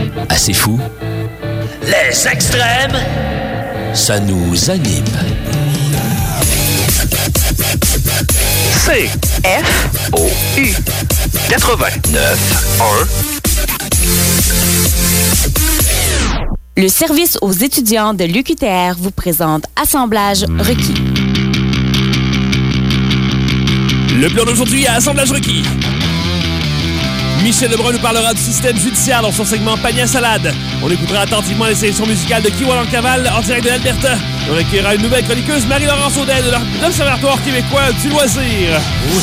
Assez fou. Les extrêmes, ça nous anime. CFOU 89.1. Le service aux étudiants de l'UQTR vous présente Assemblage requis. Le plan d'aujourd'hui à Assemblage requis. Michel Lebrun nous parlera du système judiciaire dans son segment Panier à salade. On écoutera attentivement les sélections musicales de Kiwalankaval en direct de l'Alberta. Et on accueillera une nouvelle chroniqueuse, Marie-Laurence Audet, de l'Observatoire québécois du loisir.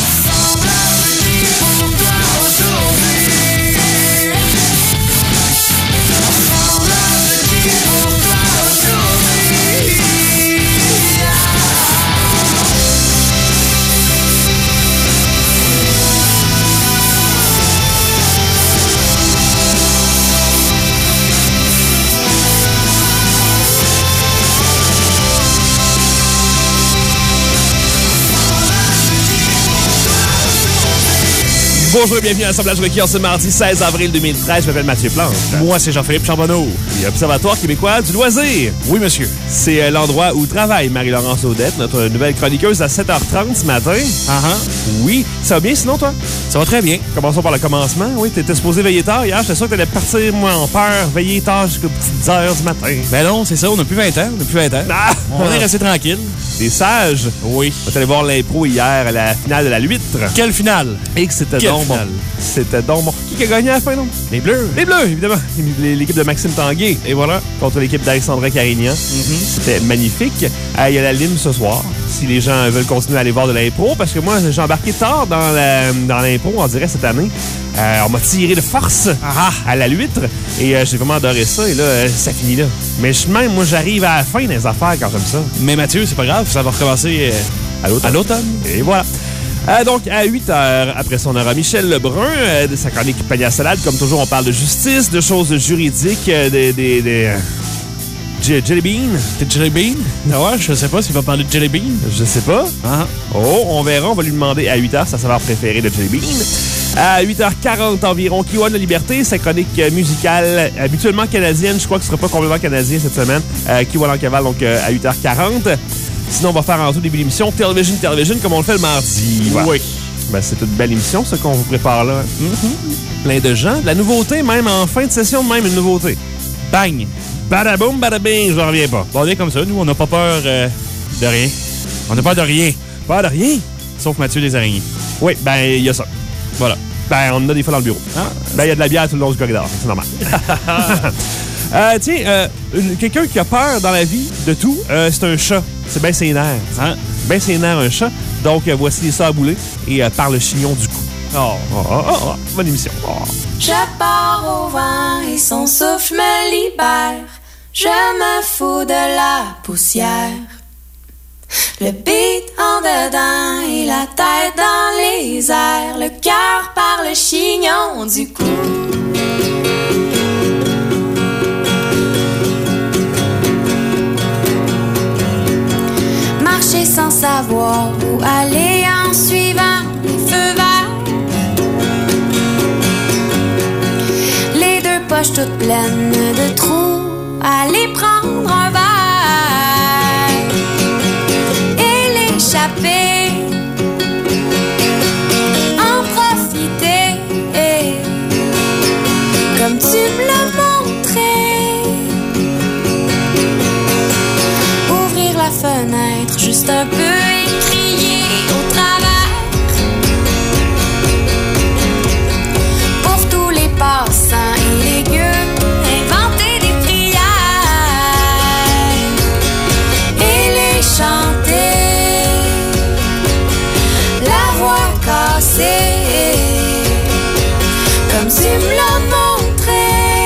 Bonjour et bienvenue à l'Assemblage requis en ce mardi 16 avril 2013. Je m'appelle Mathieu Plante. Moi, c'est Jean-Philippe Charbonneau. Et Observatoire québécois du loisir. Oui, monsieur. C'est l'endroit où travaille Marie-Laurence Audette, notre nouvelle chroniqueuse, à 7h30 ce matin. Oui. Ça va bien sinon, toi? Ça va très bien. Commençons par le commencement. Oui, t'étais supposé veiller tard hier. J'étais sûr que t'allais partir, moi, en peur, veiller tard jusqu'aux petites heures du matin. Ben non, c'est ça. On n'a plus 20 ans. Ah! On est resté tranquille. Des sages. Oui. On est allé voir l'impro hier à la finale de la L'Huître. Quelle finale? Et que c'était donc bon. C'était donc bon. Qui a gagné à la fin, non? Les Bleus. Les Bleus, évidemment. L'équipe de Maxime Tanguay. Et voilà. Contre l'équipe d'Alexandra Carignan. C'était magnifique. Il y a la Lime ce soir. Si les gens veulent continuer à aller voir de l'impro. Parce que moi, j'ai embarqué tard dans l'impro, on dirait, cette année. On m'a tiré de force à la L'Huître. Et j'ai vraiment adoré ça. Et là, ça finit là. Mais même, moi, j'arrive à la fin des affaires quand j'aime ça. Mais Mathieu, c'est pas grave. Ça va recommencer à l'automne. Et voilà. Donc, à 8h, après ça, on aura Michel Lebrun, de sa chronique Panier à salade. Comme toujours, on parle de justice, de choses juridiques, des Jelly Bean. Des Jelly Bean? Ah ouais, je sais pas s'il va parler de Jelly Bean. Je sais pas. Oh, on verra. On va lui demander à 8h sa saveur préférée de Jelly Bean. À 8h40 environ, Kiwan de Liberté, sa chronique musicale habituellement canadienne. Je crois que ce ne sera pas complètement canadien cette semaine. Kiwalankaval, donc à 8h40. Sinon, on va faire en tout début de l'émission Television, comme on le fait le mardi. Voilà. Oui. Ben, c'est une belle émission, ça, qu'on vous prépare là. Plein de gens. De la nouveauté, même en fin de session, même une nouveauté. Bang! Badaboum, badabing, je n'en reviens pas. Bon, on est comme ça. Nous, on n'a pas peur de rien. On n'a peur de rien. Peur de rien? Sauf Mathieu des araignées. Oui, ben, il y a ça. Voilà. Ben, on en a des fois dans le bureau. Ben, il y a de la bière tout le long du corridor. C'est normal. Quelqu'un qui a peur dans la vie de tout, c'est un chat. C'est bien ses nerfs. Ben ses nerfs, un chat. Donc, voici les Sœurs Boulay et par le chignon du cou. Bonne émission. Je pars au vent et son souffle me libère. Je me fous de la poussière. Le beat en dedans et la tête dans les airs. Le cœur par le chignon du cou. Marcher sans savoir où aller en suivant les feux verts. Les deux poches toutes pleines de trous. Aller prendre un verre et l'échapper. En profiter comme tu me l'as montré. Ouvrir la fenêtre juste un peu et crier au travers. Pour tous les passants et les gueux, inventer des prières et les chanter. La voix cassée comme tu me l'as montré.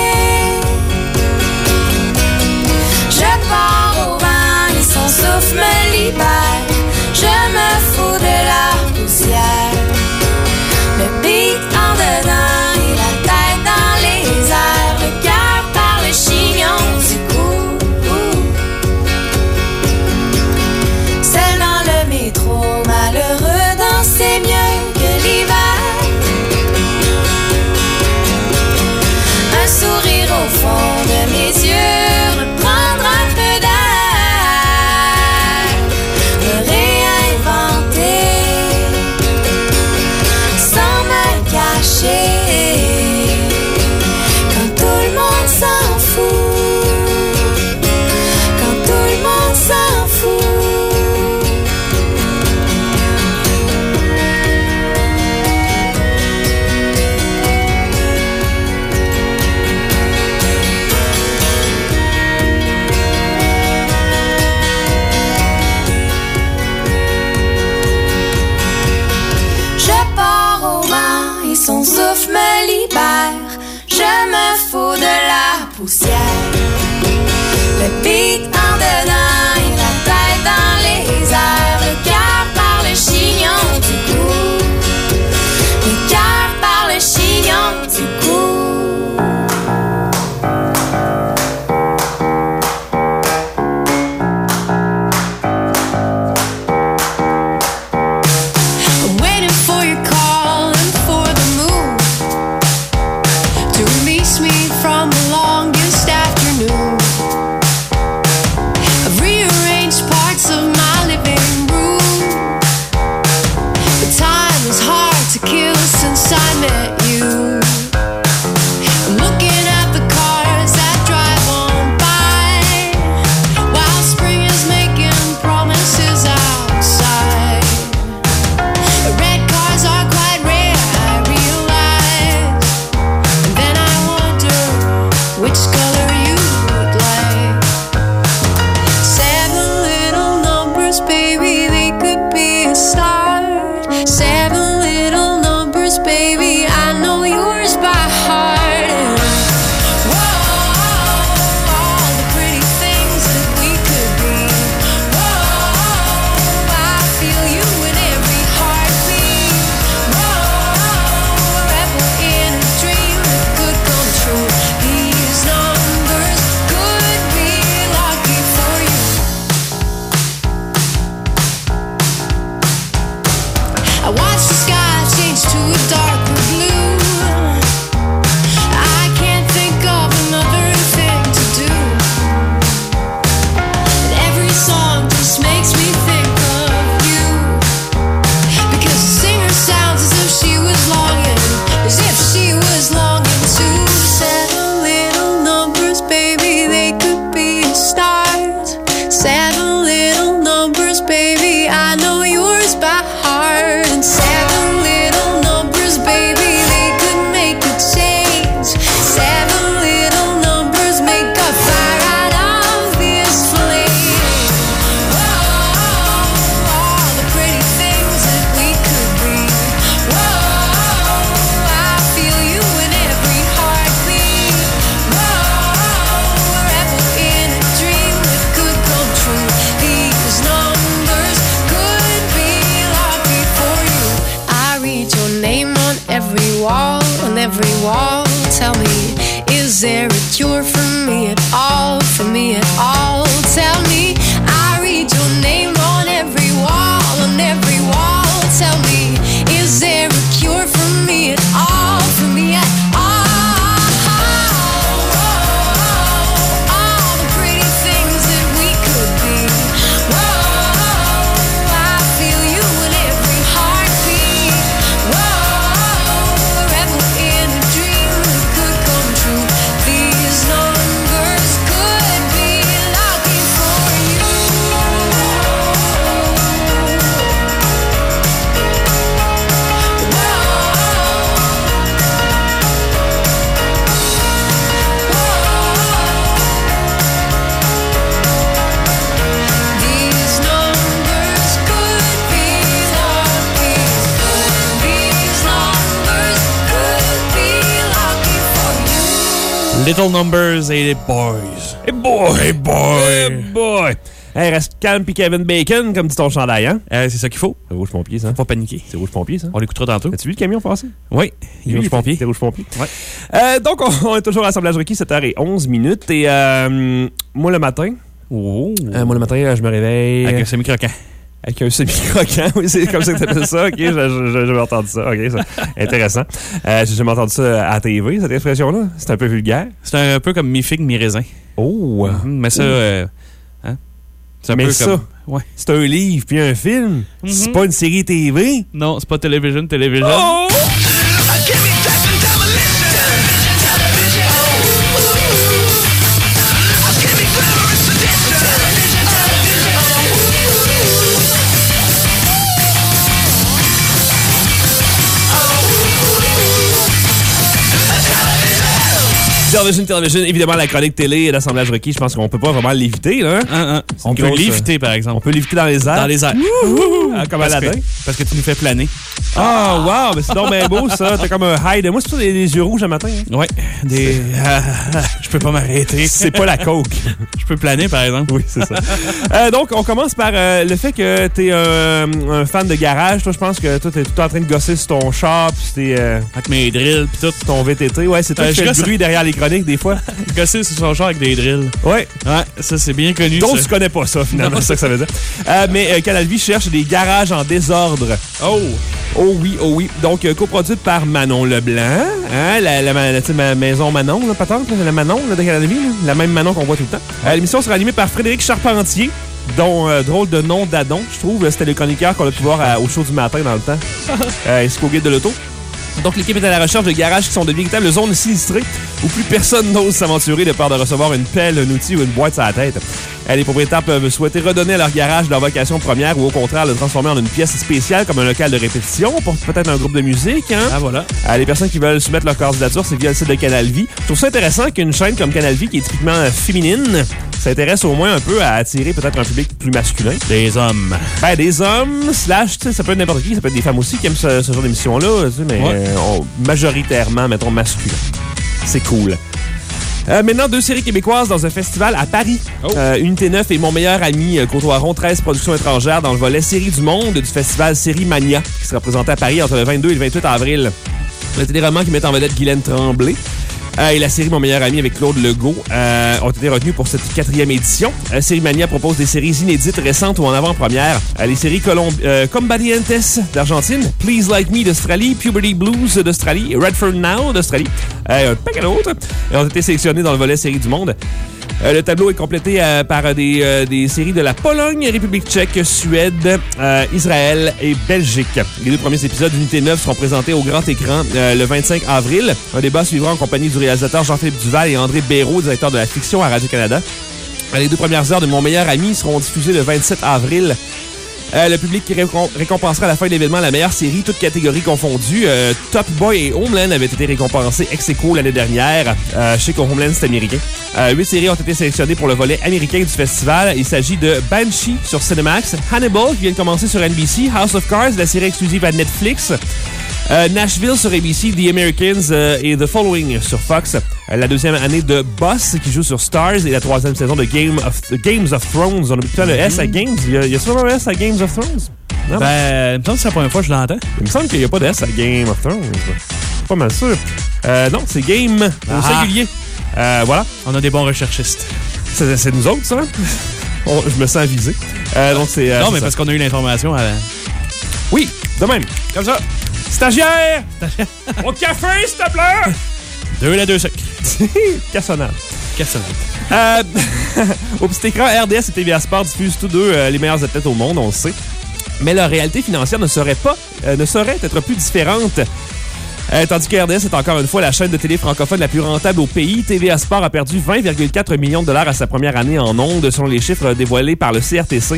to release me from the longest afternoon. I've rearranged parts of my living room. The time is hard to kill since I met you. I'm looking at the cars that drive on by while spring is making promises outside. Red cars are quite rare, I realize. And then I wonder which color you would like. 7 little numbers, baby, they could be a start. 7 little numbers, baby, I know yours by heart. And whoa, all the pretty things that we could be. Whoa, I feel you in every heartbeat. Whoa, rebel in a dream that could come true. These numbers could be lucky for you. I watch the sky change to a darker blue. I can't think of another thing to do. And every song just makes me think of you. Because the singer sounds as if she was longing too. 7 little numbers, baby, they could be a start. 7 little numbers, baby, I know yours by heart. And 7 little numbers, baby, they could make a change. 7 little numbers make a fire out of this flame. Whoa, all the pretty things that we could be. Whoa, I feel you in every heartbeat. Whoa, rebel in a dream that could come true. These numbers could be lucky for you. I read your name on every wall, on every wall. Tell me, is there a cure for me at all? For me at all? Tell me, I read your name on every wall, on every wall. Tell me, is there a cure for me at all? For me at all? All the pretty things that we could be. Whoa, I feel you in every heartbeat. Whoa, rebel in a dream that could come true. These numbers could be lucky for you. These numbers could be lucky. These numbers could be lucky for you. Little Numbers et les Boys. Hey boy! Hey boy! Hey boy! Hey, reste calme pis Kevin Bacon, comme dit ton chandail, hein? C'est ça qu'il faut. C'est rouge pompier, ça. Faut pas paniquer. C'est rouge pompier, ça. On l'écoutera tantôt. As-tu vu le camion passer? Oui, il est rouge pompier. C'est rouge pompier. Ouais. Donc, on est toujours à Assemblage Requis, 7h11. Et moi, le matin, je me réveille. Avec un semi-croquant. Avec un semi-croquant, oui, c'est comme ça que tu appelles ça. OK, j'ai entendu ça. OK, ça. Intéressant. J'ai jamais entendu ça à la TV, cette expression-là. C'est un peu vulgaire. C'est un peu comme mi-figue, mi-raisin. Oh! Mais ça, hein? C'est un Mais peu ça, comme... Ouais. c'est un livre puis un film. C'est pas une série TV. Non, c'est pas télévision. Oh! Television, évidemment, la chronique télé et l'assemblage requis, je pense qu'on peut pas vraiment l'éviter, là. On peut l'éviter, par exemple. On peut l'éviter dans les airs. Dans les airs. Comme Aladdin. Parce que tu nous fais planer. Ah, wow, mais c'est donc bien beau, ça. T'as comme un high de moi. C'est pour ça des yeux rouges le matin. Hein? Ouais. Je peux pas m'arrêter. C'est pas la coke. Je peux planer, par exemple. Oui, c'est ça. Donc, on commence par le fait que t'es un fan de garage. Toi, je pense que toi, t'es tout le temps en train de gosser sur ton char, puis t'es... Avec mes drills, pis tout. Ton VTT. Ouais, c'est toi qui fais le bruit derrière l'écran chroniques des fois. Gosser sur son char avec des drills. Ouais. Ouais, ça, c'est bien connu. Donc, ça. tu connais pas ça, finalement, c'est ça que ça veut dire. Mais Canal Vie cherche des garages en désordre. Oh! Oh oui. Donc, coproduite par Manon Leblanc. Hein, la maison Manon, là, patente, la Manon là, de Canal Vie, là, la même Manon qu'on voit tout le temps. L'émission sera animée par Frédéric Charpentier, dont drôle de nom d'Adon, je trouve. C'était le chroniqueur qu'on a pu voir au show du matin dans le temps, ainsi qu'au guide de l'auto. Donc, l'équipe est à la recherche de garages qui sont de véritables zones sinistrées où plus personne n'ose s'aventurer de peur de recevoir une pelle, un outil ou une boîte sur la tête. Les propriétaires peuvent souhaiter redonner à leur garage leur vocation première ou au contraire le transformer en une pièce spéciale comme un local de répétition pour peut-être un groupe de musique. Hein? Ah, voilà. Les personnes qui veulent soumettre leur candidature, c'est via le site de Canal Vie. Je trouve ça intéressant qu'une chaîne comme Canal Vie, qui est typiquement féminine, s'intéresse au moins un peu à attirer peut-être un public plus masculin. Des hommes. Ben, des hommes, slash, tu sais, ça peut être n'importe qui, ça peut être des femmes aussi qui aiment ce genre d'émission-là, tu sais, mais majoritairement, mettons, masculin. C'est cool. Maintenant, 2 séries québécoises dans un festival à Paris. Unité 9 et Mon meilleur ami côtoieront 13 productions étrangères dans le volet Série du Monde du festival Série Mania, qui sera présenté à Paris entre le 22 et le 28 avril. Le téléroman qui met en vedette Guylaine Tremblay et la série Mon meilleur ami avec Claude Legault ont été retenus pour cette 4e édition. Série Mania propose des séries inédites récentes ou en avant-première. Les séries Combatientes d'Argentine, Please Like Me d'Australie, Puberty Blues d'Australie, Redford Now d'Australie, un paquet d'autres ont été sélectionnés dans le volet Série du Monde. Le tableau est complété par des séries de la Pologne, République tchèque, Suède, Israël et Belgique. Les 2 premiers épisodes d'Unité 9 seront présentés au grand écran le 25 avril. Un débat suivra en compagnie du réalisateur Jean-Philippe Duval et André Béraud, directeur de la fiction à Radio-Canada. Les 2 premières heures de Mon meilleur ami seront diffusées le 27 avril. Le public qui récompensera à la fin de l'événement la meilleure série, toutes catégories confondues. Top Boy et Homeland avaient été récompensés ex-aequo l'année dernière. Je sais que Homeland, c'est américain. 8 séries ont été sélectionnées pour le volet américain du festival. Il s'agit de Banshee sur Cinemax, Hannibal qui vient de commencer sur NBC, House of Cards, la série exclusive à Netflix, Nashville sur ABC, The Americans et The Following sur Fox. La 2e année de Boss qui joue sur Stars et la 3e saison de Games of Thrones. On a mis tout le S à Games. Il y a sûrement un S à Games of Thrones? Non? Ben, il me semble que c'est la première fois que je l'entends. Il me semble qu'il n'y a pas de S à Game of Thrones. Pas mal sûr. Non, c'est Game au singulier. Voilà. On a des bons recherchistes. C'est nous autres, ça? Je me sens visé. Donc c'est, non, mais ça. parce qu'on a eu l'information avant. Oui, de même. Comme ça. Stagiaire! Au café, s'il te plaît! 2 la 2 sucres. Cassonade. Cassonade. Au petit écran, RDS et TVA Sport diffusent tous deux les meilleurs athlètes au monde, on le sait. Mais leur réalité financière ne saurait être plus différente. Tandis que RDS est encore une fois la chaîne de télé francophone la plus rentable au pays, TVA Sport a perdu 20,4 millions de dollars à sa première année en ondes, selon les chiffres dévoilés par le CRTC.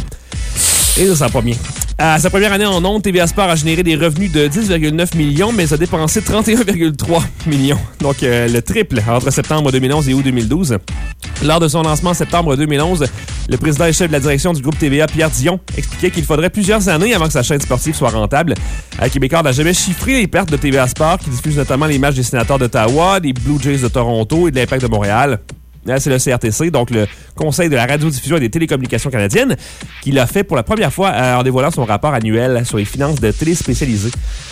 Et ça, ça va pas bien. À sa première année en ondes, TVA Sport a généré des revenus de 10,9 millions, mais a dépensé 31,3 millions. Donc, le triple entre septembre 2011 et août 2012. Lors de son lancement en septembre 2011, le président et chef de la direction du groupe TVA, Pierre Dion, expliquait qu'il faudrait plusieurs années avant que sa chaîne sportive soit rentable. Québécois n'a jamais chiffré les pertes de TVA Sport, qui diffuse notamment les matchs des Sénateurs d'Ottawa, des Blue Jays de Toronto et de l'Impact de Montréal. C'est le CRTC, donc le Conseil de la radiodiffusion et des télécommunications canadiennes, qui l'a fait pour la première fois en dévoilant son rapport annuel sur les finances de télé spécialisées.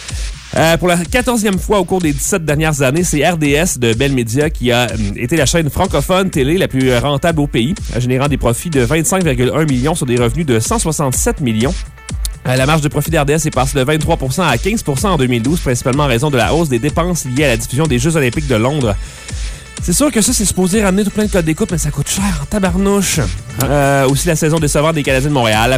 Pour la 14e fois au cours des 17 dernières années, c'est RDS de Bell Media qui a été la chaîne francophone télé la plus rentable au pays, générant des profits de 25,1 millions sur des revenus de 167 millions. La marge de profit d'RDS est passée de 23% à 15% en 2012, principalement en raison de la hausse des dépenses liées à la diffusion des Jeux olympiques de Londres. C'est sûr que ça, c'est supposé ramener tout plein de codes d'écoute, mais ça coûte cher en tabarnouche. Aussi la saison décevante des Canadiens de Montréal.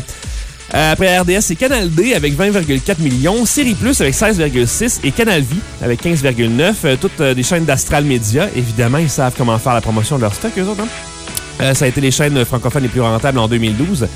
Après RDS, c'est Canal D avec 20,4 millions, Série Plus avec 16,6 et Canal Vie avec 15,9. Toutes des chaînes d'Astral Media. Évidemment, ils savent comment faire la promotion de leur stock, eux autres. Hein? Ça a été les chaînes francophones les plus rentables en 2012.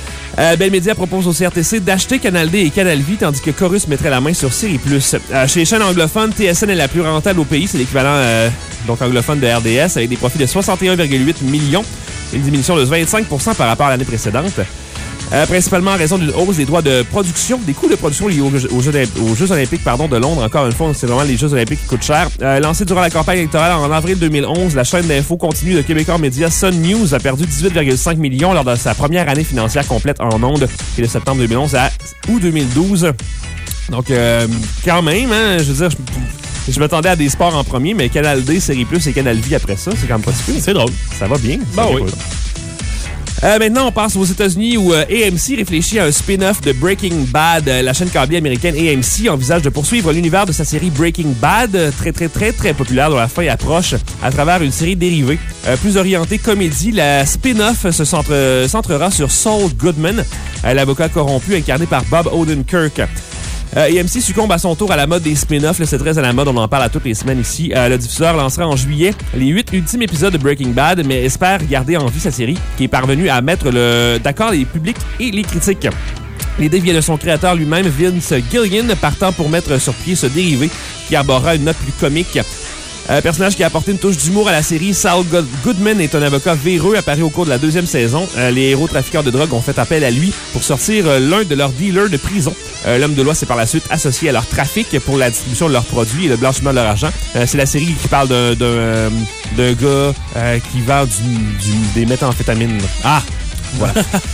Bell Media propose au CRTC d'acheter Canal D et Canal Vie, tandis que Corus mettrait la main sur Série Plus. Chez les chaînes anglophones, TSN est la plus rentable au pays. C'est l'équivalent donc anglophone de RDS, avec des profits de 61,8 millions, une diminution de 25% par rapport à l'année précédente. Principalement en raison d'une hausse des droits de production, des coûts de production liés aux Jeux olympiques de Londres. Encore une fois, c'est vraiment les Jeux olympiques qui coûtent cher. Lancée durant la campagne électorale en avril 2011, la chaîne d'info continue de Québécois Média Sun News a perdu 18,5 millions lors de sa première année financière complète en ondes, qui est de septembre 2011 à août 2012. Donc, quand même, hein, je veux dire... Je m'attendais à des sports en premier, mais Canal D, Série Plus et Canal Vie après ça, c'est quand même pas si pire. C'est drôle. Ça va bien. Ben oui. Maintenant, on passe aux États-Unis où AMC réfléchit à un spin-off de Breaking Bad. La chaîne câblée américaine AMC envisage de poursuivre l'univers de sa série Breaking Bad, très populaire dont la fin approche, à travers une série dérivée. Plus orientée comédie, la spin-off se centrera sur Saul Goodman, l'avocat corrompu incarné par Bob Odenkirk. AMC succombe à son tour à la mode des spin-offs. C'est très à la mode, on en parle à toutes les semaines ici. Le diffuseur lancera en juillet les 8 ultimes épisodes de Breaking Bad, mais espère garder en vie sa série, qui est parvenue à mettre d'accord les publics et les critiques. L'idée vient de son créateur lui-même, Vince Gilligan, partant pour mettre sur pied ce dérivé qui arborera une note plus comique. Personnage qui a apporté une touche d'humour à la série, Saul Goodman est un avocat véreux apparu au cours de la 2e saison. Les héros trafiquants de drogue ont fait appel à lui pour sortir l'un de leurs dealers de prison. L'homme de loi s'est par la suite associé à leur trafic pour la distribution de leurs produits et le blanchiment de leur argent. C'est la série qui parle d'un gars qui vend des méthamphétamines. Ah! Voilà.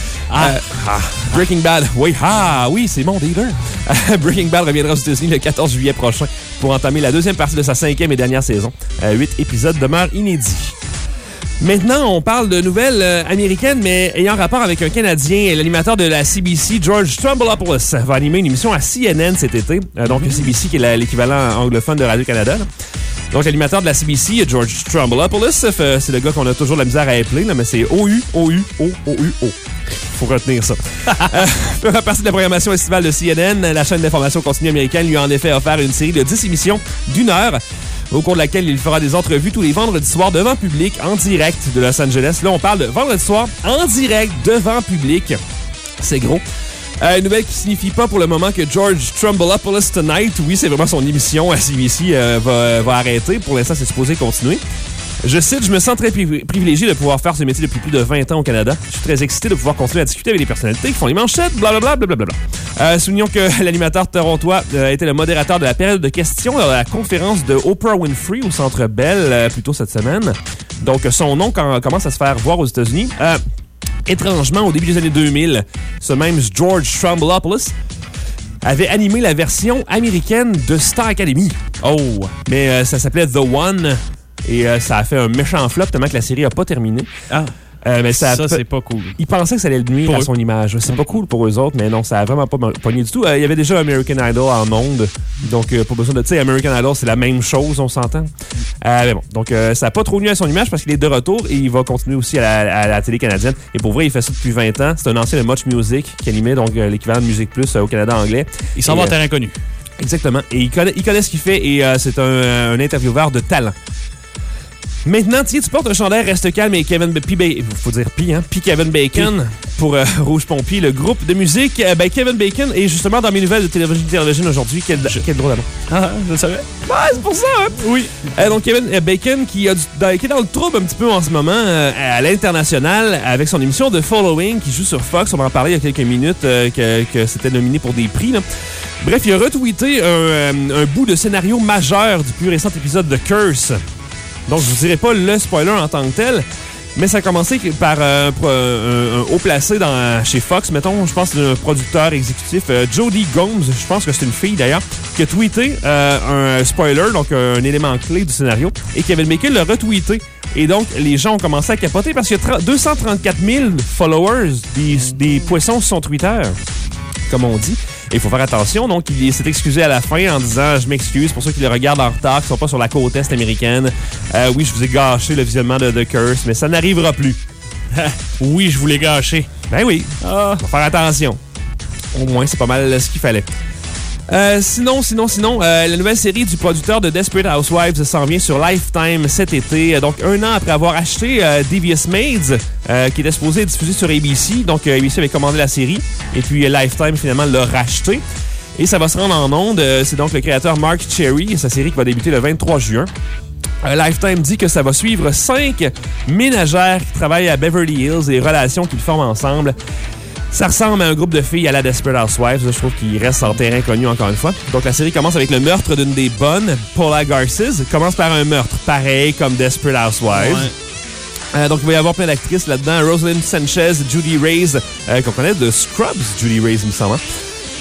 Breaking Bad. Oui, c'est mon dealer. Breaking Bad reviendra aux États-Unis le 14 juillet prochain pour entamer la 2e partie de sa 5e et dernière saison. 8 épisodes demeurent inédits. Maintenant, on parle de nouvelles américaines, mais ayant rapport avec un Canadien. L'animateur de la CBC, George Stroumboulopoulos, va animer une émission à CNN cet été. Donc, CBC, qui est l'équivalent anglophone de Radio-Canada. Donc, l'animateur de la CBC, George Stroumboulopoulos, c'est le gars qu'on a toujours de la misère à appeler, là, mais c'est O-U-O-U-O-O-U-O. Faut retenir ça. Fera partie de la programmation estivale de CNN. La chaîne d'information continue américaine lui a en effet offert une série de 10 émissions d'1 heure, au cours de laquelle il fera des entrevues tous les vendredis soirs devant public en direct de Los Angeles. Là, on parle de vendredi soir en direct devant public. C'est gros. Une nouvelle qui signifie pas pour le moment que George Stroumboulopoulos Tonight, oui, c'est vraiment son émission à CBC, va arrêter. Pour l'instant, c'est supposé continuer. Je cite, je me sens très privilégié de pouvoir faire ce métier depuis plus de 20 ans au Canada. Je suis très excité de pouvoir continuer à discuter avec les personnalités qui font les manchettes, blablabla. Soulignons que l'animateur torontois était le modérateur de la période de questions lors de la conférence de Oprah Winfrey au Centre Bell plus tôt cette semaine. Donc, son nom commence à se faire voir aux États-Unis. Étrangement, au début des années 2000, ce même George Stroumboulopoulos avait animé la version américaine de Star Academy. Oh! Mais ça s'appelait The One. Et ça a fait un méchant flop tellement que la série n'a pas terminé. Ah! Mais ça c'est pas cool. Ils pensaient que ça allait le nuire à son image. C'est pas cool pour eux autres, mais non, ça a vraiment pas pogné du tout. Il y avait déjà American Idol en ondes, donc pas besoin de... Tu sais, American Idol, c'est la même chose, on s'entend. Mais bon, donc ça a pas trop nuit à son image parce qu'il est de retour et il va continuer aussi à la télé canadienne. Et pour vrai, il fait ça depuis 20 ans. C'est un ancien de Much Music qui animait donc l'équivalent de Musique Plus au Canada anglais. Il s'en va en terrain connu. Exactement. Et il connaît ce qu'il fait et c'est un intervieweur de talent. Maintenant, tu portes un chandail Reste Calme et Kevin Kevin Bacon pour Rouge Pompier, le groupe de musique. Kevin Bacon est justement dans mes nouvelles de télévision aujourd'hui. Quel drôle d'annonce. Ah, je le savais. Ouais, c'est pour ça, hein? Oui. Donc, Kevin Bacon qui est dans le trouble un petit peu en ce moment à l'international avec son émission The Following qui joue sur Fox. On en parlait il y a quelques minutes que c'était nominé pour des prix, là. Bref, il a retweeté un bout de scénario majeur du plus récent épisode de Curse. Donc, je vous dirai pas le spoiler en tant que tel, mais ça a commencé par un haut placé chez Fox, mettons, je pense que c'est un producteur exécutif, Jodie Gomes, je pense que c'est une fille d'ailleurs, qui a tweeté un spoiler, donc un élément clé du scénario, et Kevin Bacon l'a retweeté. Et donc, les gens ont commencé à capoter parce qu'il y a 234 000 followers, des poissons sur son Twitter, comme on dit. Il faut faire attention. Donc, il s'est excusé à la fin en disant « Je m'excuse pour ceux qui le regardent en retard, qui ne sont pas sur la côte est américaine. Oui, je vous ai gâché le visionnement de The Curse, mais ça n'arrivera plus. » Oui, je vous l'ai gâché. Ben oui. Faut faire attention. Au moins, c'est pas mal ce qu'il fallait. Sinon, la nouvelle série du producteur de Desperate Housewives s'en vient sur Lifetime cet été. Donc, 1 an après avoir acheté Devious Maids, qui était supposé être diffusé sur ABC. Donc, ABC avait commandé la série. Et puis, Lifetime, finalement, l'a racheté. Et ça va se rendre en ondes. C'est donc le créateur Mark Cherry et sa série qui va débuter le 23 juin. Lifetime dit que ça va suivre 5 ménagères qui travaillent à Beverly Hills et les relations qu'ils forment ensemble. Ça ressemble à un groupe de filles à la Desperate Housewives. Je trouve qu'il reste en terrain connu encore une fois. Donc, la série commence avec le meurtre d'une des bonnes, Paula Garces. Commence par un meurtre, pareil comme Desperate Housewives. Ouais. Donc, il va y avoir plein d'actrices là-dedans. Rosalind Sanchez, Judy Reyes, qu'on connaît de Scrubs, Judy Reyes, il me semble.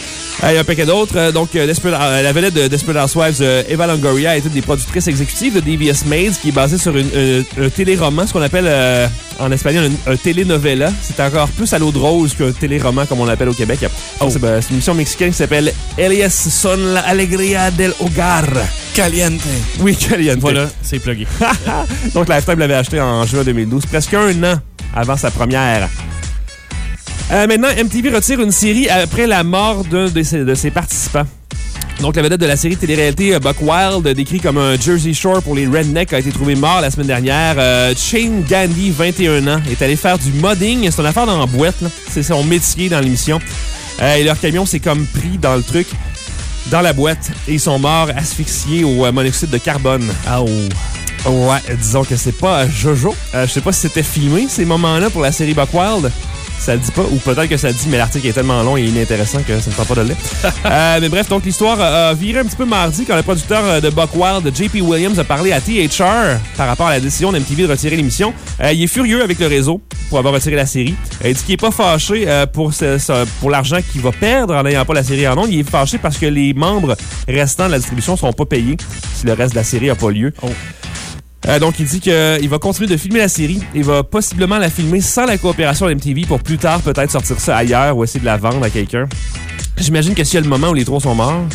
Il y a un paquet d'autres. Donc, la vedette de Desperate Housewives, Eva Longoria, est une des productrices exécutives de Devious Maids, qui est basée sur un téléroman, ce qu'on appelle en espagnol un telenovela. C'est encore plus à l'eau de rose qu'un téléroman, comme on l'appelle au Québec. Oh. C'est une émission mexicaine qui s'appelle Ellas son la alegría del hogar. Caliente. Oui, Caliente. Voilà, c'est plugué. Donc, Lifetime l'avait acheté en juin 2012, presque un an avant sa première. Maintenant, MTV retire une série après la mort d'un de ses participants. Donc, la vedette de la série télé-réalité Buck Wild, décrit comme un Jersey Shore pour les rednecks, a été trouvé mort la semaine dernière. Shane Gandy, 21 ans, est allé faire du modding. C'est une affaire dans la boîte, là. C'est son métier dans l'émission. Et leur camion s'est comme pris dans le truc, dans la boîte, et ils sont morts asphyxiés au monoxyde de carbone. Oh. Ouais, disons que c'est pas Jojo. Je sais pas si c'était filmé, ces moments-là, pour la série Buck Wild. Ça le dit pas, ou peut-être que ça le dit, mais l'article est tellement long et inintéressant que ça ne tente pas de le lire. Mais bref, donc l'histoire a viré un petit peu mardi quand le producteur de Buck Wild, JP Williams, a parlé à THR par rapport à la décision d'MTV de retirer l'émission. Il est furieux avec le réseau pour avoir retiré la série. Il dit qu'il est pas fâché pour l'argent qu'il va perdre en n'ayant pas la série en ondes. Il est fâché parce que les membres restants de la distribution sont pas payés si le reste de la série n'a pas lieu. Oh. Donc, il dit qu'il va continuer de filmer la série. Il va possiblement la filmer sans la coopération de MTV pour plus tard peut-être sortir ça ailleurs ou essayer de la vendre à quelqu'un. J'imagine que s'il y a le moment où les trois sont morts,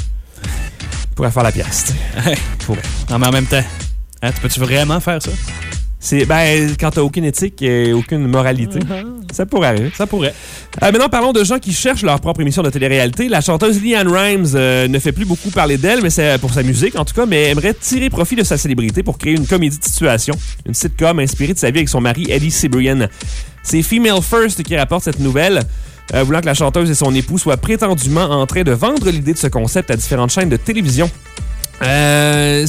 il pourrait faire la pièce. Non, mais en même temps, peux-tu vraiment faire ça? Quand t'as aucune éthique et aucune moralité, ça pourrait arriver. Ça pourrait. Maintenant, parlons de gens qui cherchent leur propre émission de télé-réalité. La chanteuse LeAnn Rimes ne fait plus beaucoup parler d'elle, mais c'est pour sa musique en tout cas, mais aimerait tirer profit de sa célébrité pour créer une comédie de situation, une sitcom inspirée de sa vie avec son mari Eddie Cibrian. C'est Female First qui rapporte cette nouvelle, voulant que la chanteuse et son époux soient prétendument en train de vendre l'idée de ce concept à différentes chaînes de télévision. Je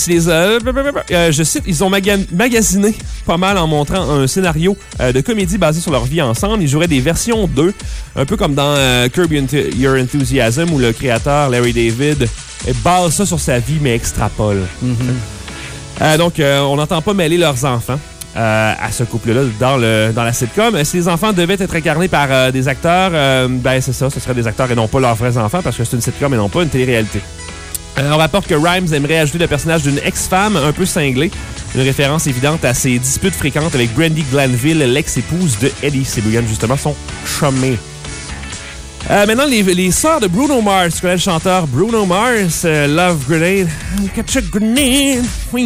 cite, ils ont magasiné pas mal en montrant un scénario de comédie basé sur leur vie ensemble. Ils joueraient des versions d'eux, un peu comme dans Curb Your Enthusiasm, où le créateur Larry David base ça sur sa vie, mais extrapole. Mm-hmm. Donc, on n'entend pas mêler leurs enfants à ce couple-là dans la sitcom. Si les enfants devaient être incarnés par des acteurs, c'est ça, ce seraient des acteurs et non pas leurs vrais enfants, parce que c'est une sitcom et non pas une télé-réalité. On rapporte que Rimes aimerait ajouter le personnage d'une ex-femme un peu cinglée, une référence évidente à ses disputes fréquentes avec Brandi Glanville, l'ex-épouse de Eddie Cibrian, justement, son chumé. Maintenant, les sœurs de Bruno Mars. Tu connais le chanteur Bruno Mars, Love Grenade. Catch a grenade.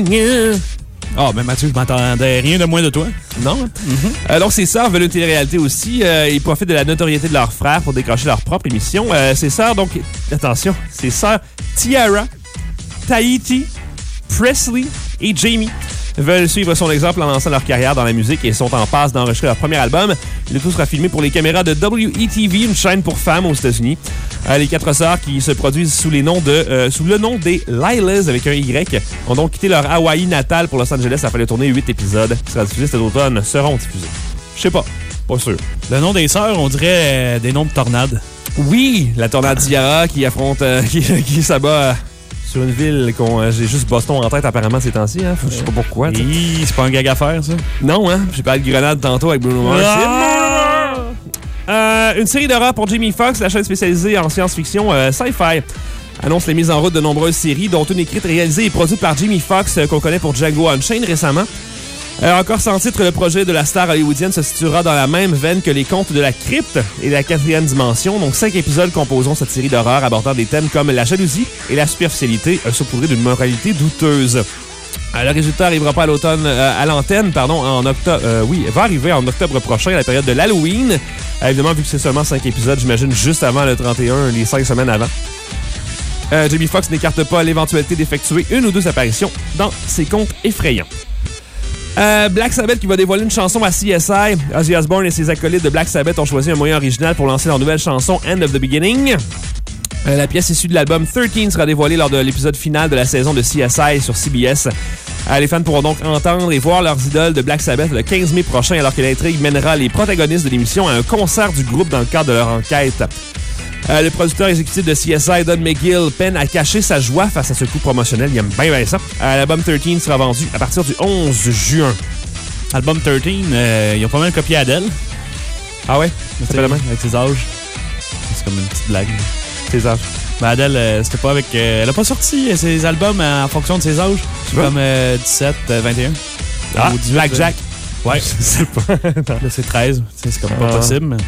Ah, mais Mathieu, je m'attendais rien de moins de toi. Non. Mm-hmm. Donc, ses sœurs veulent une télé-réalité aussi. Ils profitent de la notoriété de leurs frères pour décrocher leur propre émission. Ses sœurs, donc, attention, ses sœurs Tiara, Tahiti, Presley et Jamie veulent suivre son exemple en lançant leur carrière dans la musique et sont en passe d'enregistrer leur premier album. Le tout sera filmé pour les caméras de WETV, une chaîne pour femmes aux États-Unis. Les quatre sœurs qui se produisent sous le nom des Lilas avec un Y ont donc quitté leur Hawaï natal pour Los Angeles afin de tourner 8 épisodes qui sera diffusé cet automne. Seront diffusés. Je sais pas sûr. Le nom des sœurs, on dirait des noms de tornades. Oui, la tornade Tiara qui affronte, qui s'abat sur une ville j'ai juste Boston en tête apparemment ces temps-ci. Hein? Je sais pas pourquoi. C'est pas un gag à faire, ça? Non, hein? J'ai parlé de grenade tantôt avec Bruno Mars. Une série d'horreur pour Jamie Foxx, la chaîne spécialisée en science-fiction sci-fi, annonce les mises en route de nombreuses séries, dont une écrite, réalisée et produite par Jamie Foxx, qu'on connaît pour Django Unchained récemment. Encore sans titre, le projet de la star hollywoodienne se situera dans la même veine que les contes de la crypte et la quatrième dimension. Donc, 5 épisodes composant cette série d'horreur abordant des thèmes comme la jalousie et la superficialité, saupoudrés d'une moralité douteuse. Le résultat arrivera pas à l'antenne, en octobre. Va arriver en octobre prochain, à la période de l'Halloween. Évidemment, vu que c'est seulement 5 épisodes, j'imagine juste avant le 31, les 5 semaines avant. Jamie Foxx n'écarte pas l'éventualité d'effectuer une ou deux apparitions dans ses contes effrayants. Black Sabbath qui va dévoiler une chanson à CSI. Ozzy Osbourne et ses acolytes de Black Sabbath ont choisi un moyen original pour lancer leur nouvelle chanson End of the Beginning. La pièce issue de l'album 13 sera dévoilée lors de l'épisode final de la saison de CSI sur CBS. Les fans pourront donc entendre et voir leurs idoles de Black Sabbath le 15 mai prochain, alors que l'intrigue mènera les protagonistes de l'émission à un concert du groupe dans le cadre de leur enquête. Le producteur exécutif de CSI, Don McGill, peine à cacher sa joie face à ce coup promotionnel. Il aime bien ça. L'album 13 sera vendu à partir du 11 juin. Album 13, ils ont pas mal copié Adele. Ah ouais? Avec ses âges. C'est comme une petite blague. Ses âges. Ben Adele, c'était pas avec... elle a pas sorti ses albums en fonction de ses âges. Comme 17, 21. Ou 18, Black Jack. Ouais. C'est pas... Là, c'est 13. C'est comme pas possible, mais...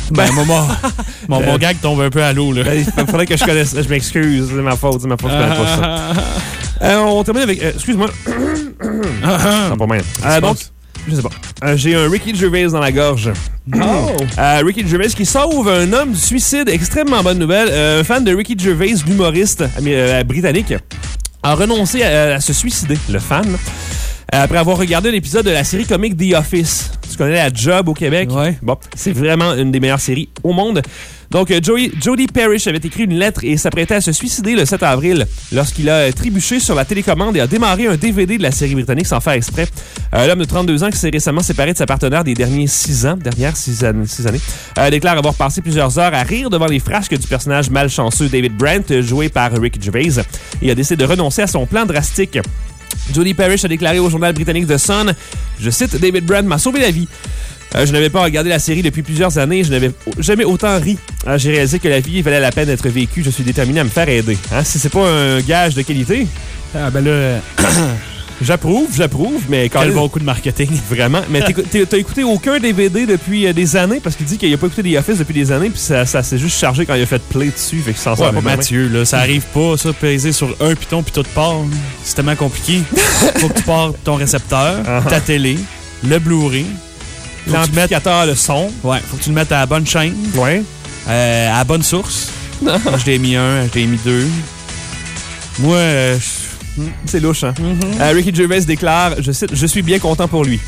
mon gag tombe un peu à l'eau, là. Il faudrait que je connaisse. Je m'excuse, c'est ma faute, je connais pas ça. On termine avec... excuse-moi. Non, pas mal. Donc, je sais pas. J'ai un Ricky Gervais dans la gorge. Ricky Gervais qui sauve un homme du suicide. Extrêmement bonne nouvelle. Un fan de Ricky Gervais, l'humoriste britannique, a renoncé à se suicider. Le fan. Après avoir regardé un épisode de la série comique The Office. Tu connais La Job au Québec? Ouais. Bon, c'est vraiment une des meilleures séries au monde. Donc, Jody Parrish avait écrit une lettre et s'apprêtait à se suicider le 7 avril lorsqu'il a trébuché sur la télécommande et a démarré un DVD de la série britannique sans faire exprès. L'homme de 32 ans qui s'est récemment séparé de sa partenaire des dernières 6 années, déclare avoir passé plusieurs heures à rire devant les frasques du personnage malchanceux David Brent, joué par Ricky Gervais, et a décidé de renoncer à son plan drastique. Jody Parrish a déclaré au journal britannique The Sun, je cite, « David Brent m'a sauvé la vie. Je n'avais pas regardé la série depuis plusieurs années. Je n'avais jamais autant ri. J'ai réalisé que la vie valait la peine d'être vécue. Je suis déterminé à me faire aider. » Si c'est pas un gage de qualité... Ah ben là... J'approuve, mais quel bon coup de marketing. Vraiment. Mais t'as écouté aucun DVD depuis des années parce qu'il dit qu'il a pas écouté The Office depuis des années puis ça s'est juste chargé quand il a fait play dessus. Fait que s'en sort pas. Mathieu, là, ça arrive pas, ça, peser sur un piton puis tout part. C'est tellement compliqué. Faut que tu partes ton récepteur, ta télé, le Blu-ray, l'amplificateur, le son. Ouais, faut que tu le mettes à la bonne chaîne. Ouais. À la bonne source. Moi, je l'ai mis 1, je l'ai mis 2. Moi, c'est louche, hein? Ricky Gervais déclare, je cite, « Je suis bien content pour lui. »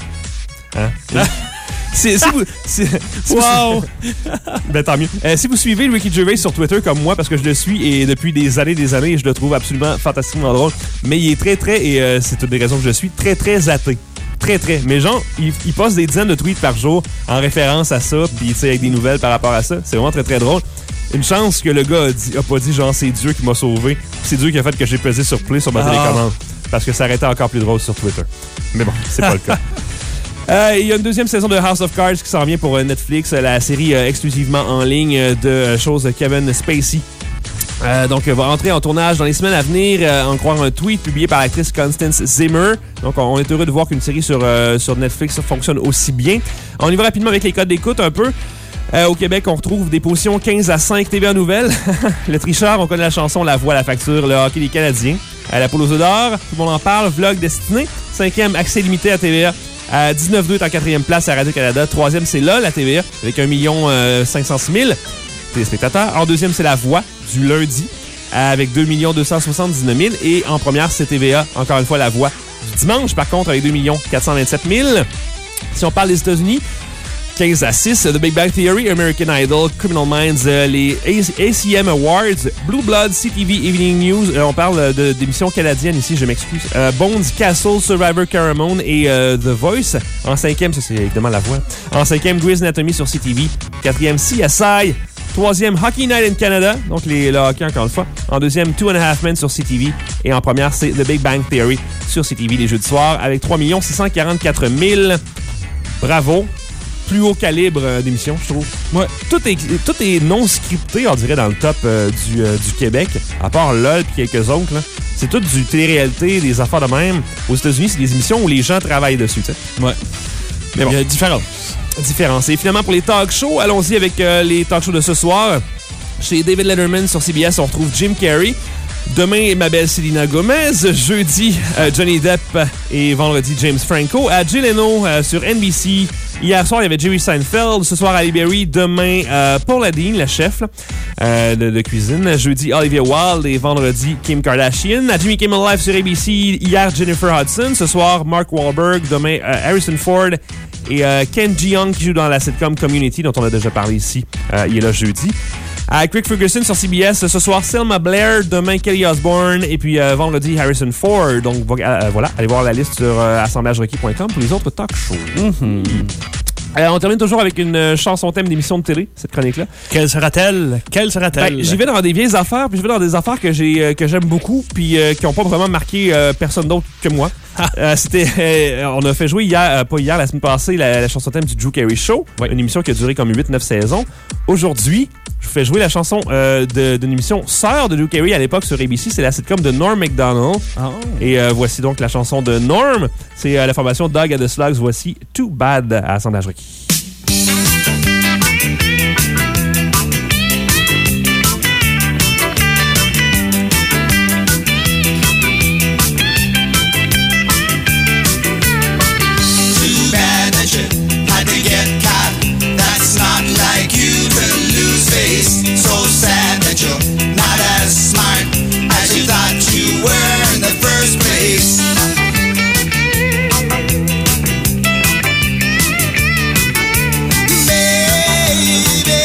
Wow! Ben, tant mieux. Si vous suivez Ricky Gervais sur Twitter comme moi, parce que je le suis et depuis des années, je le trouve absolument fantastiquement drôle, mais il est très, très, et c'est une des raisons que je suis, très, très athée. Très, très. Mais genre, il poste des dizaines de tweets par jour en référence à ça, puis tu sais, avec des nouvelles par rapport à ça. C'est vraiment très, très drôle. Une chance que le gars a pas dit, genre, c'est Dieu qui m'a sauvé. C'est Dieu qui a fait que j'ai pesé sur play sur ma télécommande. Parce que ça aurait été encore plus drôle sur Twitter. Mais bon, c'est pas le cas. Il y a une deuxième saison de House of Cards qui s'en vient pour Netflix, la série exclusivement en ligne de choses de Kevin Spacey. Donc, va entrer en tournage dans les semaines à venir, en croire un tweet publié par l'actrice Constance Zimmer. Donc, on est heureux de voir qu'une série sur Netflix fonctionne aussi bien. On y va rapidement avec les codes d'écoute un peu. Au Québec, on retrouve des positions 15 à 5 TVA Nouvelles. Le tricheur, on connaît la chanson La Voix, la facture, le hockey des Canadiens. La poule aux œufs d'or, tout le monde en parle. Vlog Destiné. 5e, accès limité à TVA. À 19,2 est en 4e place à Radio-Canada. 3e, c'est LOL à TVA, avec 1 506 000 téléspectateurs. En 2e, c'est La Voix, du lundi, avec 2 279 000. Et en première, c'est TVA, encore une fois, La Voix, du dimanche, par contre, avec 2 427 000. Si on parle des États-Unis, 15 à 6, The Big Bang Theory, American Idol, Criminal Minds, les ACM Awards, Blue Blood, CTV Evening News, on parle d'émissions canadiennes ici, je m'excuse, Bones, Castle, Survivor Caramon et The Voice. En 5e, ça c'est évidemment La Voix. En 5e, Grey's Anatomy sur CTV. 4e, CSI. 3e, Hockey Night in Canada, donc le hockey encore une fois. En 2e, 2.5 Men sur CTV. Et en première, c'est The Big Bang Theory sur CTV les jeudis soirs avec 3 644 000. Bravo. Plus haut calibre d'émission, je trouve. Ouais. Tout est non scripté, on dirait, dans le top du Québec, à part LOL et quelques autres. Là. C'est tout du télé-réalité, des affaires de même. Aux États-Unis, c'est des émissions où les gens travaillent dessus. T'sais. Ouais. Mais bon. Il y a différence. Et finalement, pour les talk shows, allons-y avec les talk shows de ce soir. Chez David Letterman sur CBS, on retrouve Jim Carrey. Demain, ma belle Selena Gomez. Jeudi, Johnny Depp. Et vendredi, James Franco. À Jay Leno sur NBC. Hier soir, il y avait Jerry Seinfeld. Ce soir, Ali Berry. Demain, Paula Deen, la chef de cuisine. Jeudi, Olivia Wilde. Et vendredi, Kim Kardashian. À Jimmy Kimmel Live sur ABC. Hier, Jennifer Hudson. Ce soir, Mark Wahlberg. Demain, Harrison Ford. Et Ken Jeong qui joue dans la sitcom Community, dont on a déjà parlé ici. Il est là jeudi. À Craig Ferguson sur CBS, ce soir, Selma Blair, demain, Kelly Osbourne, et puis vendredi, Harrison Ford. Donc, voilà, allez voir la liste sur assemblagerequis.com pour les autres talk shows. On termine toujours avec une chanson thème d'émission de télé, cette chronique-là. Quelle sera-t-elle? J'y vais dans des vieilles affaires, puis je vais dans des affaires que j'aime beaucoup, puis qui n'ont pas vraiment marqué personne d'autre que moi. On a fait jouer hier, pas hier, la semaine passée, la chanson thème du Drew Carey Show. Une émission qui a duré comme 8-9 saisons. Aujourd'hui, je vous fais jouer la chanson d'une émission sœur de Drew Carey à l'époque sur ABC. C'est la sitcom de Norm Macdonald. Oh. Et voici donc la chanson de Norm. C'est la formation Dog and the Slugs. Voici Too Bad à Assemblage requis. So sad that you're not as smart as you thought you were in the first place. Baby,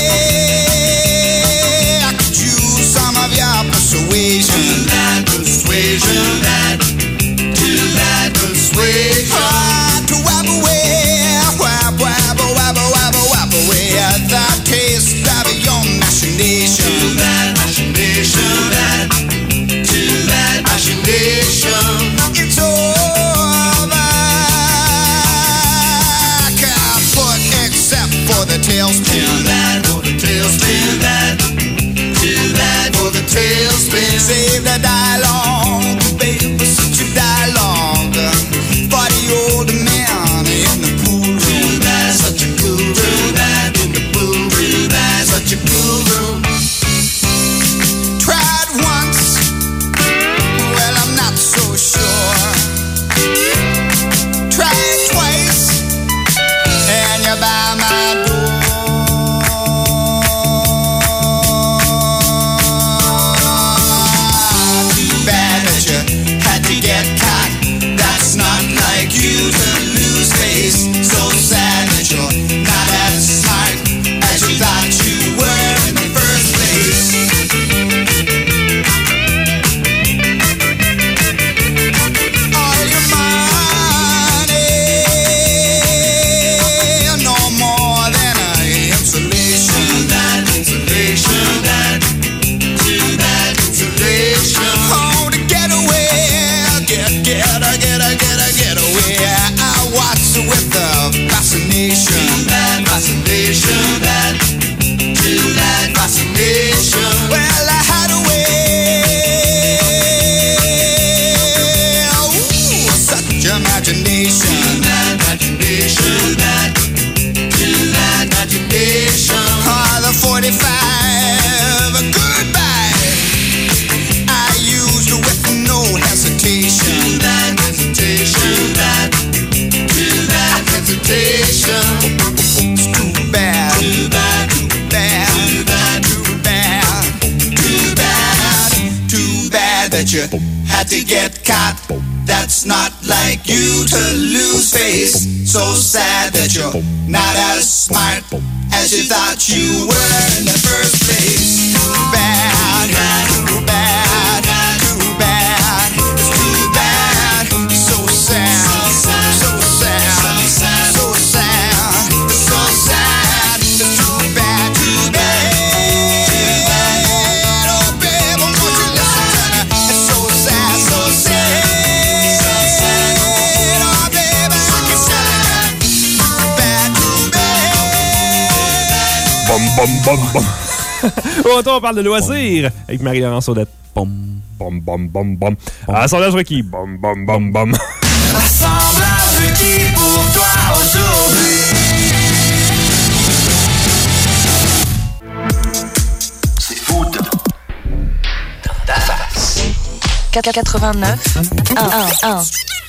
I could use some of your persuasion. Too bad persuasion. Too bad persuasion. To wap away, wap away that taste of your machination. Too bad machination. Too bad machination. It's over. Kaput except for the tailspin. Too bad for the tailspin. Too bad for the tailspin. Save the dialogue, baby, such a dialogue. For the old man in the pool room. Too bad, such a cool room. Too bad in the pool room. Too bad, such a cool room. Tried once, well, I'm not so sure. Tried twice, and you're by my door. Too bad that you had to get caught. That's not like you to lose face. So sad that you're not as smart as you thought you were in the first place. All your money, no more than a insulation. Too bad insulation. Too bad insulation. Oh, to get away, get away. I watch with fascination. Too bad fascination. Too bad fascination. Well, I had a way. Ooh, such imagination. Too bad imagination. Too bad imagination. The 45, goodbye. I used with no hesitation. Too bad hesitation. Too bad hesitation. It's too bad. Too bad. Too bad. Too bad. Too bad. Too bad that you had to get caught. That's not like you to lose face. So sad that you're not as smart as you thought you were in the first place. Too bad. Too bad. Too bad. It's too bad. So sad. So sad. So sad. So sad. It's too bad. Too bad. Oh, babe, won't you listen to me? It's so sad. So sad. Oh, babe, I can tell you. Too bad. Too bad. Bom, bom, bom, bom. Au retour, on parle de loisirs avec Marie-Laurence Audette. Bom, bom, bom, bom, bom. Assemblage requis. Bom, bom, bom, bom. Assemblage requis pour toi aujourd'hui. C'est foot dans ta face. 489 111.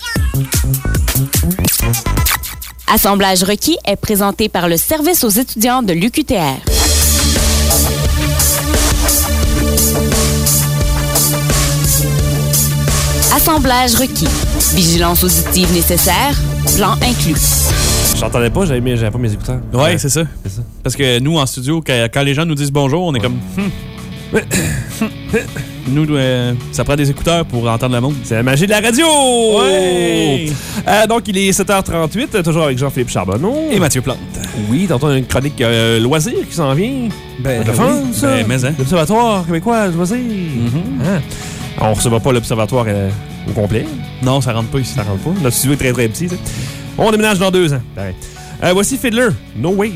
Assemblage requis est présenté par le service aux étudiants de l'UQTR. Assemblage requis. Vigilance auditive nécessaire. Plan inclus. J'entendais pas, j'avais pas mes écouteurs. Ouais, c'est ça. Parce que nous, en studio, quand les gens nous disent bonjour, on est comme... Nous, ça prend des écouteurs pour entendre le monde. C'est la magie de la radio! Ouais! Donc, il est 7h38, toujours avec Jean-Philippe Charbonneau. Et Mathieu Plante. Oui, tantôt, on a une chronique loisirs qui s'en vient. Ben, de fun, ça. Mais hein. L'Observatoire québécois loisirs. On ne recevra pas l'Observatoire Au complet. Non, ça rentre pas ici. Ça rentre pas. Notre studio est très, très petit. T'sais. On déménage dans 2 ans. Pareil. Voici Fiddler, No Wave.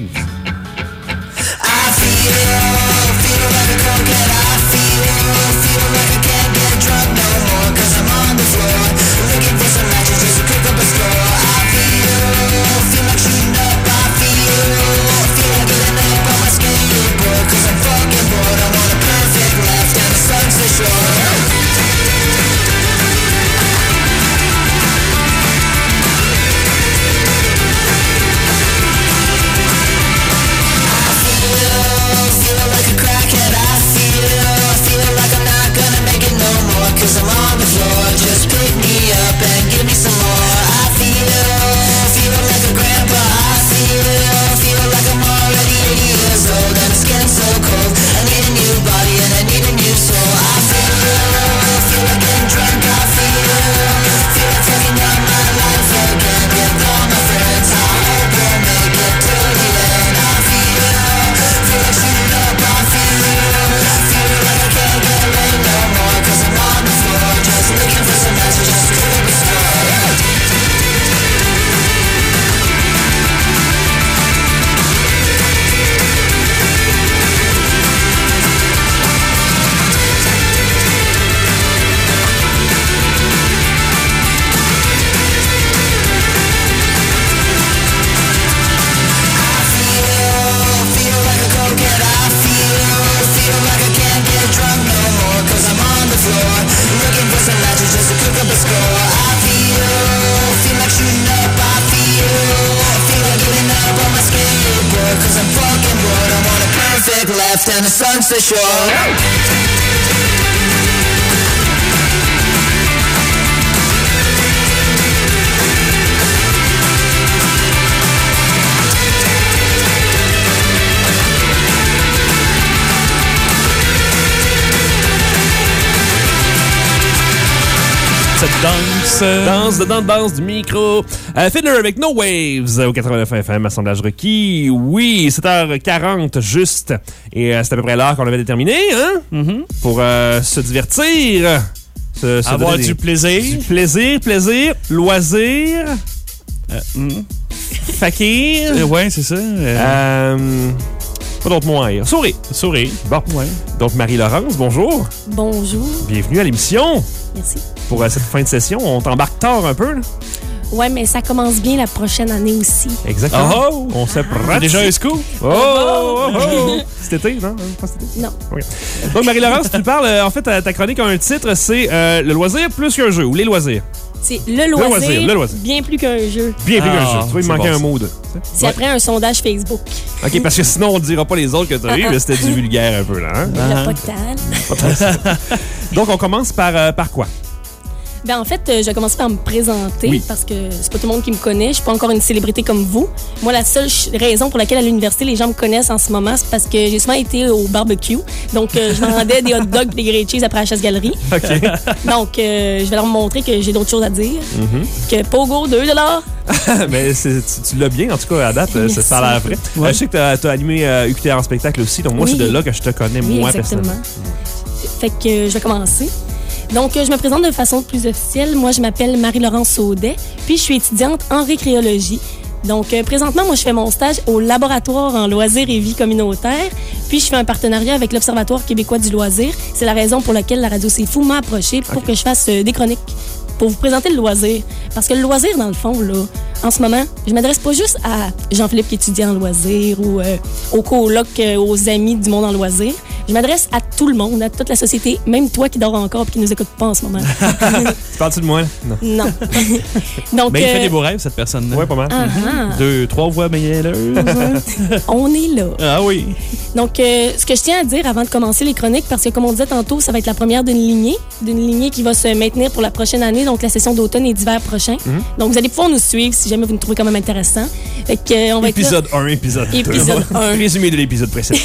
And the sunset shore. Danse du micro. Fiddler avec No Waves au 89 FM, assemblage requis. Oui, 7h40 juste. Et c'est à peu près l'heure qu'on avait déterminé, hein? Pour se divertir. Avoir du plaisir. Du plaisir, loisir. Fakir. Ouais, c'est ça. Pas d'autres mots à dire. Sourire. Bon. Ouais. Donc, Marie-Laurence, bonjour. Bonjour. Bienvenue à l'émission. Merci. Pour cette fin de session, on t'embarque tard un peu, là. Ouais, mais ça commence bien la prochaine année aussi. Exactement. Oh! On se pratique. Déjà un scoop? Oh! Cet été, non? Pas cet été? Non. Oui. Donc, Marie-Laurence, tu parles, en fait, ta chronique a un titre, c'est le loisir plus qu'un jeu, ou les loisirs. C'est le loisir. Le loisir. Bien plus qu'un jeu. Bien plus qu'un jeu. Tu vois, il c'est manquait bon, un mot de. C'est après un sondage Facebook. OK, parce que sinon, on ne dira pas les autres que tu as eu, mais c'était du vulgaire un peu, là. Hein? Le potal. Donc, on commence par quoi? Ben, en fait, je vais commencer par me présenter parce que c'est pas tout le monde qui me connaît. Je suis pas encore une célébrité comme vous. Moi, la seule raison pour laquelle à l'université les gens me connaissent en ce moment, c'est parce que j'ai souvent été au barbecue. Donc, je vendais des hot dogs et des grilled cheese après la chasse-galerie. OK. Donc, je vais leur montrer que j'ai d'autres choses à dire. Que Pogo, $2. Mais tu l'as bien, en tout cas, à date, ça a l'air vrai. Ouais. Je sais que tu as animé UQTR en spectacle aussi, donc moi, c'est de là que je te connais, moi, personnellement. Fait que je vais commencer. Donc, je me présente de façon plus officielle. Moi, je m'appelle Marie-Laurence Saudet, puis je suis étudiante en récréologie. Donc, présentement, moi, je fais mon stage au laboratoire en loisirs et vie communautaire, puis je fais un partenariat avec l'Observatoire québécois du loisir. C'est la raison pour laquelle la Radio C'est Fou m'a approché pour que je fasse des chroniques pour vous présenter le loisir. Parce que le loisir, dans le fond, là, en ce moment, je m'adresse pas juste à Jean-Philippe qui étudie en loisir ou aux colocs, aux amis du monde en loisir. Je m'adresse à tout le monde, à toute la société, même toi qui dors encore et qui nous écoute pas en ce moment. Tu parles-tu de moi? Non. Non. Donc, Mais il fait des beaux rêves, cette personne-là. Ouais, pas mal. 2, 3 voix meilleuses. On est là. Ah oui. Donc, ce que je tiens à dire avant de commencer les chroniques, parce que comme on disait tantôt, ça va être la première d'une lignée qui va se maintenir pour la prochaine année, donc la session d'automne et d'hiver prochain. Donc, vous allez pouvoir nous suivre si jamais vous nous trouvez quand même intéressant. Fait que, on va Épisode 1, épisode 2. Épisode 1. Résumé de l'épisode précédent.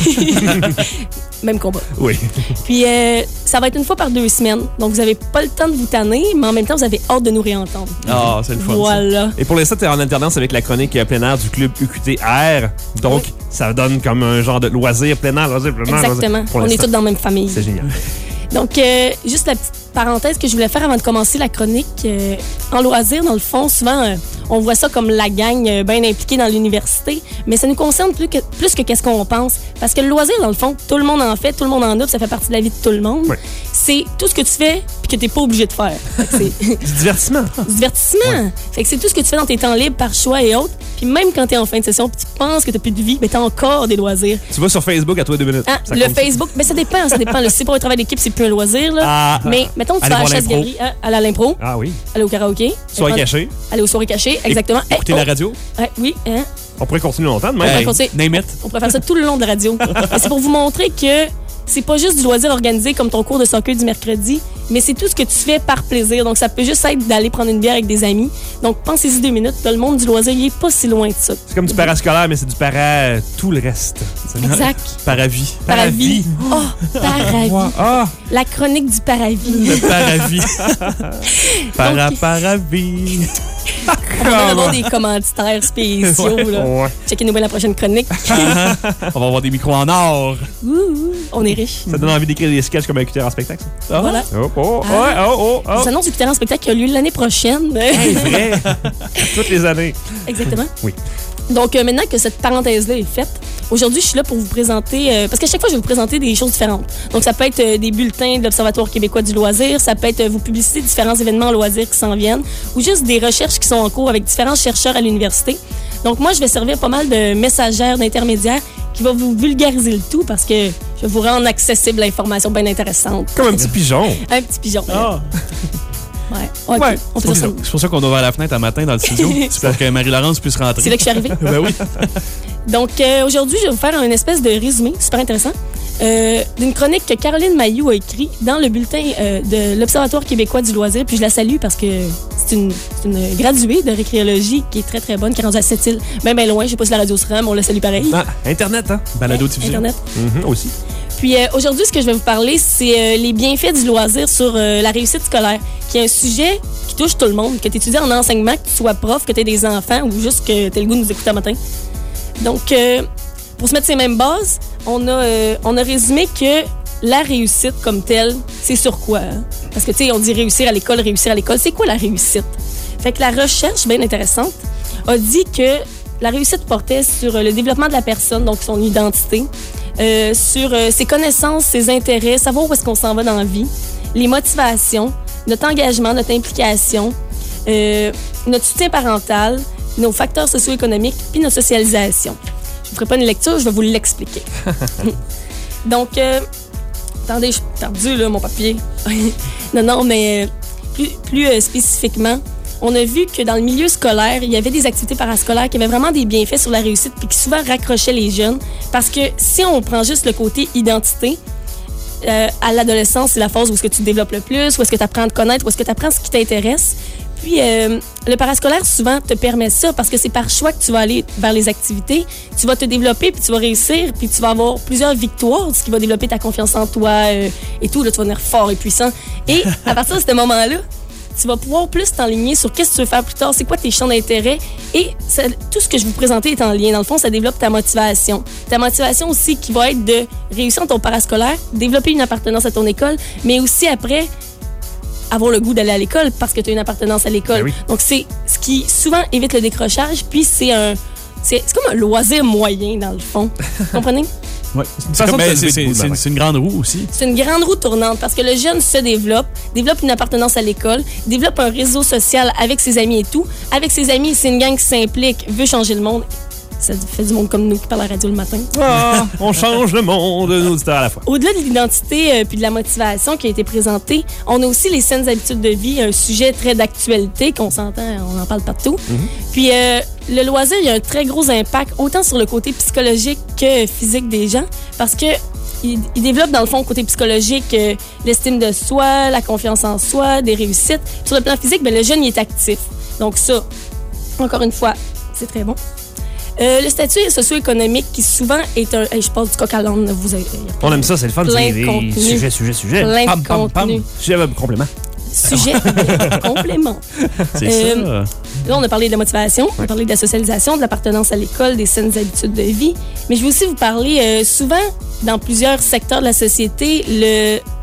Même combat. Oui. Puis, ça va être une fois par 2 semaines. Donc, vous n'avez pas le temps de vous tanner, mais en même temps, vous avez hâte de nous réentendre. Ah, c'est le fun. Voilà. Et pour l'instant, tu es en alternance avec la chronique plein air du club UQTR. Donc, ça donne comme un genre de loisir plein air, loisir plein air. Exactement. Pour On est l'instant. tous dans la même famille. C'est génial. Donc, juste la petite parenthèse que je voulais faire avant de commencer la chronique. En loisirs, dans le fond, souvent, on voit ça comme la gang bien impliquée dans l'université, mais ça nous concerne plus que qu'est-ce qu'on pense. Parce que le loisir, dans le fond, tout le monde en fait, tout le monde en a, puis ça fait partie de la vie de tout le monde. Ouais. C'est tout ce que tu fais puis que t'es pas obligé de faire. Fait que c'est Du divertissement. du divertissement. Ouais. Fait que c'est tout ce que tu fais dans tes temps libres par choix et autres. Puis même quand t'es en fin de session puis tu penses que t'as plus de vie, ben t'as encore des loisirs. Tu vas sur Facebook à toi 2 minutes. Ah, Ça le compte. Facebook, ben ça dépend. Le c'est pour le travail d'équipe, c'est plus un loisir. Là. Mais mettons que tu Aller vas à la voir chasse-galerie, aller à l'impro, Ah oui. aller au karaoké. Soirée cachée. Aller aux soirées cachées, exactement. Écouter la radio. Oui, hein? On pourrait continuer longtemps de même. Hey. continuer. Name it. On pourrait faire ça tout le long de la radio. Mais c'est pour vous montrer que c'est pas juste du loisir organisé comme ton cours de soccer du mercredi, mais c'est tout ce que tu fais par plaisir. Donc, ça peut juste être d'aller prendre une bière avec des amis. Donc, pensez-y 2 minutes. Le monde du loisir, il est pas si loin de ça. C'est comme du parascolaire, mais c'est du para tout le reste. Exact. Paravie. Paravis. Oh, Paravis. Ah! La chronique du Paravis. Le paravie. Paravie. On va avoir des commanditaires spéciaux. Là. Ouais. Checkez-nous bien la prochaine chronique. On va avoir des micros en or. Ouh, on est riches. Ça donne envie d'écrire des sketchs comme un cutter en spectacle, ça? Voilà. Oh, oh, ouais, oh, Je vous annonce du terrain en spectacle qui a lieu l'année prochaine. C'est vrai. Toutes les années. Exactement. Oui. Donc, maintenant que cette parenthèse-là est faite, aujourd'hui, je suis là pour vous présenter... parce qu'à chaque fois, je vais vous présenter des choses différentes. Donc, ça peut être des bulletins de l'Observatoire québécois du loisir, ça peut être vous publiciter différents événements loisirs qui s'en viennent, ou juste des recherches qui sont en cours avec différents chercheurs à l'université. Donc, moi, je vais servir pas mal de messagère, d'intermédiaire, qui va vous vulgariser le tout parce que je vais vous rendre accessible l'information bien intéressante. Comme un petit pigeon. Un petit pigeon. Ah. Ouais. OK. Ouais. On peut dire ça. C'est pour ça qu'on a ouvert la fenêtre un matin dans le studio. C'est pour que Marie-Laurence puisse rentrer. C'est là que je suis arrivée. Ben oui. Donc, aujourd'hui, je vais vous faire une espèce de résumé super intéressant d'une chronique que Caroline Mailloux a écrite dans le bulletin de l'Observatoire québécois du loisir. Puis je la salue parce que c'est une graduée de récréologie qui est très, très bonne, qui est rendue à Sept-Îles. Bien loin, je sais pas si la radio se rend, mais on la salue pareil. Ah, Internet, hein? Balado-diffusion. Internet. Aussi. Puis aujourd'hui, ce que je vais vous parler, c'est les bienfaits du loisir sur la réussite scolaire, qui est un sujet qui touche tout le monde, que tu étudies en enseignement, que tu sois prof, que tu aies des enfants ou juste que tu aies le goût de nous écouter un matin. Donc, pour se mettre ces mêmes bases, on a résumé que la réussite comme telle, c'est sur quoi? Hein? Parce que, tu sais, on dit réussir à l'école. C'est quoi la réussite? Fait que la recherche, bien intéressante, a dit que la réussite portait sur le développement de la personne, donc son identité, sur ses connaissances, ses intérêts, savoir où est-ce qu'on s'en va dans la vie, les motivations, notre engagement, notre implication, notre soutien parental, nos facteurs socio-économiques, puis notre socialisation. Je ne vous ferai pas une lecture, je vais vous l'expliquer. Donc, attendez, je suis perdue, là, mon papier. non, mais plus spécifiquement, on a vu que dans le milieu scolaire, il y avait des activités parascolaires qui avaient vraiment des bienfaits sur la réussite puis qui souvent raccrochaient les jeunes. Parce que si on prend juste le côté identité, à l'adolescence, c'est la phase où est-ce que tu te développes le plus, où est-ce que tu apprends à te connaître, où est-ce que tu apprends ce qui t'intéresse. Puis, le parascolaire, souvent, te permet ça parce que c'est par choix que tu vas aller vers les activités. Tu vas te développer, puis tu vas réussir, puis tu vas avoir plusieurs victoires, ce qui va développer ta confiance en toi et tout. Là, tu vas devenir fort et puissant. Et à partir de ce moment-là, tu vas pouvoir plus t'enligner sur qu'est-ce que tu veux faire plus tard, c'est quoi tes champs d'intérêt. Et tout ce que je vous présenter est en lien. Dans le fond, ça développe ta motivation. Ta motivation aussi qui va être de réussir ton parascolaire, développer une appartenance à ton école, mais aussi après avoir le goût d'aller à l'école parce que tu as une appartenance à l'école. Ben oui. Donc, c'est ce qui souvent évite le décrochage, puis c'est comme un loisir moyen, dans le fond. Vous comprenez? Oui. C'est une grande roue aussi. C'est une grande roue tournante parce que le jeune se développe une appartenance à l'école, développe un réseau social avec ses amis et tout. Avec ses amis, c'est une gang qui s'implique, veut changer le monde. Ça fait du monde comme nous qui parle à la radio le matin. Ah, on change le monde, nos auditeurs à la fois. Au-delà de l'identité puis de la motivation qui a été présentée, on a aussi les saines habitudes de vie, un sujet très d'actualité qu'on s'entend, on en parle partout. Puis le loisir, il y a un très gros impact autant sur le côté psychologique que physique des gens parce que il développe dans le fond le côté psychologique, l'estime de soi, la confiance en soi, des réussites. Sur le plan physique, le jeune il est actif. Donc ça, encore une fois, c'est très bon. Le statut socio-économique qui souvent est un... je passe du coq à l'âne. On aime ça, c'est le fun. Plein C'est de contenu. Sujet. Plein Pam, de pam, pam. contenu. Sujet, complément. Sujet, complément. C'est ça. Là, on a parlé de la motivation, on a parlé de la socialisation, de l'appartenance à l'école, des saines habitudes de vie. Mais je vais aussi vous parler souvent, dans plusieurs secteurs de la société,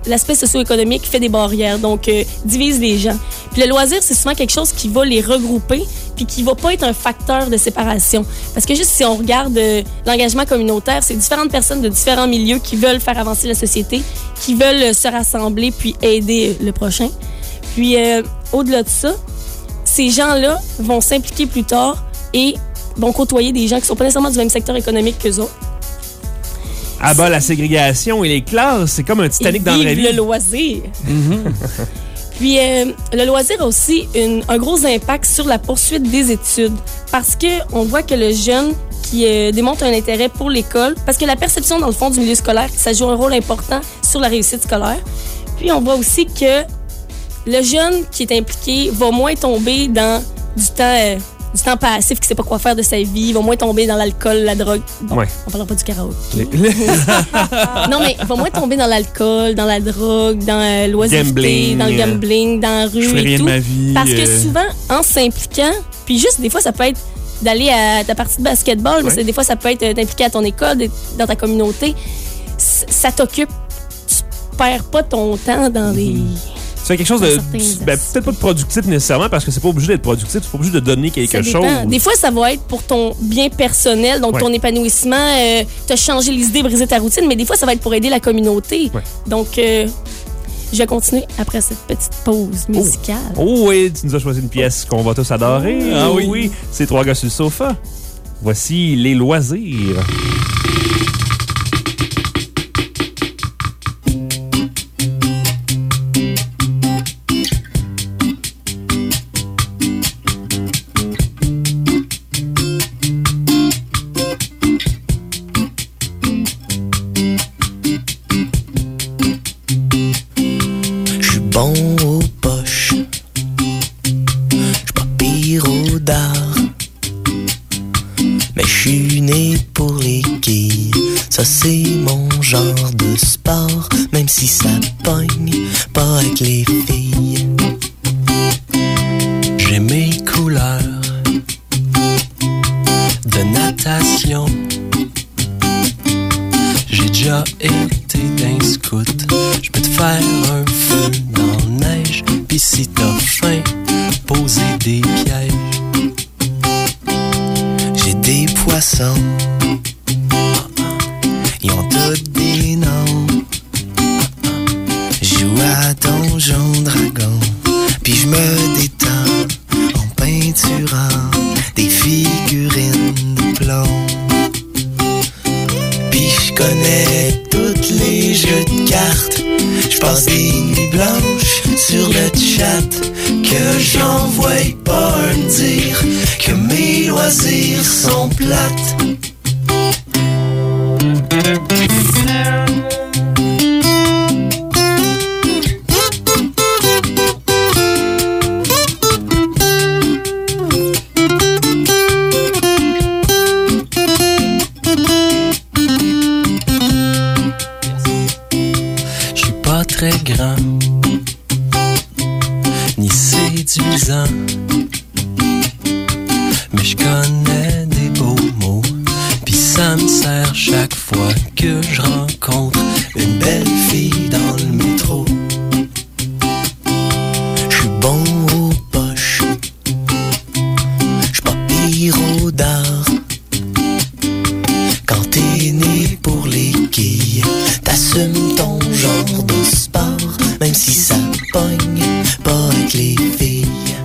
l'aspect socio-économique fait des barrières, donc divise les gens. Puis le loisir, c'est souvent quelque chose qui va les regrouper puis qui va pas être un facteur de séparation. Parce que juste si on regarde l'engagement communautaire, c'est différentes personnes de différents milieux qui veulent faire avancer la société, qui veulent se rassembler puis aider le prochain. Puis au-delà de ça, ces gens-là vont s'impliquer plus tard et vont côtoyer des gens qui sont pas nécessairement du même secteur économique qu'eux autres. Ah bah, la ségrégation et les classes, c'est comme un Titanic dans la vraie vie. Le loisir. Puis, le loisir a aussi un gros impact sur la poursuite des études parce qu'on voit que le jeune qui démontre un intérêt pour l'école, parce que la perception, dans le fond, du milieu scolaire, ça joue un rôle important sur la réussite scolaire. Puis, on voit aussi que le jeune qui est impliqué va moins tomber dans du temps passif, qui sait pas quoi faire de sa vie, il va moins tomber dans l'alcool, la drogue. Bon, on parlera pas du karaoké. Non, mais il va moins tomber dans l'alcool, dans la drogue, dans l'oisiveté, dans le gambling, dans la rue je fais rien et tout. De ma vie, parce que souvent, en s'impliquant, puis juste des fois, ça peut être d'aller à ta partie de basketball, mais des fois, ça peut être d'impliquer à ton école, dans ta communauté. Ça t'occupe. Tu perds pas ton temps dans des... C'est quelque chose de peut-être pas de productif nécessairement parce que c'est pas obligé d'être productif, c'est pas obligé de donner quelque chose. Des fois, ça va être pour ton bien personnel, donc ton épanouissement, te changer les idées, briser ta routine, mais des fois, ça va être pour aider la communauté. Ouais. Donc, je vais continuer après cette petite pause musicale. Oh oui, tu nous as choisi une pièce qu'on va tous adorer. Ah oui, c'est Trois gars sur le sofa. Voici les loisirs. Ça c'est mon genre de sport, même si ça pogne pas avec les filles. J'ai mes couleurs de natation. J'ai déjà été d'un scout. Je peux te faire un feu dans la neige, pis si t'as faim, poser des pièges. J'ai des poissons. Ils ont tous des noms. Joue à Donjon Dragon, puis je me détends en peinturant des figurines de plomb. Puis je connais tous les jeux de cartes. Je passe des nuits blanches sur le chat. Que j'envoie pas me dire que mes loisirs sont plates. Je suis pas très grand, ni séduisant, mais je connais des beaux mots. Pis ça me sert chaque fois que je rencontre une belle fille dans le métro. Je suis bon aux poches, je suis pas pire au dard. Quand t'es né pour les quilles, t'assumes ton genre de sport, même si ça pogne pas avec les filles.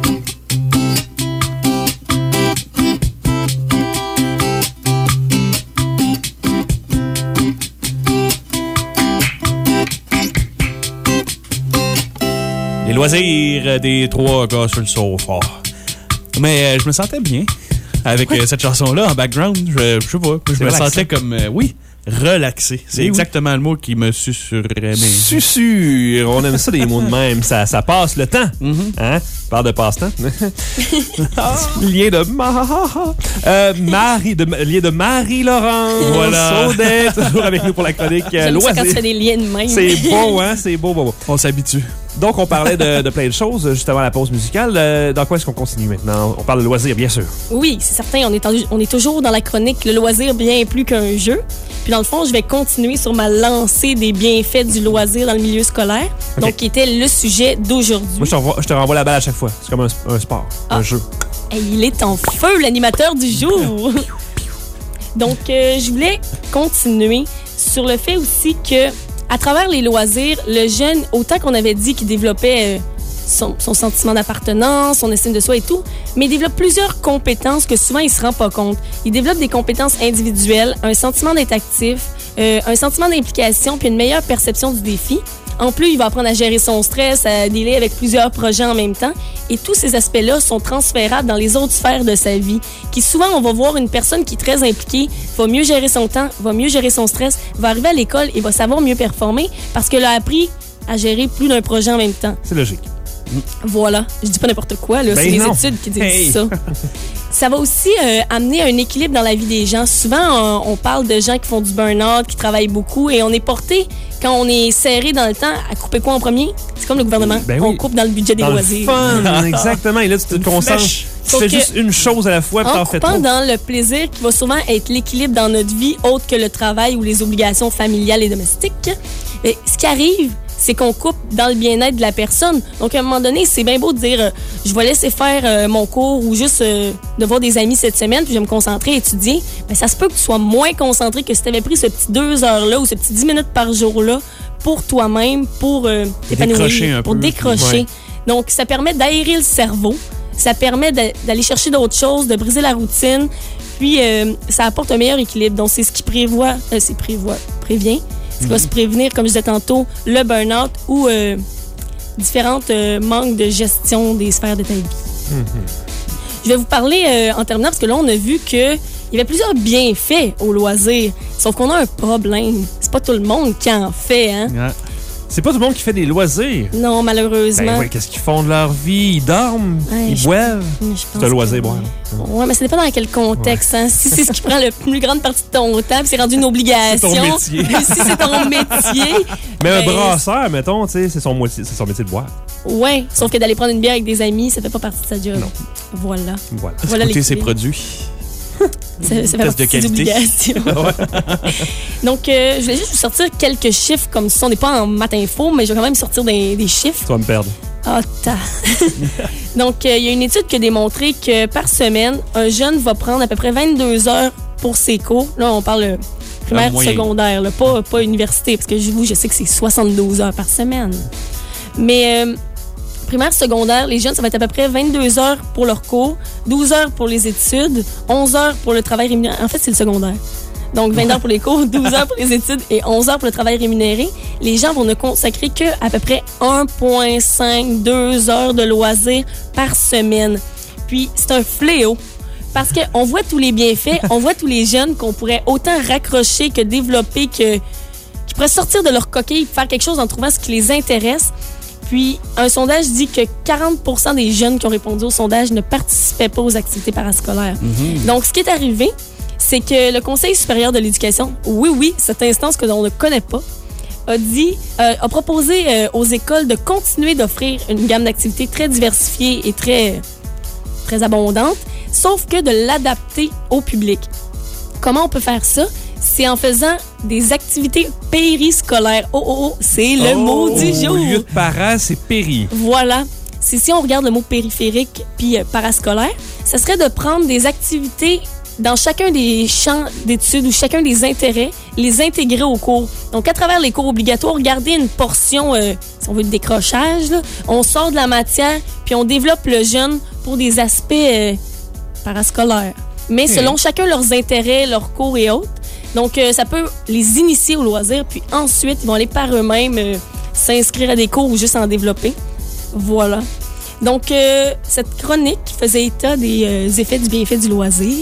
Les loisirs des trois gars sur le sofa. Mais je me sentais bien avec cette chanson-là en background. Je sais pas. Je me sentais comme, relaxé. C'est exactement le mot qui me susurrait. Susurre. On aime ça des mots de même. Ça passe le temps. Hein? Parle de passe-temps. Lien de Marie-Laurence. Voilà. Saudet, toujours avec nous pour la chronique J'aime loisirs. ça quand tu fais des liens de même. C'est beau, hein? C'est beau. On s'habitue. Donc, on parlait de plein de choses juste avant la pause musicale. Dans quoi est-ce qu'on continue maintenant? On parle de loisirs, bien sûr. Oui, c'est certain. On est toujours dans la chronique le loisir bien plus qu'un jeu. Puis dans le fond, je vais continuer sur ma lancée des bienfaits du loisir dans le milieu scolaire. Okay. Donc, qui était le sujet d'aujourd'hui. Moi, je te renvoie la balle à chaque fois. C'est comme un sport, un jeu. Et il est en feu, l'animateur du jour. Donc, je voulais continuer sur le fait aussi que à travers les loisirs, le jeune, autant qu'on avait dit qu'il développait son sentiment d'appartenance, son estime de soi et tout, mais il développe plusieurs compétences que souvent il se rend pas compte. Il développe des compétences individuelles, un sentiment d'être actif, un sentiment d'implication, puis une meilleure perception du défi. En plus, il va apprendre à gérer son stress, à dealer avec plusieurs projets en même temps. Et tous ces aspects-là sont transférables dans les autres sphères de sa vie. Qui souvent, on va voir une personne qui est très impliquée, va mieux gérer son temps, va mieux gérer son stress, va arriver à l'école et va savoir mieux performer parce qu'elle a appris à gérer plus d'un projet en même temps. C'est logique. Voilà. Je dis pas n'importe quoi, là. Ben c'est les non. études qui disent ça. Ça va aussi amener un équilibre dans la vie des gens. Souvent, on parle de gens qui font du burn-out, qui travaillent beaucoup, et on est porté, quand on est serré dans le temps, à couper quoi en premier? C'est comme le gouvernement. Ben on oui. coupe dans le budget des Dans loisirs. le fun, exactement. Et là, tu te concentres. Tu fais juste une chose à la fois, puis en t'en fais coupant trop. dans le plaisir qui va souvent être l'équilibre dans notre vie, autre que le travail ou les obligations familiales et domestiques, et ce qui arrive, c'est qu'on coupe dans le bien-être de la personne. Donc, à un moment donné, c'est bien beau de dire je vais laisser faire mon cours ou juste de voir des amis cette semaine, puis je vais me concentrer, étudier. Mais ça se peut que tu sois moins concentré que si tu avais pris ce petit 2 heures-là ou ce petit 10 minutes par jour-là pour toi-même, pour t'épanouir, pour décrocher. Ouais. Donc, ça permet d'aérer le cerveau. Ça permet d'aller chercher d'autres choses, de briser la routine. Puis, ça apporte un meilleur équilibre. Donc, c'est ce qui prévient. Ce qui va se prévenir, comme je disais tantôt, le burn-out ou différentes manques de gestion des sphères de ta vie. Je vais vous parler en terminant, parce que là, on a vu qu'il y avait plusieurs bienfaits au loisir. Sauf qu'on a un problème. C'est pas tout le monde qui en fait, hein? Ouais. C'est pas tout le monde qui fait des loisirs. Non, malheureusement. Ben ouais, qu'est-ce qu'ils font de leur vie? Ils dorment? Ouais, Ils boivent? C'est un loisir, boire. Ouais, mais ça dépend dans quel contexte. Hein? Si c'est ce qui prend la plus grande partie de ton temps, puis c'est rendu une obligation. C'est ton métier. Si c'est ton métier. Mais un ben, brasseur, mettons, tu sais, c'est son métier de boire. Ouais, sauf que d'aller prendre une bière avec des amis, ça fait pas partie de sa job. Non. Voilà. Voilà écouter ses l'équilibre. produits. Ça fait Test partie de qualité. d'obligation. Donc, je voulais juste vous sortir quelques chiffres comme ça. On n'est pas en maths info, mais je vais quand même sortir des chiffres. Tu vas me perdre. Ah, Donc, il y a une étude qui a démontré que par semaine, un jeune va prendre à peu près 22 heures pour ses cours. Là, on parle primaire, moyen. secondaire, là, pas université, parce que je sais que c'est 72 heures par semaine. Mais primaire, secondaire, les jeunes, ça va être à peu près 22 heures pour leurs cours, 12 heures pour les études, 11 heures pour le travail rémunéré. En fait, c'est le secondaire. Donc, 20 heures pour les cours, 12 heures pour les études et 11 heures pour le travail rémunéré. Les gens vont ne consacrer qu'à peu près 1,5, 2 heures de loisirs par semaine. Puis, c'est un fléau. Parce qu'on voit tous les bienfaits, on voit tous les jeunes qu'on pourrait autant raccrocher que développer, qui pourraient sortir de leur coquille, faire quelque chose en trouvant ce qui les intéresse. Puis, un sondage dit que 40% des jeunes qui ont répondu au sondage ne participaient pas aux activités parascolaires. Donc, ce qui est arrivé, c'est que le Conseil supérieur de l'éducation, oui, cette instance que l'on ne connaît pas, a proposé aux écoles de continuer d'offrir une gamme d'activités très diversifiée et très abondante, sauf que de l'adapter au public. Comment on peut faire ça? C'est en faisant des activités périscolaires. C'est le mot du jour. Au lieu de para, c'est péri. Voilà. Si on regarde le mot périphérique puis parascolaire, ça serait de prendre des activités dans chacun des champs d'études ou chacun des intérêts, les intégrer au cours. Donc, à travers les cours obligatoires, garder une portion, si on veut, de décrochage, là, on sort de la matière puis on développe le jeune pour des aspects parascolaires. Mais selon chacun leurs intérêts, leurs cours et autres. Donc, ça peut les initier au loisir, puis ensuite, ils vont aller par eux-mêmes s'inscrire à des cours ou juste en développer. Voilà. Donc, cette chronique faisait état des effets du bienfait du loisir.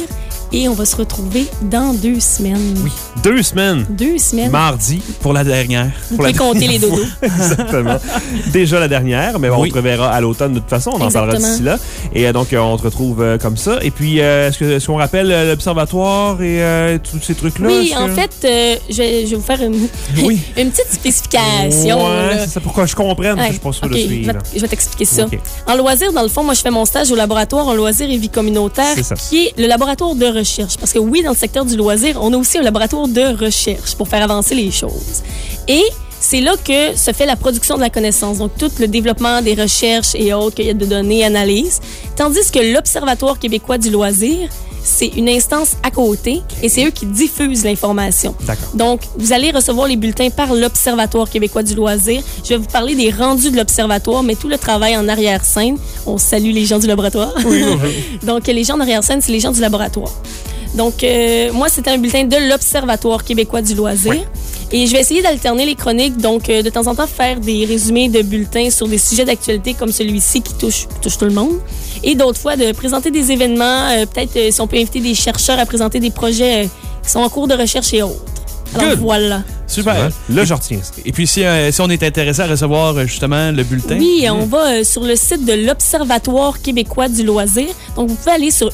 Et on va se retrouver dans 2 semaines. Oui. 2 semaines. 2 semaines. Mardi. Pour la dernière. Vous pouvez compter les dodos. Exactement. Déjà la dernière, mais bon, on te reverra à l'automne de toute façon. On en parlera d'ici là. Et donc, on te retrouve comme ça. Et puis, est-ce qu'on rappelle l'observatoire et tous ces trucs-là? Oui, en fait, je vais vous faire une petite spécification. Ouais, c'est ça pour que je comprenne. Je suis pas sûr de suivre. Je vais t'expliquer ça. En loisir, dans le fond, moi, je fais mon stage au laboratoire en loisir et vie communautaire, qui est le laboratoire de recherche. Parce que oui, dans le secteur du loisir, on a aussi un laboratoire de recherche pour faire avancer les choses. Et c'est là que se fait la production de la connaissance. Donc, tout le développement des recherches et autres, qu'il y a de données, analyses. Tandis que l'Observatoire québécois du loisir, c'est une instance à côté et c'est eux qui diffusent l'information. D'accord. Donc, vous allez recevoir les bulletins par l'Observatoire québécois du loisir. Je vais vous parler des rendus de l'Observatoire, mais tout le travail en arrière-scène. On salue les gens du laboratoire. Oui, donc, les gens en arrière-scène, c'est les gens du laboratoire. Donc, moi, c'était un bulletin de l'Observatoire québécois du loisir. Oui. Et je vais essayer d'alterner les chroniques, donc de temps en temps faire des résumés de bulletins sur des sujets d'actualité comme celui-ci qui touche tout le monde. Et d'autres fois, de présenter des événements, peut-être si on peut inviter des chercheurs à présenter des projets qui sont en cours de recherche et autres. Alors voilà. Super. Là, je retiens ça. Et puis, si on est intéressé à recevoir justement le bulletin... Oui, on va sur le site de l'Observatoire québécois du loisir. Donc, vous pouvez aller sur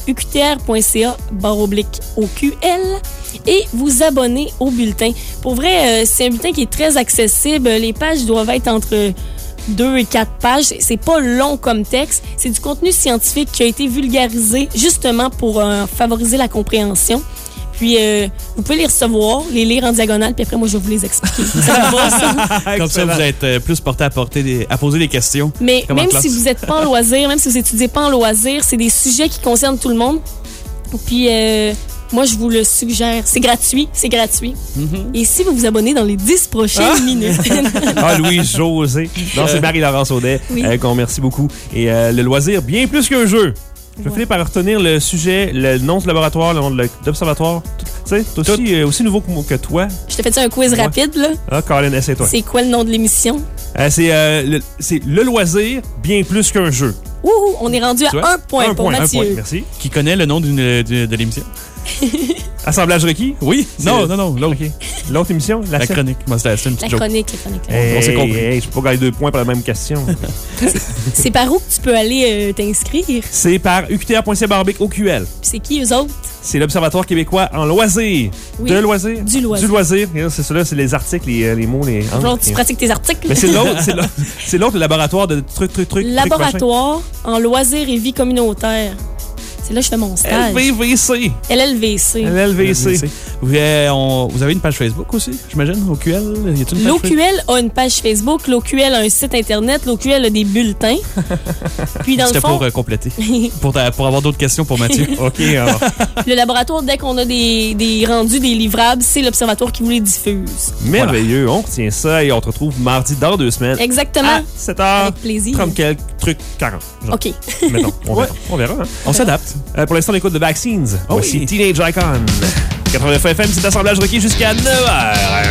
uqtr.ca/OQL et vous abonner au bulletin. Pour vrai, c'est un bulletin qui est très accessible. Les pages doivent être entre 2 et 4 pages. C'est pas long comme texte. C'est du contenu scientifique qui a été vulgarisé justement pour favoriser la compréhension. Puis, vous pouvez les recevoir, les lire en diagonale, puis après, moi, je vais vous les expliquer. Ça va, ça? Comme ça, vous êtes plus porté à poser des questions. Mais même si vous n'êtes pas en loisir, même si vous étudiez pas en loisir, c'est des sujets qui concernent tout le monde. Puis, moi, je vous le suggère. C'est gratuit. Et si vous vous abonnez dans les 10 prochaines minutes... Louise-Josée. Non, c'est Marie-Laurence Audet qu'on remercie beaucoup. Et le loisir, bien plus qu'un jeu. Je vais finir par retenir le sujet, le nom du laboratoire, le nom de l'observatoire. Tu sais, c'est aussi nouveau que toi. Je t'ai fait un quiz rapide, là. Ah, Colin, essaie-toi. C'est quoi le nom de l'émission? C'est le loisir, bien plus qu'un jeu. Ouh, on est rendu à 1 point pour Mathieu. 1 point, merci. Qui connaît le nom de l'émission? Assemblage requis? Oui. Non, l'autre. Okay. L'autre émission? La chronique. Moi, c'était une petite joke. La chronique. On s'est compris. Je peux pas gagner 2 points pour la même question. C'est par où que tu peux aller t'inscrire? C'est par uqtr.ca/OQL. C'est qui, eux autres? C'est l'Observatoire québécois en loisirs. Oui. De loisirs? Du loisir. Du loisir. C'est ça, là, c'est les articles, les mots, les... Alors, tu pratiques tes articles. Mais c'est l'autre, le laboratoire de trucs. Laboratoire en loisirs et vie communautaire. C'est là que je fais mon stage. LVC. Vous avez une page Facebook aussi, j'imagine, OQL? L'OQL a une page Facebook, l'OQL a un site Internet, l'OQL a des bulletins. Puis dans le fond... pour compléter, pour avoir d'autres questions pour Mathieu. OK. Alors. Le laboratoire, dès qu'on a des rendus, des livrables, c'est l'Observatoire qui vous les diffuse. Merveilleux. Voilà. On retient ça et on te retrouve mardi dans 2 semaines. Exactement. À 7h. Avec plaisir. 30 quelques trucs 40. Genre. OK. Mettons, on verra. Hein. On s'adapte. Pour l'instant, on écoute The Vaccines. Voici Teenage Icon. 89 FM, c'est Assemblage requis jusqu'à 9h.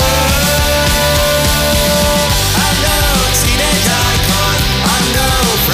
Teenage icon, I know.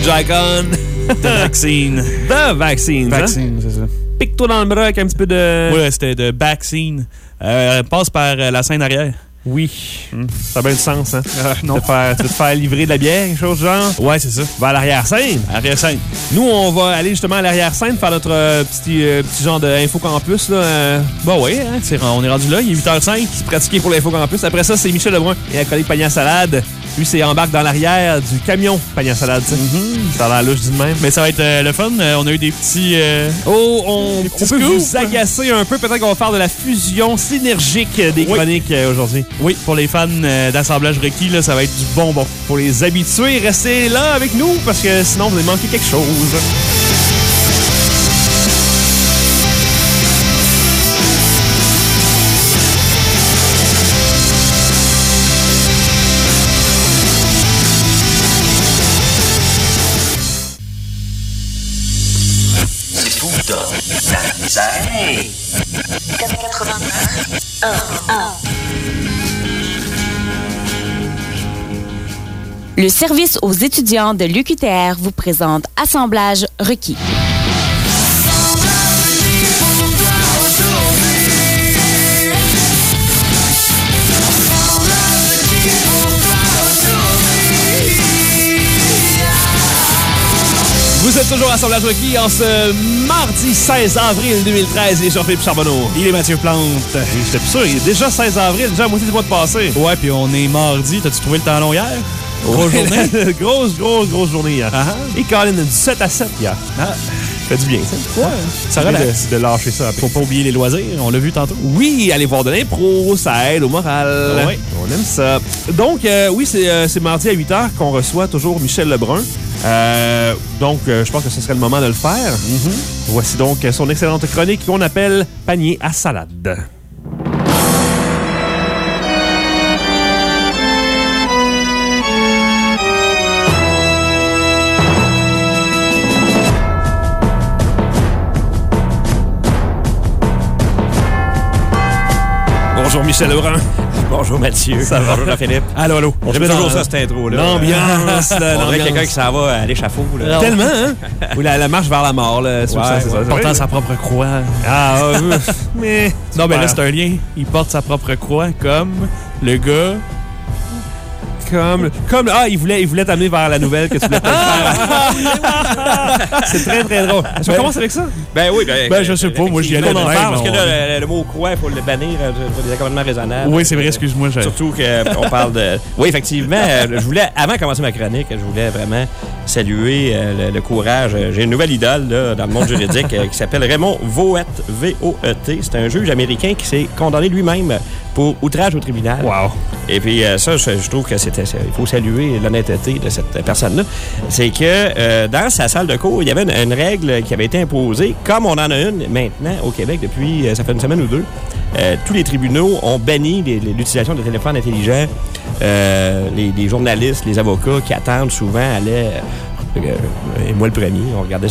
Jack On. The Vaccine. The Vaccine. Vaccine, c'est ça. Pique-toi dans le bras avec un petit peu de... Ouais, c'était de Vaccine. Passe par la scène arrière. Oui. Ça a bien du sens, hein? Non. Tu vas te faire livrer de la bière, quelque chose du genre? Ouais, c'est ça. Va à l'arrière-scène. Arrière-scène. Nous, on va aller justement à l'arrière-scène faire notre petit genre d'infocampus. Bon, oui, hein, on est rendu là. Il est 8h05. Se pratiquer pour l'infocampus. Après ça, c'est Michel Lebrun et la collègue Panier à salade. Lui, c'est embarque dans l'arrière du camion Panier à salade. Ça a l'air louche, je dis de même. Mais ça va être le fun. On a eu des petits... on peut scoops. vous agacer un peu. Peut-être qu'on va faire de la fusion synergique des chroniques aujourd'hui. Oui, pour les fans d'assemblage requis, là, ça va être du bonbon. Pour les habitués, restez là avec nous parce que sinon, vous allez manquer quelque chose. C'est fou, Tom. La misère. 89. Le service aux étudiants de l'UQTR vous présente Assemblage requis. Vous êtes toujours à Assemblage requis en ce mardi 16 avril 2013. Il est Jean-Philippe Charbonneau. Il est Mathieu Plante. J'étais plus sûr, il est déjà 16 avril, déjà à moitié du mois de passé. Ouais, puis on est mardi. T'as-tu trouvé le temps long hier? Grosse journée. grosse journée hier. Et Colin, du 7 à 7 hier. Fait du bien, ça. Ouais, ça relaxe. De lâcher ça après. Faut pas oublier les loisirs, on l'a vu tantôt. Oui, aller voir de l'impro, ça aide au moral. Oui. On aime ça. Donc, oui, c'est mardi à 8h qu'on reçoit toujours Michel Lebrun. Donc, je pense que ce serait le moment de le faire. Voici donc son excellente chronique qu'on appelle Panier à salade. Bonjour Michel Lebrun. Bonjour Mathieu. Ça va? Bonjour Jean-Philippe. Allô. J'aime toujours ça, cette intro-là. L'ambiance. On dirait quelqu'un qui s'en va à l'échafaud. Là. Tellement, hein? Ou la marche vers la mort, là. Ouais, c'est ça. Portant sa propre croix. Mais... Non, mais là, c'est un lien. Il porte sa propre croix comme le gars... Comme il voulait t'amener vers la nouvelle que tu voulais faire. C'est très, très drôle. Est-ce qu'on commence avec ça? Ben oui. Ben, je sais pas. Moi, j'y allais. Parce que là, le mot croix, il faut le bannir pour des accommodements raisonnables. Oui, c'est vrai, excuse-moi. Surtout qu'on parle de... Oui, effectivement. Je voulais, avant de commencer ma chronique, je voulais vraiment saluer le courage. J'ai une nouvelle idole là, dans le monde juridique qui s'appelle Raymond Voet, V-O-E-T. C'est un juge américain qui s'est condamné lui-même pour outrage au tribunal. Wow. Et puis ça, je trouve que il faut saluer l'honnêteté de cette personne-là. C'est que dans sa salle de cours, il y avait une règle qui avait été imposée, comme on en a une maintenant au Québec depuis, ça fait une semaine ou deux. Tous les tribunaux ont banni l'utilisation de téléphones intelligents. Les journalistes, les avocats qui attendent souvent allaient... et moi le premier, on regardait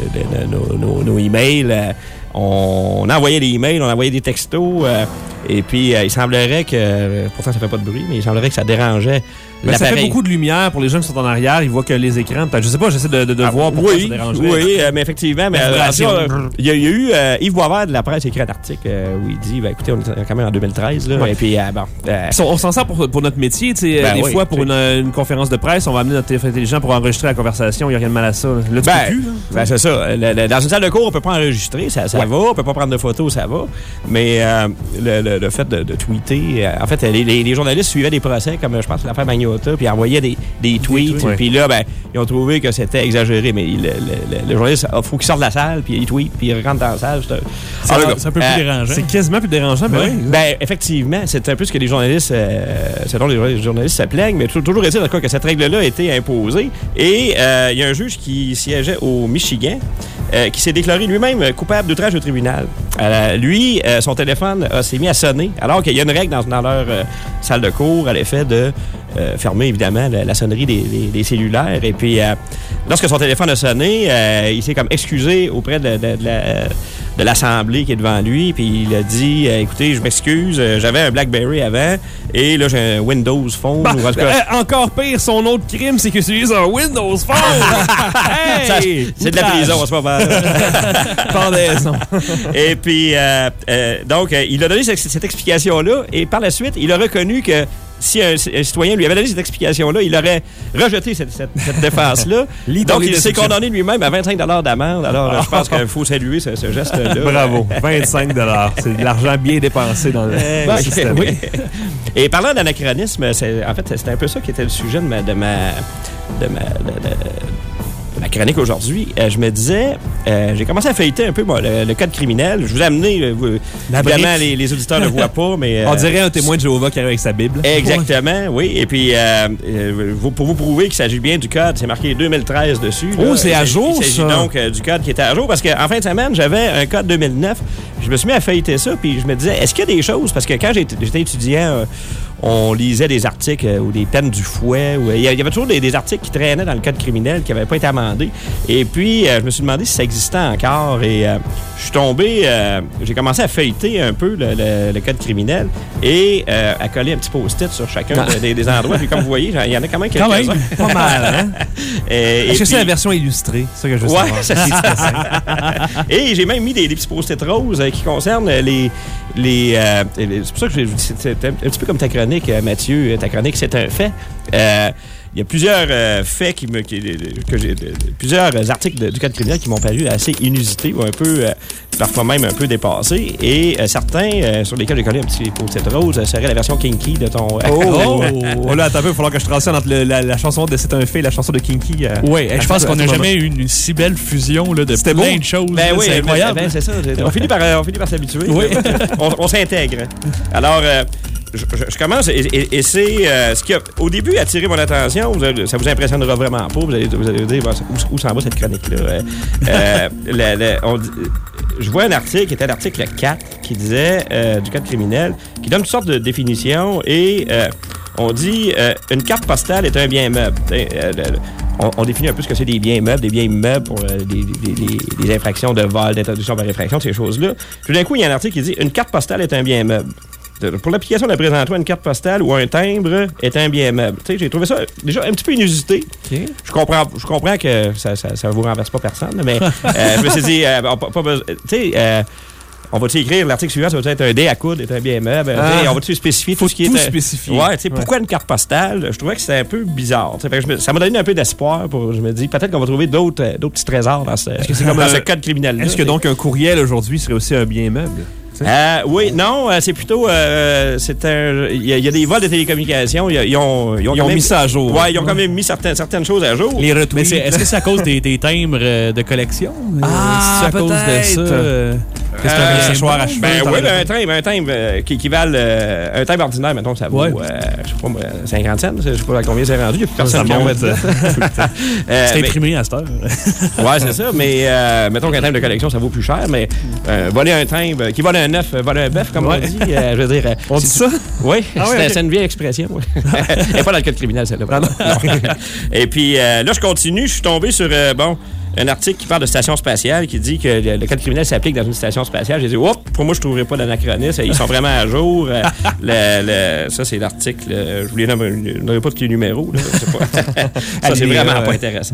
nos emails, on envoyait des emails, on envoyait des textos, et puis il semblerait que, pourtant ça fait pas de bruit, mais il semblerait que ça dérangeait ça fait beaucoup de lumière pour les gens qui sont en arrière, ils voient que les écrans, je sais pas, j'essaie de voir pourquoi ça dérangerait. Oui, mais effectivement, il y a eu Yves Boisvert de la presse écrit un article où il dit, écoutez, on est quand même en 2013, là, et puis on s'en sert pour notre métier, tu sais, des fois pour une conférence de presse, on va amener notre téléphone intelligent pour enregistrer la conversation, il n'y a rien de mal à ça. Là, tu peux plus, c'est ça. Dans une salle de cours, on peut pas enregistrer, ça va, on peut pas prendre de photos, ça va, mais le fait de tweeter, en fait, les journalistes suivaient des procès, comme je pense l'affaire Magnota, puis envoyaient des tweets, puis là, ils ont trouvé que c'était exagéré, mais le journaliste, il faut qu'il sorte de la salle, puis il tweet, puis il rentre dans la salle. C'est un peu plus dérangeant. C'est quasiment plus dérangeant, effectivement, c'est un peu ce que les journalistes, selon les journalistes se plaignent, mais toujours est-il que cette règle-là a été imposée, et il y a un juge qui siégeait au Michigan, qui s'est déclaré lui-même coupable d'outrage au tribunal. Lui, son téléphone s'est mis à sonner, alors qu'il y a une règle dans leur salle de cours à l'effet de fermer, évidemment, la sonnerie des cellulaires. Et puis, lorsque son téléphone a sonné, il s'est comme excusé auprès de de l'Assemblée qui est devant lui, puis il a dit écoutez, je m'excuse, j'avais un BlackBerry avant, et là, j'ai un Windows Phone. Bah, ou en tout cas, encore pire, son autre crime, c'est qu'il utilise un Windows Phone. Hey! C'est de la prison, c'est pas mal. Pendaison. Et puis, donc, il a donné cette explication-là, et par la suite, il a reconnu que si un citoyen lui avait donné cette explication-là, il aurait rejeté cette défense-là. Donc, il s'est condamné lui-même à 25 $ d'amende. Alors, je pense qu'il faut saluer ce geste-là. Bravo. 25 $. C'est de l'argent bien dépensé dans le système. Oui. Et parlant d'anachronisme, en fait, c'était un peu ça qui était le sujet de ma chronique aujourd'hui. Je me disais, j'ai commencé à feuilleter un peu le code criminel. Je vous ai amené, évidemment, les auditeurs ne le voient pas, mais... On dirait un témoin de Jéhovah qui arrive avec sa Bible. Exactement, oui. Et puis, pour vous prouver qu'il s'agit bien du code, c'est marqué 2013 dessus. Oh, c'est à jour, ça! Il s'agit donc du code qui était à jour, parce qu'en fin de semaine, j'avais un code 2009. Je me suis mis à feuilleter ça, puis je me disais, est-ce qu'il y a des choses... Parce que quand j'étais étudiant... on lisait des articles ou des peines du fouet. Il y avait toujours des articles qui traînaient dans le code criminel qui n'avaient pas été amendés. Et puis, je me suis demandé si ça existait encore. Et je suis tombé... j'ai commencé à feuilleter un peu le code criminel et à coller un petit post-it sur chacun des endroits. Puis comme vous voyez, il y en a quand même quelques-uns. Pas mal, hein? Est-ce que c'est la version illustrée? C'est ça que je veux savoir. Ça c'est Et j'ai même mis des petits post-it roses qui concernent c'est pour ça que c'est un petit peu comme ta chronique, Mathieu. Ta chronique, c'est un fait. Il y a plusieurs faits plusieurs articles du code criminel qui m'ont paru assez inusités ou un peu, parfois même un peu dépassés. Et certains, sur lesquels j'ai collé un petit post-it rose, serait la version kinky de ton... Oh là, attends un peu, il va falloir que je transitionne entre la chanson de C'est un fait et la chanson de Kinky. Oui, je pense qu'on n'a jamais eu une si belle fusion là, de plein de choses. Ben oui, c'est incroyable. C'est ça. On finit par s'habituer. Oui. on s'intègre. Alors... Je commence et c'est ce qui a au début attiré mon attention. Ça vous impressionnera vraiment pas. Vous allez dire où s'en va cette chronique-là. Je vois un article qui était l'article 4 qui disait du code criminel qui donne toutes sortes de définitions et on dit une carte postale est un bien meuble. On définit un peu ce que c'est des biens meubles, pour des infractions de vol, d'introduction par infraction, ces choses-là. Tout d'un coup, il y a un article qui dit une carte postale est un bien meuble. Pour l'application de présente-toi, une carte postale ou un timbre est un bien meuble. Tu sais, j'ai trouvé ça déjà un petit peu inusité. Okay. Je comprends que ça vous renverse pas personne, mais je me suis dit, pas besoin. Tu sais, on va-tu écrire l'article suivant, ça va être un dé à coudre est un bien meuble. On va-tu spécifier tout ce qui est. Spécifier. Ouais, tu sais, pourquoi une carte postale? Je trouvais que c'était un peu bizarre. Ça m'a donné un peu d'espoir. Je me dis, peut-être qu'on va trouver d'autres petits trésors dans ce code criminel-là. Est-ce que donc un courriel aujourd'hui serait aussi un bien meuble? Oui, non, c'est plutôt... il y a des vols de télécommunications. Ils ont mis ça à jour. Oui, ils ont quand même mis certaines choses à jour. Les retweets. Mais est-ce que c'est à cause des timbres de collection? C'est à cause de ça? C'est un accessoire à cheveux. Oui, un timbre qui équivalent... un timbre ordinaire, mettons, ça vaut, je sais pas, 50 cents. Je sais pas à combien c'est rendu. Il n'y a plus personne qui en met ça. C'est imprimé à cette heure. Oui, c'est ça. Mais mettons qu'un timbre de collection, ça vaut plus cher. Mais voler un timbre... Qui vole un œuf, voler un bœuf, comme on dit. Je veux dire... On dit ça? Oui, c'est une vieille expression. Elle n'est pas dans le code criminel, celle-là. Et puis là, je continue. Je suis tombé sur... un article qui parle de station spatiale qui dit que le code criminel s'applique dans une station spatiale. J'ai dit, pour moi, je ne trouverais pas d'anachronisme. Ils sont vraiment à jour. Ça, c'est l'article. Je vous n'aurais pas de numéro. Ça, c'est vraiment pas intéressant.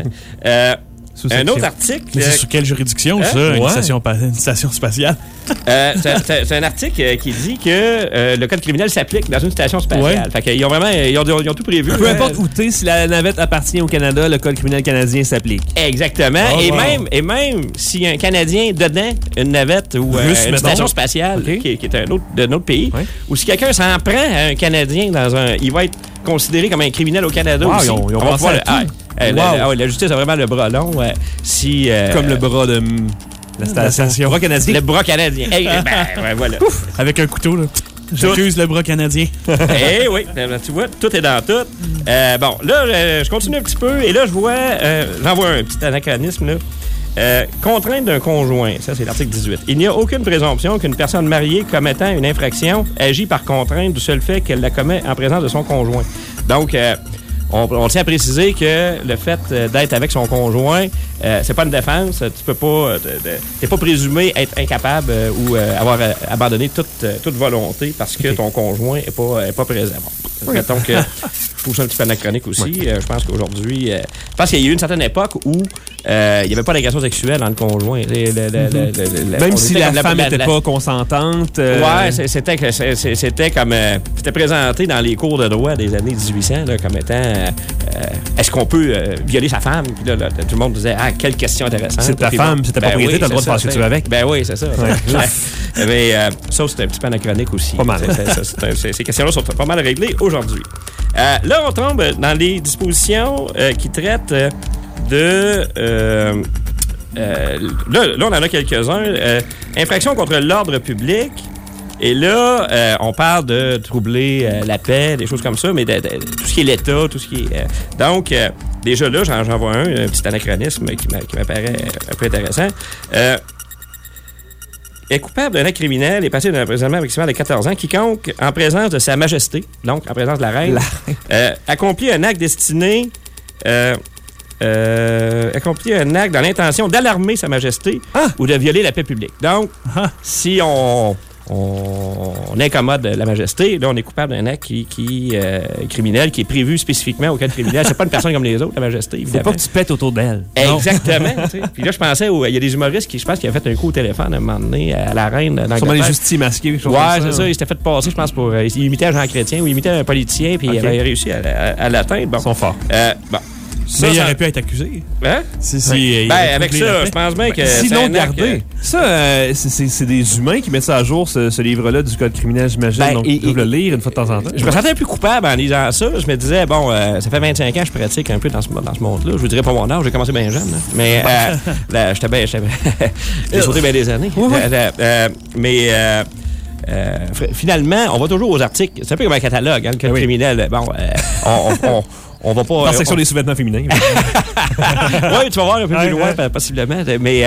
Un autre article... Mais c'est sous quelle juridiction, ça, une station spatiale? C'est un article qui dit que le code criminel s'applique dans une station spatiale. Fait qu'ils ont vraiment... Ils ont tout prévu. Peu importe où t'es, si la navette appartient au Canada, le code criminel canadien s'applique. Exactement. Et même s'il y a un Canadien dedans, une navette ou une station spatiale qui est d'un autre pays, ou si quelqu'un s'en prend à un Canadien il va être considéré comme un criminel au Canada aussi. Ils ont pensé à tout. La justice a vraiment le bras long. Comme le bras de la station. Le bras canadien. Le bras canadien. Voilà. Avec un couteau, là. J'accuse le bras canadien. Oui, tu vois, tout est dans tout. Bon, là, je continue un petit peu et là, j'en vois un petit anachronisme, là. Contrainte d'un conjoint, ça c'est l'article 18. Il n'y a aucune présomption qu'une personne mariée commettant une infraction agit par contrainte du seul fait qu'elle la commet en présence de son conjoint. Donc, on tient à préciser que le fait d'être avec son conjoint, c'est pas une défense. Tu peux pas, t'es pas présumé être incapable ou avoir abandonné toute volonté parce que ton conjoint est pas présent. Bon, mettons que je trouve ça un petit peu anachronique aussi. Je pense qu'aujourd'hui, je pense qu'il y a eu une certaine époque où il n'y avait pas d'agression sexuelle dans le conjoint. Même si la femme n'était pas consentante. Ouais, c'était comme c'était présenté dans les cours de droit des années 1800 là, comme étant est-ce qu'on peut violer sa femme? Puis là, tout le monde disait quelle question intéressante. C'est ta femme, c'est ta propriété, oui, t'as le droit de faire ce que tu veux avec. Ben oui, c'est ça. Mais ça, c'était un petit peu anachronique aussi. Pas mal. Ces questions-là sont pas mal réglées aujourd'hui. Là, on tombe dans les dispositions qui traitent de... là, on en a quelques-uns. Infraction contre l'ordre public. Et là, on parle de troubler la paix, des choses comme ça, mais tout ce qui est l'État, tout ce qui est... donc, déjà là, j'en vois un petit anachronisme qui m'apparaît un peu intéressant. Est coupable d'un acte criminel et passé d'un emprisonnement maximal de 14 ans, quiconque, en présence de Sa Majesté, donc en présence de la Reine, accomplit un acte destiné... accomplit un acte dans l'intention d'alarmer Sa Majesté ou de violer la paix publique. Donc, si on incommode la Majesté, là, on est coupable d'un acte qui est criminel, qui est prévu spécifiquement au code criminel. C'est pas une personne comme les autres, la Majesté, évidemment. Faut pas que tu pètes autour d'elle. Exactement. Puis là, je pensais, il y a des humoristes qui, je pense, qui ont fait un coup au téléphone à un moment donné à la Reine. Sûrement les justiciers masqués, quelque chose comme ça. Ouais, c'est ça. Il s'était fait passer, je pense, pour... il imitait Jean Chrétien ou il imitait un politicien, puis il avait réussi à l'atteindre. Bon. Ils sont forts. Bon. Mais il aurait pu être accusé. Hein? Avec ça, je pense bien que... Sinon, gardé. Ça, c'est des humains qui mettent ça à jour, ce livre-là du Code criminel, j'imagine. Donc, ils doivent le lire une fois de temps en temps. Je me sentais un peu coupable en lisant ça. Je me disais, bon, ça fait 25 ans que je pratique un peu dans ce monde-là. Je vous dirais pas mon âge, j'ai commencé bien jeune. Hein. Mais j'étais bien... J'ai sauté bien des années. Mais... finalement, on va toujours aux articles. C'est un peu comme un catalogue, le Code criminel. Bon, on va pas... Dans la section des sous-vêtements féminins. Oui, tu vas voir un peu plus loin, possiblement. Mais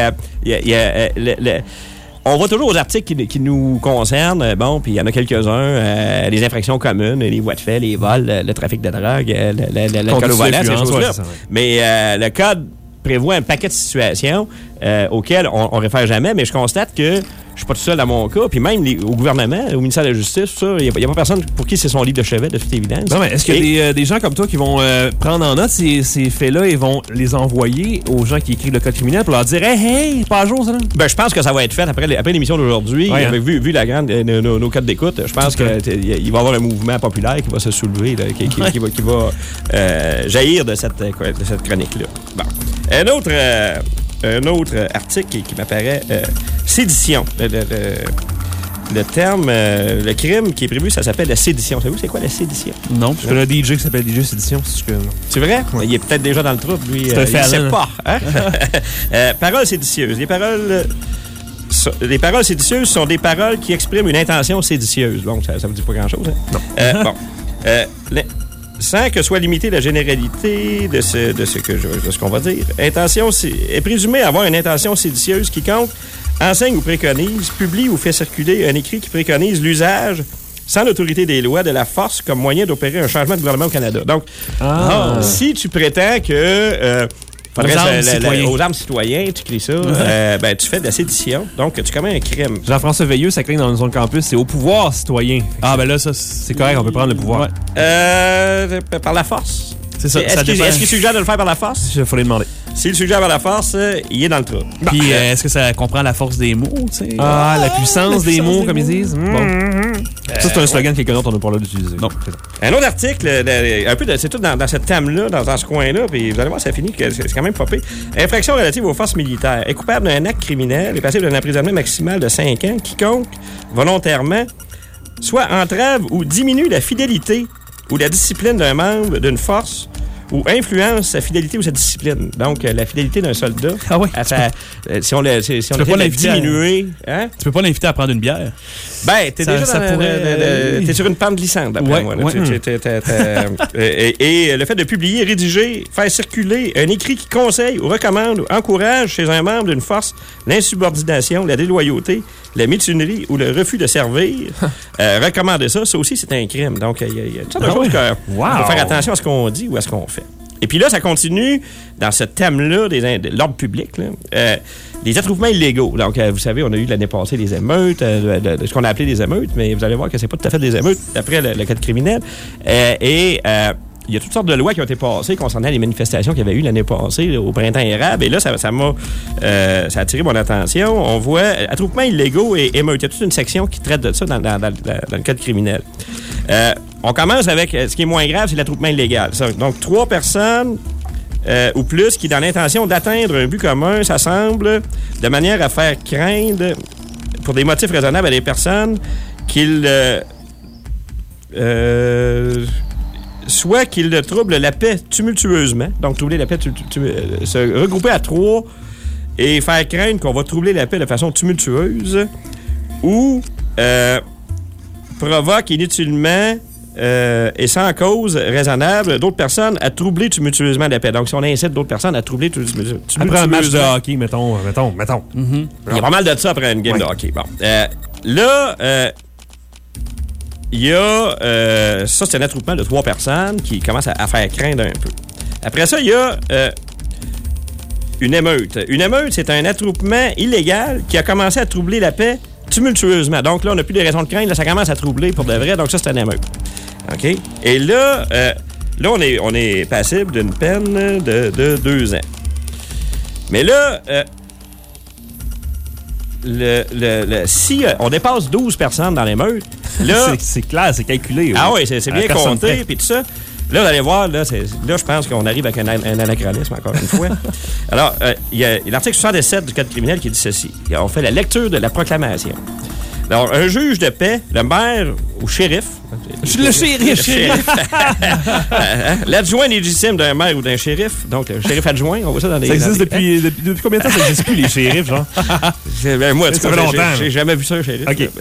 on va toujours aux articles qui nous concernent. Bon, puis il y en a quelques-uns. Les infractions communes, les voies de fait, les vols, le trafic de drogue, l'alcool au volant, ces choses-là. Mais le Code prévoit un paquet de situations auxquelles on ne réfère jamais, mais je constate que je suis pas tout seul dans mon cas, puis même au gouvernement, au ministère de la Justice, il n'y a pas personne pour qui c'est son livre de chevet, de toute évidence. Non, mais est-ce qu'il y a des gens comme toi qui vont prendre en note ces faits-là et vont les envoyer aux gens qui écrivent le Code criminel pour leur dire « Hey, pas à jour, ça, là? » Ben, je pense que ça va être fait après l'émission d'aujourd'hui. Ouais, vu la grande, nos codes d'écoute, je pense qu'il va y avoir un mouvement populaire qui va se soulever, là, qui va jaillir de cette chronique-là. Bon. Un autre article qui m'apparaît, sédition. Le terme, le crime qui est prévu, ça s'appelle la sédition. Savez-vous c'est quoi la sédition? Non. Je connais un DJ qui s'appelle DJ Sédition. C'est vrai? Ouais. Il est peut-être déjà dans le trouble, lui. C'est un fait, il sait pas. Hein? Paroles séditieuses. Les paroles séditieuses sont des paroles qui expriment une intention séditieuse. Donc, ça vous dit pas grand-chose. Hein? Non. Sans que soit limitée la généralité de ce qu'on va dire. Intention est présumée avoir une intention séditieuse quiconque enseigne ou préconise, publie ou fait circuler un écrit qui préconise l'usage, sans l'autorité des lois, de la force comme moyen d'opérer un changement de gouvernement au Canada. Donc, si tu prétends que... aux armes citoyennes, tu cries ça, tu fais de la sédition, donc tu commets un crime. Jean-François Veilleux, ça cligne dans le campus, c'est au pouvoir citoyen. Ben là, ça... C'est correct, on peut prendre le pouvoir. Par la force. C'est ça. Est-ce qu'il suggère de le faire par la force? Il faut les demander. S'il suggère par la force, il est dans le trou. Puis, est-ce que ça comprend la force des mots, tu sais? La puissance des mots, comme ils disent. Ça, c'est un slogan que quelqu'un d'autre, on n'a pas l'air d'utiliser. Non. Un autre article, c'est tout dans cette thème-là, dans ce coin-là, puis vous allez voir, ça finit que c'est quand même pas pire. Infraction relative aux forces militaires. Est coupable d'un acte criminel et passible d'un emprisonnement maximal de 5 ans, quiconque, volontairement, soit entrave ou diminue la fidélité ou la discipline d'un membre d'une force ou influence sa fidélité ou sa discipline. Donc, la fidélité d'un soldat, si on l'avait diminué... Tu peux pas l'inviter à prendre une bière. Ben, t'es t'es sur une pente glissante, d'après moi. Là. Et le fait de publier, rédiger, faire circuler un écrit qui conseille ou recommande ou encourage chez un membre d'une force l'insubordination, la déloyauté, la mutinerie ou le refus de servir, recommander ça aussi, c'est un crime. Donc, il y a une sorte de choses qu'il faut faire attention à ce qu'on dit ou à ce qu'on fait. Et puis là, ça continue dans ce thème-là de l'ordre public, là, des attroupements illégaux. Donc, vous savez, on a eu l'année passée des émeutes, ce qu'on a appelé des émeutes, mais vous allez voir que c'est pas tout à fait des émeutes d'après le code criminel. Il y a toutes sortes de lois qui ont été passées concernant les manifestations qu'il y avait eu l'année passée là, au printemps érable. Et là, ça a attiré mon attention. On voit attroupements illégaux et émeutes. Il y a toute une section qui traite de ça dans le code criminel. On commence avec ce qui est moins grave, c'est l'attroupement illégal. Donc, 3 personnes ou plus qui, dans l'intention d'atteindre un but commun, s'assemblent de manière à faire craindre, pour des motifs raisonnables, à des personnes qu'ils... soit qu'ils troublent la paix tumultueusement, donc troubler la paix, se regrouper à 3 et faire craindre qu'on va troubler la paix de façon tumultueuse, ou provoque inutilement et sans cause raisonnable d'autres personnes à troubler tumultueusement la paix. Donc, si on incite d'autres personnes à troubler tumultueusement... Après un match de hockey, mettons. Mm-hmm. Il y a pas mal de ça après une game de hockey. Bon. Il y a... ça, c'est un attroupement de 3 personnes qui commence à faire craindre un peu. Après ça, il y a une émeute. Une émeute, c'est un attroupement illégal qui a commencé à troubler la paix tumultueusement. Donc là, on n'a plus de raison de craindre. Là, ça commence à troubler pour de vrai. Donc ça, c'est une émeute. OK? Et là, on est passible d'une peine de 2 ans. Mais là... si on dépasse 12 personnes dans l'émeute, là... c'est clair, c'est calculé. Ah oui, c'est bien compté, puis tout ça. Là, vous allez voir, là, je pense qu'on arrive avec un anachronisme, encore une fois. Alors, il y a l'article 67 du Code criminel qui dit ceci. On fait la lecture de la proclamation. Alors, un juge de paix, le maire ou shérif... Le shérif! L'adjoint légitime d'un maire ou d'un shérif, donc le shérif adjoint, on voit ça dans des... Ça existe depuis combien de temps ça n'existe plus, les shérifs, genre? Moi, ça fait longtemps. J'ai jamais vu ça, un shérif. OK.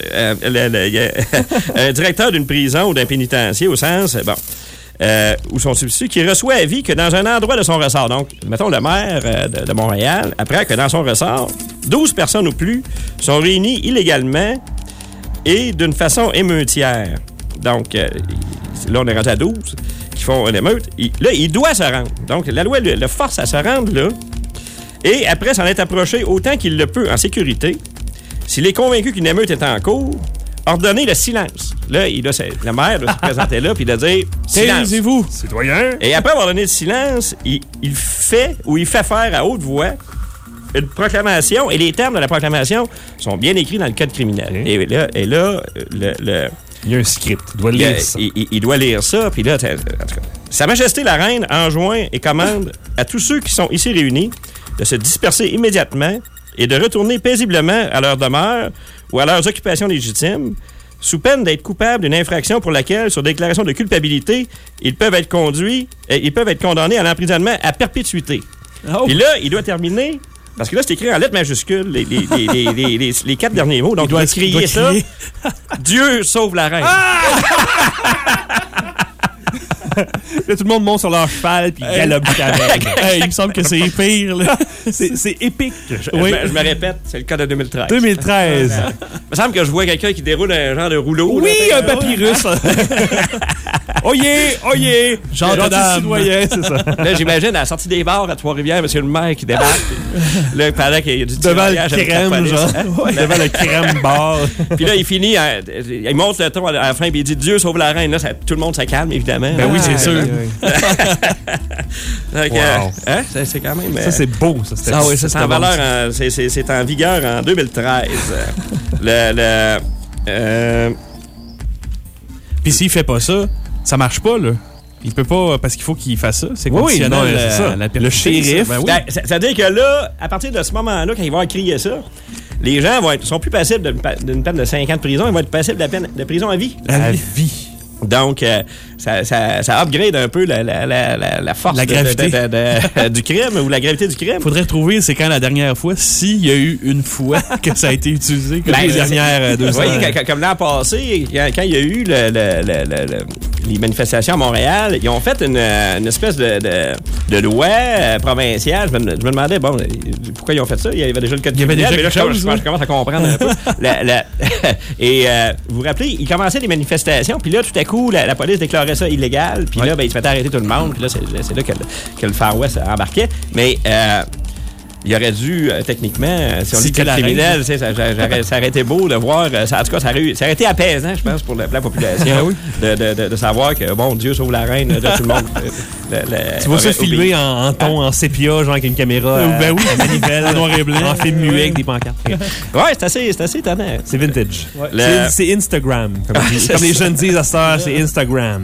Un directeur d'une prison ou d'un pénitencier, au sens... ou son substitut, qui reçoit avis que dans un endroit de son ressort, donc, mettons le maire de Montréal, apprend que dans son ressort, 12 personnes ou plus sont réunies illégalement et d'une façon émeutière. Donc, là, on est rendu à 12 qui font une émeute. Là, il doit se rendre. Donc, la loi le force à se rendre là. Et après s'en être approché autant qu'il le peut en sécurité, s'il est convaincu qu'une émeute est en cours, ordonner le silence. Là, le maire doit se présenter là puis de dire silence. Taisez-vous, citoyen. Et après avoir donné le silence, il fait faire à haute voix une proclamation, et les termes de la proclamation sont bien écrits dans le Code criminel. Et là, il y a un script. Il doit lire ça. Il doit lire ça. Puis là, en tout cas, Sa Majesté la Reine enjoint et commande à tous ceux qui sont ici réunis de se disperser immédiatement et de retourner paisiblement à leur demeure ou à leurs occupations légitimes, sous peine d'être coupables d'une infraction pour laquelle, sur déclaration de culpabilité, ils peuvent être condamnés à l'emprisonnement à perpétuité. Oh. Puis là, il doit terminer... Parce que là, c'est écrit en lettres majuscules, les 4 derniers mots. Donc, il doit crier ça. Dieu sauve la reine. Ah! Là, tout le monde monte sur leur cheval puis galope avec. Il me semble que c'est pire. C'est épique. Oui. Je me répète, c'est le cas de 2013. 2013. Il me semble que je vois quelqu'un qui déroule un genre de rouleau. Oui, là, un papyrus. Oyez! Genre de citoyen, c'est ça. Là, j'imagine, à la sortie des bars à Trois-Rivières, monsieur le maire qui débarque. Là, pendant qu'il y a du devant le crème, genre. Ouais, devant le crème bar. Puis là, il finit, il monte le ton à la fin, puis il dit Dieu sauve la reine. Là, tout le monde se calme, évidemment. Ben oui, c'est sûr. Donc, c'est quand même... Ça, c'est beau, ça. Oui, ça, c'est en valeur, c'est en vigueur en 2013. Puis s'il fait pas ça, ça marche pas, là. Il peut pas, parce qu'il faut qu'il fasse ça. C'est conditionnel. Oui, c'est ça. Le shérif. C'est-à-dire que là, à partir de ce moment-là, quand il va crier ça, les gens sont plus passibles d'une peine de 5 ans de prison, ils vont être passibles de la peine de prison à vie. À vie. Donc, ça upgrade un peu la force la gravité. du crime ou la gravité du crime. Faudrait retrouver, c'est quand la dernière fois, s'il y a eu une fois que ça a été utilisé, comme les dernières 2 ans. Oui, comme l'an passé, quand il y a eu les manifestations à Montréal, ils ont fait une espèce de loi provinciale. Je me demandais, bon, pourquoi ils ont fait ça? Il y avait déjà le code criminel, mais là, je commence à comprendre un peu. Et vous vous rappelez, il commençait les manifestations, puis là, tout à coup, la police déclarait ça illégal, puis là, il se mettait à arrêter tout le monde, puis là, c'est là que le Far West embarquait. Mais il aurait dû, techniquement, si on dit que le criminel, ça aurait été beau de voir, en tout cas, ça aurait été apaisant, je pense, pour la population, de savoir que, bon, Dieu sauve la reine de tout le monde. Tu vas ça filmer en ton, en sépia, genre avec une caméra ben oui, à manivelle, noir et blanc, en film muet avec des pancartes. Ouais, c'est assez étonnant. C'est vintage. Ouais. C'est Instagram. Comme les jeunes disent à cette heure, c'est Instagram.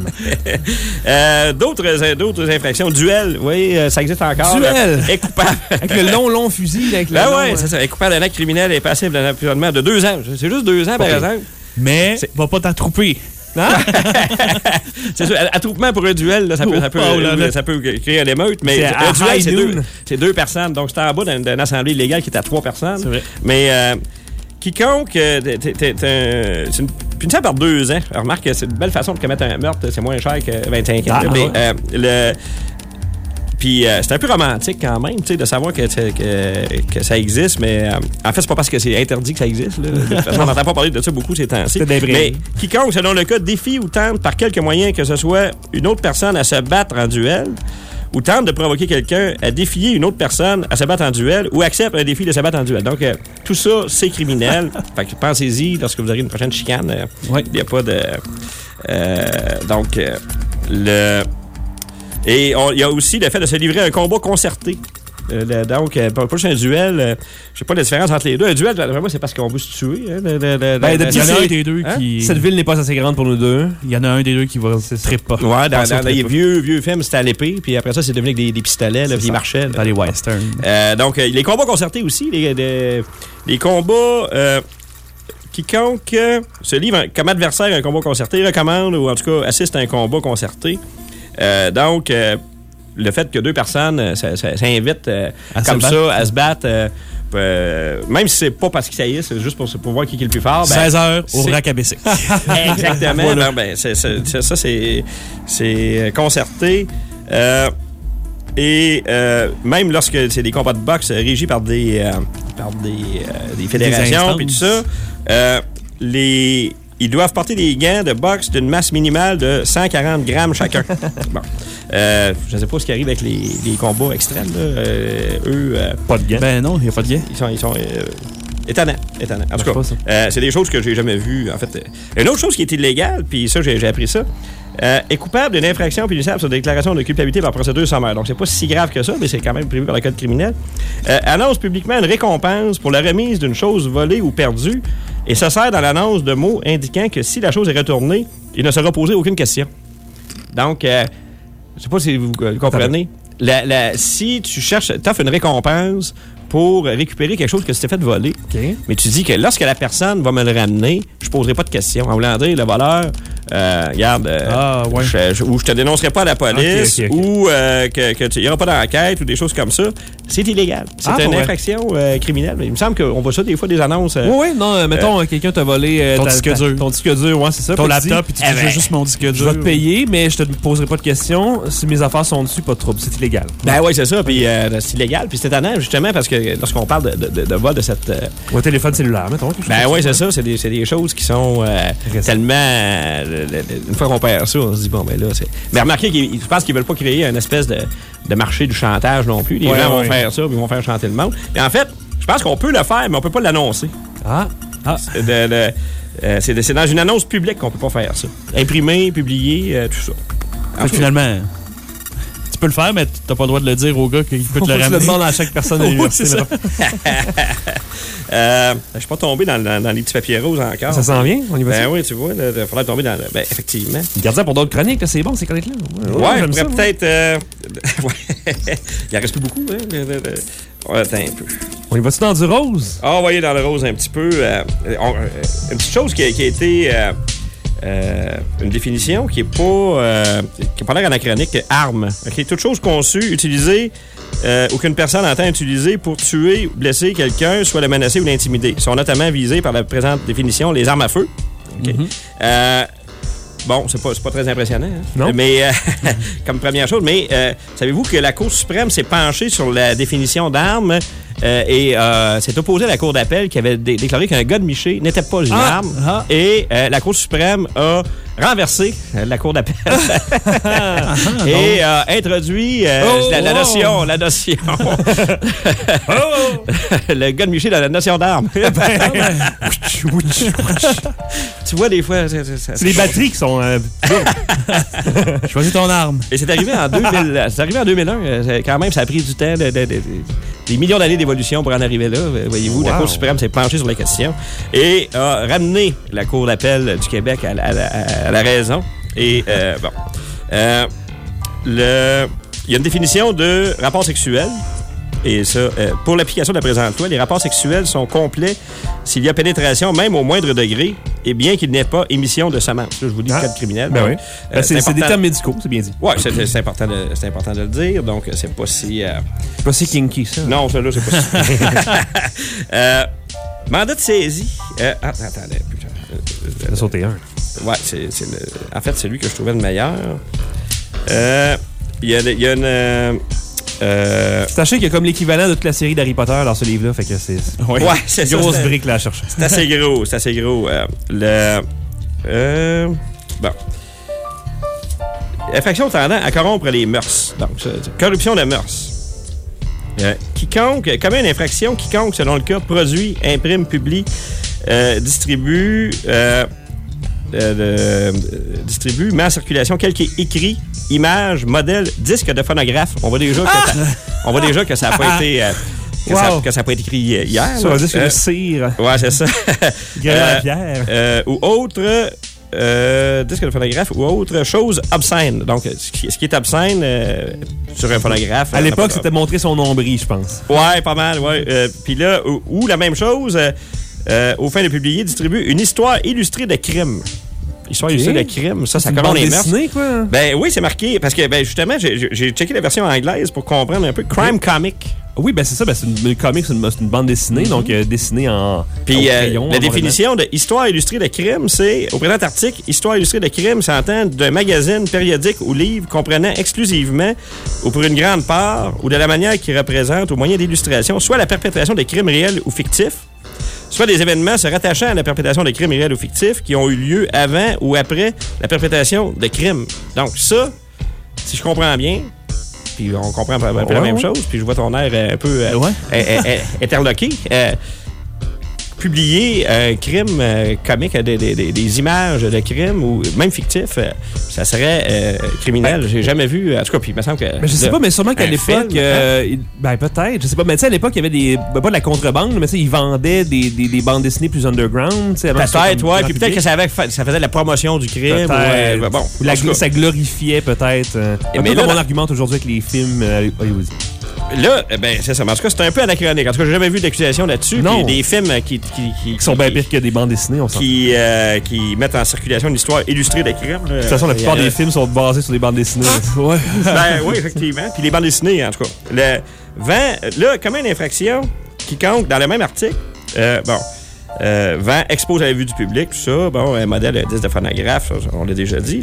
D'autres infractions. Duel, oui, ça existe encore. Duel! Est coupable. Avec le long fusil. Avec c'est ça. Est coupable d'un acte criminel et passible d'un emprisonnement de 2 ans. C'est juste 2 ans, par exemple. Mais va pas t'attrouper. Non? C'est sûr, attroupement pour un duel, là, ça peut créer une émeute, mais un duel, c'est 2 personnes. Donc, c'est en bas d'une assemblée illégale qui est à 3 personnes. C'est vrai. Mais quiconque, c'est une punition par 2 ans. Remarque que c'est une belle façon de commettre un meurtre. C'est moins cher que 25 ans. Puis c'est un peu romantique quand même, tu sais, de savoir que ça existe, mais en fait, c'est pas parce que c'est interdit que ça existe. Là. De toute façon, on n'entend pas parler de ça beaucoup ces temps-ci. Mais quiconque, selon le cas, défie ou tente par quelque moyen que ce soit une autre personne à se battre en duel, ou tente de provoquer quelqu'un à défier une autre personne à se battre en duel, ou accepte un défi de se battre en duel. Donc, tout ça, c'est criminel. Fait que pensez-y lorsque vous aurez une prochaine chicane. Il n'y a pas de... Et il y a aussi le fait de se livrer à un combat concerté. Donc, pas juste un duel. Je sais pas la différence entre les deux. Un duel, vraiment, c'est parce qu'on veut se tuer. Il y en a un des deux qui... Cette ville n'est pas assez grande pour nous deux. Il y en a un des deux qui va se tripper pas. Ouais, dans les vieux films, c'était à l'épée. Puis après ça, c'est devenu avec des pistolets. Puis ils marchaient. Dans les westerns. Donc, les combats concertés aussi. Les combats... quiconque se livre comme adversaire à un combat concerté recommande ou en tout cas assiste à un combat concerté. Donc, le fait que 2 personnes s'invitent comme ça à se battre, même si c'est pas parce qu'ils saillissent, c'est juste pour voir qui est le plus fort. 16 heures au rack ABC. Exactement. Voilà. C'est concerté. Et même lorsque c'est des combats de boxe régis par des fédérations et tout ça, ils doivent porter des gants de boxe d'une masse minimale de 140 grammes chacun. Bon. Je ne sais pas ce qui arrive avec les combats extrêmes. Pas de gants. Ben non, il n'y a pas de gants. Ils sont étonnants. En tout cas, c'est des choses que j'ai jamais vues. En fait, une autre chose qui est illégale, puis ça, j'ai appris ça, est coupable d'une infraction punissable sur déclaration de culpabilité par procédure sommaire. Donc, c'est pas si grave que ça, mais c'est quand même prévu par le code criminel. Annonce publiquement une récompense pour la remise d'une chose volée ou perdue et se sert dans l'annonce de mots indiquant que si la chose est retournée, il ne sera posé aucune question. Donc, je sais pas si vous comprenez. Si tu cherches, t'offres une récompense pour récupérer quelque chose que tu t'es fait voler, mais tu dis que lorsque la personne va me le ramener, je poserai pas de questions. En voulant dire, le voleur, regarde, ou je te dénoncerai pas à la police, ou que tu iras pas dans l'enquête, ou des choses comme ça. C'est illégal. C'est une infraction criminelle. Il me semble qu'on voit ça des fois, des annonces. Oui, non, mettons, quelqu'un t'a volé ton disque dur. Ton disque dur, ouais, c'est ça. Ton laptop, puis tu dis juste mon disque dur. Je vais te payer, mais je te poserai pas de questions. Si mes affaires sont dessus, pas de trouble. C'est illégal. Ben oui, c'est ça. Puis c'est illégal. Puis c'est étonnant, justement, parce que lorsqu'on parle de vol de cette... Ou un téléphone cellulaire, mettons. Ben oui, c'est ça. C'est des choses qui sont tellement... une fois qu'on perd ça, on se dit, bon, ben là, c'est... Mais remarquez, je pense qu'ils veulent pas créer une espèce de marché du chantage non plus. Les gens vont faire ça, puis ils vont faire chanter le monde. Et en fait, je pense qu'on peut le faire, mais on peut pas l'annoncer. C'est dans une annonce publique qu'on peut pas faire ça. Imprimer, publier, tout ça. Finalement... Tu peux le faire, mais t'as pas le droit de le dire au gars qu'il peut te le ramener. Tu le demandes à chaque personne à l'université. Je suis pas tombé dans les petits papiers roses encore. Ça s'en vient? On y va. Ben oui, tu vois, il faudrait tomber dans... Ben, effectivement. Garde ça pour d'autres chroniques, là, c'est bon, ces chroniques-là. Ouais, je pourrais peut-être... Il en reste plus beaucoup, hein? Attends un peu. On y va-tu dans du rose? Ah, on va y aller dans le rose un petit peu. Une petite chose qui a été... une définition qui n'est pas l'air anachronique. Arme. Okay? Toute chose conçue, utilisée ou qu'une personne entend utiliser pour tuer ou blesser quelqu'un, soit le menacer ou l'intimider. Sont notamment visées par la présente définition les armes à feu. Okay? Bon, c'est pas très impressionnant, hein? Non. Mais comme première chose, mais savez-vous que la Cour suprême s'est penchée sur la définition d'arme et s'est opposée à la Cour d'appel qui avait déclaré qu'un gun miché n'était pas une arme. Et la Cour suprême a renversé la Cour d'appel et a introduit la notion. Le gun miché dans la notion d'arme. Tu vois, des fois... C'est les batteries qui sont... Choisis ton arme. Et c'est arrivé en 2000, c'est arrivé en 2001. Quand même, ça a pris du temps, des millions d'années d'évolution pour en arriver là. Voyez-vous, la Cour suprême s'est penchée sur la question et a ramené la Cour d'appel du Québec à la raison. Et bon, il y a une définition de rapport sexuel. Et ça, pour l'application de la présente loi, les rapports sexuels sont complets s'il y a pénétration, même au moindre degré, et bien qu'il n'y ait pas émission de semences. Là, je vous dis le code criminel. Ben oui. C'est des termes médicaux, c'est bien dit. Oui, c'est important de le dire. Donc, c'est pas si... pas si kinky, ça. Non, ça là, c'est pas si... mandat de saisie... attendez. J'en ai sauté un. Ouais, en fait, c'est lui que je trouvais le meilleur. Il y a une... Sachez qu'il y a comme l'équivalent de toute la série d'Harry Potter dans ce livre-là, fait que c'est c'est une grosse brique là à chercher. C'est assez gros. Bon. Infraction tendant à corrompre les mœurs. Donc, corruption de mœurs. Quiconque commet une infraction, selon le cas, produit, imprime, publie, distribue, met en circulation quelque écrit, image, modèle, disque de phonographe. On voit déjà que ça n'a pas été... que ça n'a pas été écrit hier. Sur un disque de cire. Ouais, c'est ça. Grave à pierre. Ou autre... disque de phonographe ou autre chose obscène. Donc, ce qui est obscène sur un phonographe... À l'époque, c'était montrer son nombril, je pense. Ouais, pas mal, ouais. Puis là, ou la même chose... aux fins de publier, distribue une histoire illustrée de crime. Histoire illustrée de crime, ça commande les mœurs. Quoi? Ben oui, c'est marqué, parce que justement, j'ai checké la version anglaise pour comprendre un peu. Crime comic. Oui, ben c'est ça, c'est une comic, c'est une bande dessinée, donc dessinée en Puis crayon. La définition de histoire illustrée de crime, c'est, au présent article, histoire illustrée de crime s'entend d'un magazine, périodique ou livre comprenant exclusivement, ou pour une grande part, ou de la manière qui représente, au moyen d'illustration, soit la perpétration de crimes réels ou fictifs, soit des événements se rattachant à la perpétration de crimes réels ou fictifs qui ont eu lieu avant ou après la perpétration de crimes. Donc ça, si je comprends bien, puis on comprend un peu la même chose, puis je vois ton air un peu interloqué, publier un crime comique, des images de crimes ou même fictifs, ça serait criminel. J'ai jamais vu. En tout cas, puis il me semble que. Mais je sais pas, mais sûrement qu'à l'époque. Ben peut-être, je sais pas. Mais tu sais, à l'époque, il y avait des. Ben, pas de la contrebande, mais tu sais, ils vendaient des bandes dessinées plus underground. Peut-être, ouais. Puis peut-être que ça faisait de la promotion du crime. Ou ça glorifiait peut-être. Un peu comme on argumente aujourd'hui avec les films hollywoodiens. Là, ben, c'est ça. Mais en tout cas, c'est un peu anachronique. En tout cas, j'ai jamais vu d'accusation là-dessus. Non. Puis des films qui sont bien pires que des bandes dessinées, on s'entend. Qui mettent en circulation une histoire illustrée de crime. De toute façon, la plupart des films sont basés sur des bandes dessinées. Ouais. Ben oui, effectivement. Puis les bandes dessinées, en tout cas. Le vent, là, comme une infraction quiconque, dans le même article, vent, expose à la vue du public, tout ça. Bon, un modèle disque de phonographe, ça, on l'a déjà dit.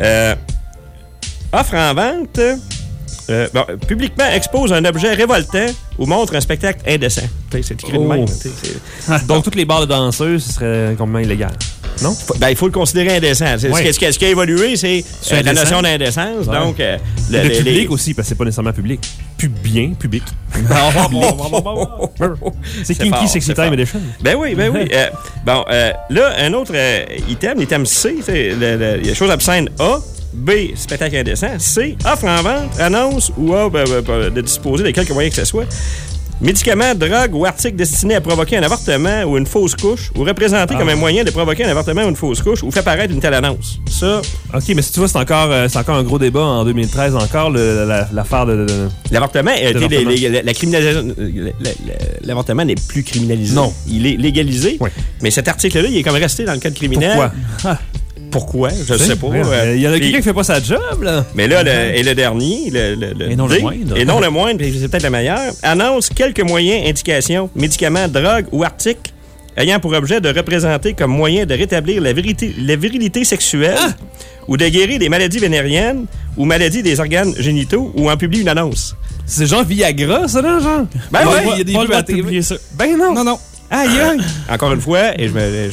Offre en vente... publiquement expose un objet révoltant ou montre un spectacle indécent. C'est écrit de même. Donc, toutes les bars de danseuses, ce serait complètement illégal. Non? Il faut le considérer indécent. Oui. Ce qui a évolué, c'est la notion d'indécence. Ouais. Donc, le public aussi, parce que c'est pas nécessairement public. Public. C'est Kinky Sexy Time Edition. Ben oui. Là, un autre item C, c'est la chose obscène A. B, spectacle indécent. C, offre en vente, annonce ou de disposer de quelque moyen que ce soit. Médicaments, drogues ou articles destinés à provoquer un avortement ou une fausse couche ou représentés comme un moyen de provoquer un avortement ou une fausse couche ou fait paraître une telle annonce. Ça... OK, mais si tu vois, c'est encore un gros débat en 2013 encore, l'affaire de... L'avortement, la criminalisation... L'avortement n'est plus criminalisé. Non. Il est légalisé. Oui. Mais cet article-là, il est comme resté dans le code criminel. Pourquoi? pourquoi, je ne sais pas. Il y en a quelqu'un qui fait pas sa job, là. Mais là, le dernier, le Et non D, le moindre. et non le moindre, puis c'est peut-être le meilleur, annonce quelques moyens, indications, médicaments, drogues ou articles ayant pour objet de représenter comme moyen de rétablir la virilité sexuelle ou de guérir des maladies vénériennes ou maladies des organes génitaux ou en publie une annonce. C'est genre Viagra, ça, là, genre? Ben ouais, il y a des pubs à publier ça. Ben non. Non. Aïe, aïe. Encore une fois, et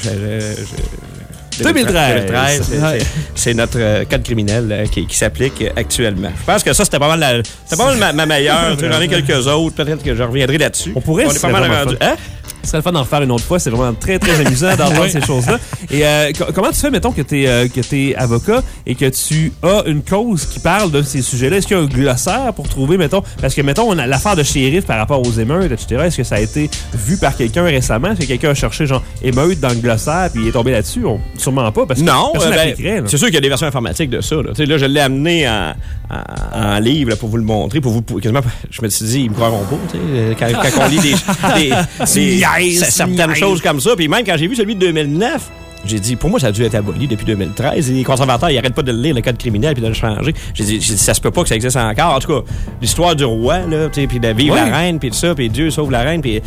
2013. C'est notre code criminel qui s'applique actuellement. Je pense que ça, c'était pas mal, ma meilleure. J'en ai quelques autres. Peut-être que je reviendrai là-dessus. On pourrait est pas mal rendu. Hein? Ce serait le fun d'en refaire une autre fois. C'est vraiment très, très amusant d'entendre ces choses-là. Et comment tu fais, mettons, que t'es avocat et que tu as une cause qui parle de ces sujets-là? Est-ce qu'il y a un glossaire pour trouver, mettons... Parce que, mettons, on a l'affaire de shérif par rapport aux émeutes, etc. Est-ce que ça a été vu par quelqu'un récemment? Est-ce que quelqu'un a cherché, genre, émeute dans le glossaire puis il est tombé là-dessus? Sûrement pas, parce que non, c'est sûr qu'il y a des versions informatiques de ça. Là, je l'ai amené en livre là, pour vous le montrer. Quasiment, je me suis dit, ils me croiront pas. Quand on lit certaines choses comme ça. Puis même quand j'ai vu celui de 2009, j'ai dit, pour moi, ça a dû être aboli depuis 2013. Et les conservateurs, ils n'arrêtent pas de le lire, le code criminel, puis de le changer. J'ai dit, ça se peut pas que ça existe encore. En tout cas, l'histoire du roi, là, puis de vivre la reine, puis tout ça, puis Dieu sauve la reine, puis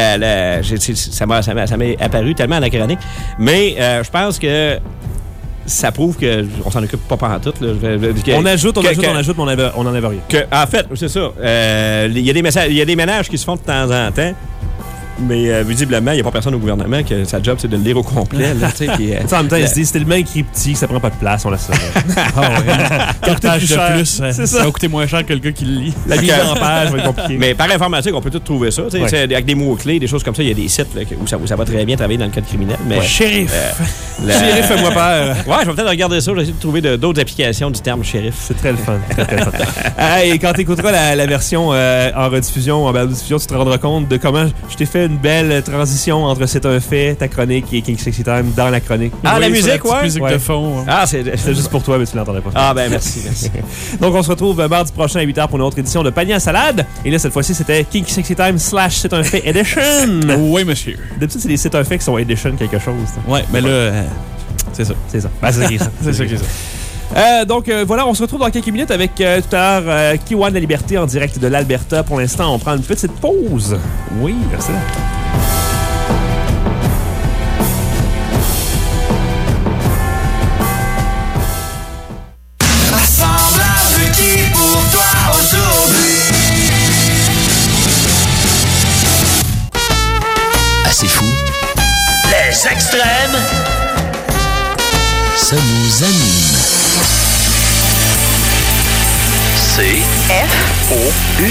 ça m'est apparu tellement anachronique. Mais je pense que ça prouve qu'on s'en occupe pas pantoute. On ajoute, mais on n'en avait rien. En fait, c'est ça. Il y a des ménages qui se font de temps en temps. Mais visiblement, il n'y a pas personne au gouvernement que sa job, c'est de le lire au complet. Là, en même temps, ils se disent c'est tellement écrit petit que ça prend pas de place, on laisse ça. Cartage de plus, ça va coûter moins cher que quelqu'un qui le lit. La mise en page va être compliquée. Mais par informatique, on peut tout trouver ça. Avec des mots-clés, des choses comme ça. Il y a des sites là, où ça va très bien travailler dans le code criminel. Mais, shérif. Shérif, fais-moi peur. Ouais, je vais peut-être regarder ça. Je vais essayer de trouver d'autres applications du terme shérif. C'est très le fun. Et quand tu écouteras la version en rediffusion, en balado-diffusion, tu te rendras compte de comment je t'ai fait une belle transition entre C'est un fait, ta chronique et King Sexy Time dans la chronique. Ah, la musique, ouais? Musique de fond. Ah, c'est juste pour toi, mais tu l'entendais pas. Ah, ben merci. Donc, on se retrouve mardi prochain à 8h pour une autre édition de Panier à salade. Et là, cette fois-ci, c'était King Sexy Time / C'est un fait edition. Oui, monsieur. D'habitude, c'est les C'est un fait qui sont edition quelque chose. Ouais, mais là, c'est ça. C'est ça. Ben, c'est ça qui est ça. C'est ça qui est ça. Donc voilà, on se retrouve dans quelques minutes avec tout à l'heure Kiwan La Liberté en direct de l'Alberta. Pour l'instant, on prend une petite pause. Oui, merci. Assemblage requis pour toi aujourd'hui. Assez fou. Les extrêmes. Ça nous anime. C-F-O-U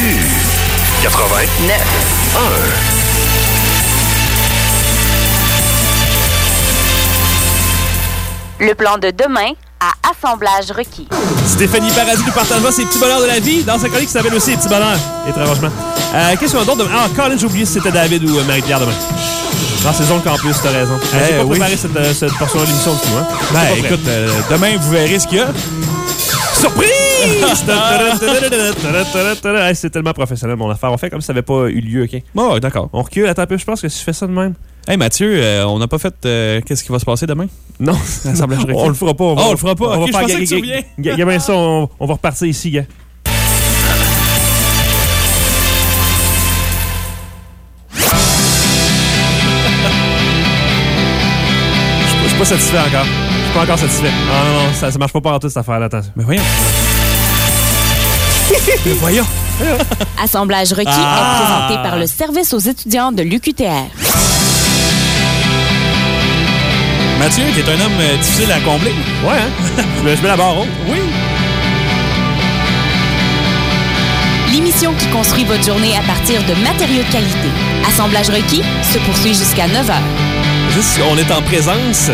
89.1. Le plan de demain à Assemblage requis. Stéphanie Paradis nous partagera ses petits bonheurs de la vie dans sa chronique qui s'appelle aussi Les petits bonheurs. Étrangement. Qu'est-ce qu'on a d'autre demain? Ah, Colin, j'ai oublié si c'était David ou Marie-Pierre demain. Non, c'est Zone Campus, t'as raison. J'ai pas préparé cette portion de l'émission du tout, hein? Ben, écoute, demain, vous verrez ce qu'il y a. Surprise! C'est tellement professionnel, mon affaire. On fait comme si ça n'avait pas eu lieu, OK? Bon, d'accord. On recule, attends un peu, je pense que si je fais ça de même. Hey, Mathieu, on n'a pas fait qu'est-ce qui va se passer demain? Non, on le fera pas. On le fera pas. On je va pensais que tu reviens. Gamin, ça, on va repartir ici, gars. Je suis pas satisfait encore. Je suis pas encore satisfait. Non, ça marche pas en tout cette affaire-là, attention. Mais voyons. Mais voyons. Assemblage requis est présenté par le service aux étudiants de l'UQTR. Mathieu, qui est un homme difficile à combler. Ouais, hein? je mets la barre haute. Oui. L'émission qui construit votre journée à partir de matériaux de qualité. Assemblage requis se poursuit jusqu'à 9h. Juste, on est en présence,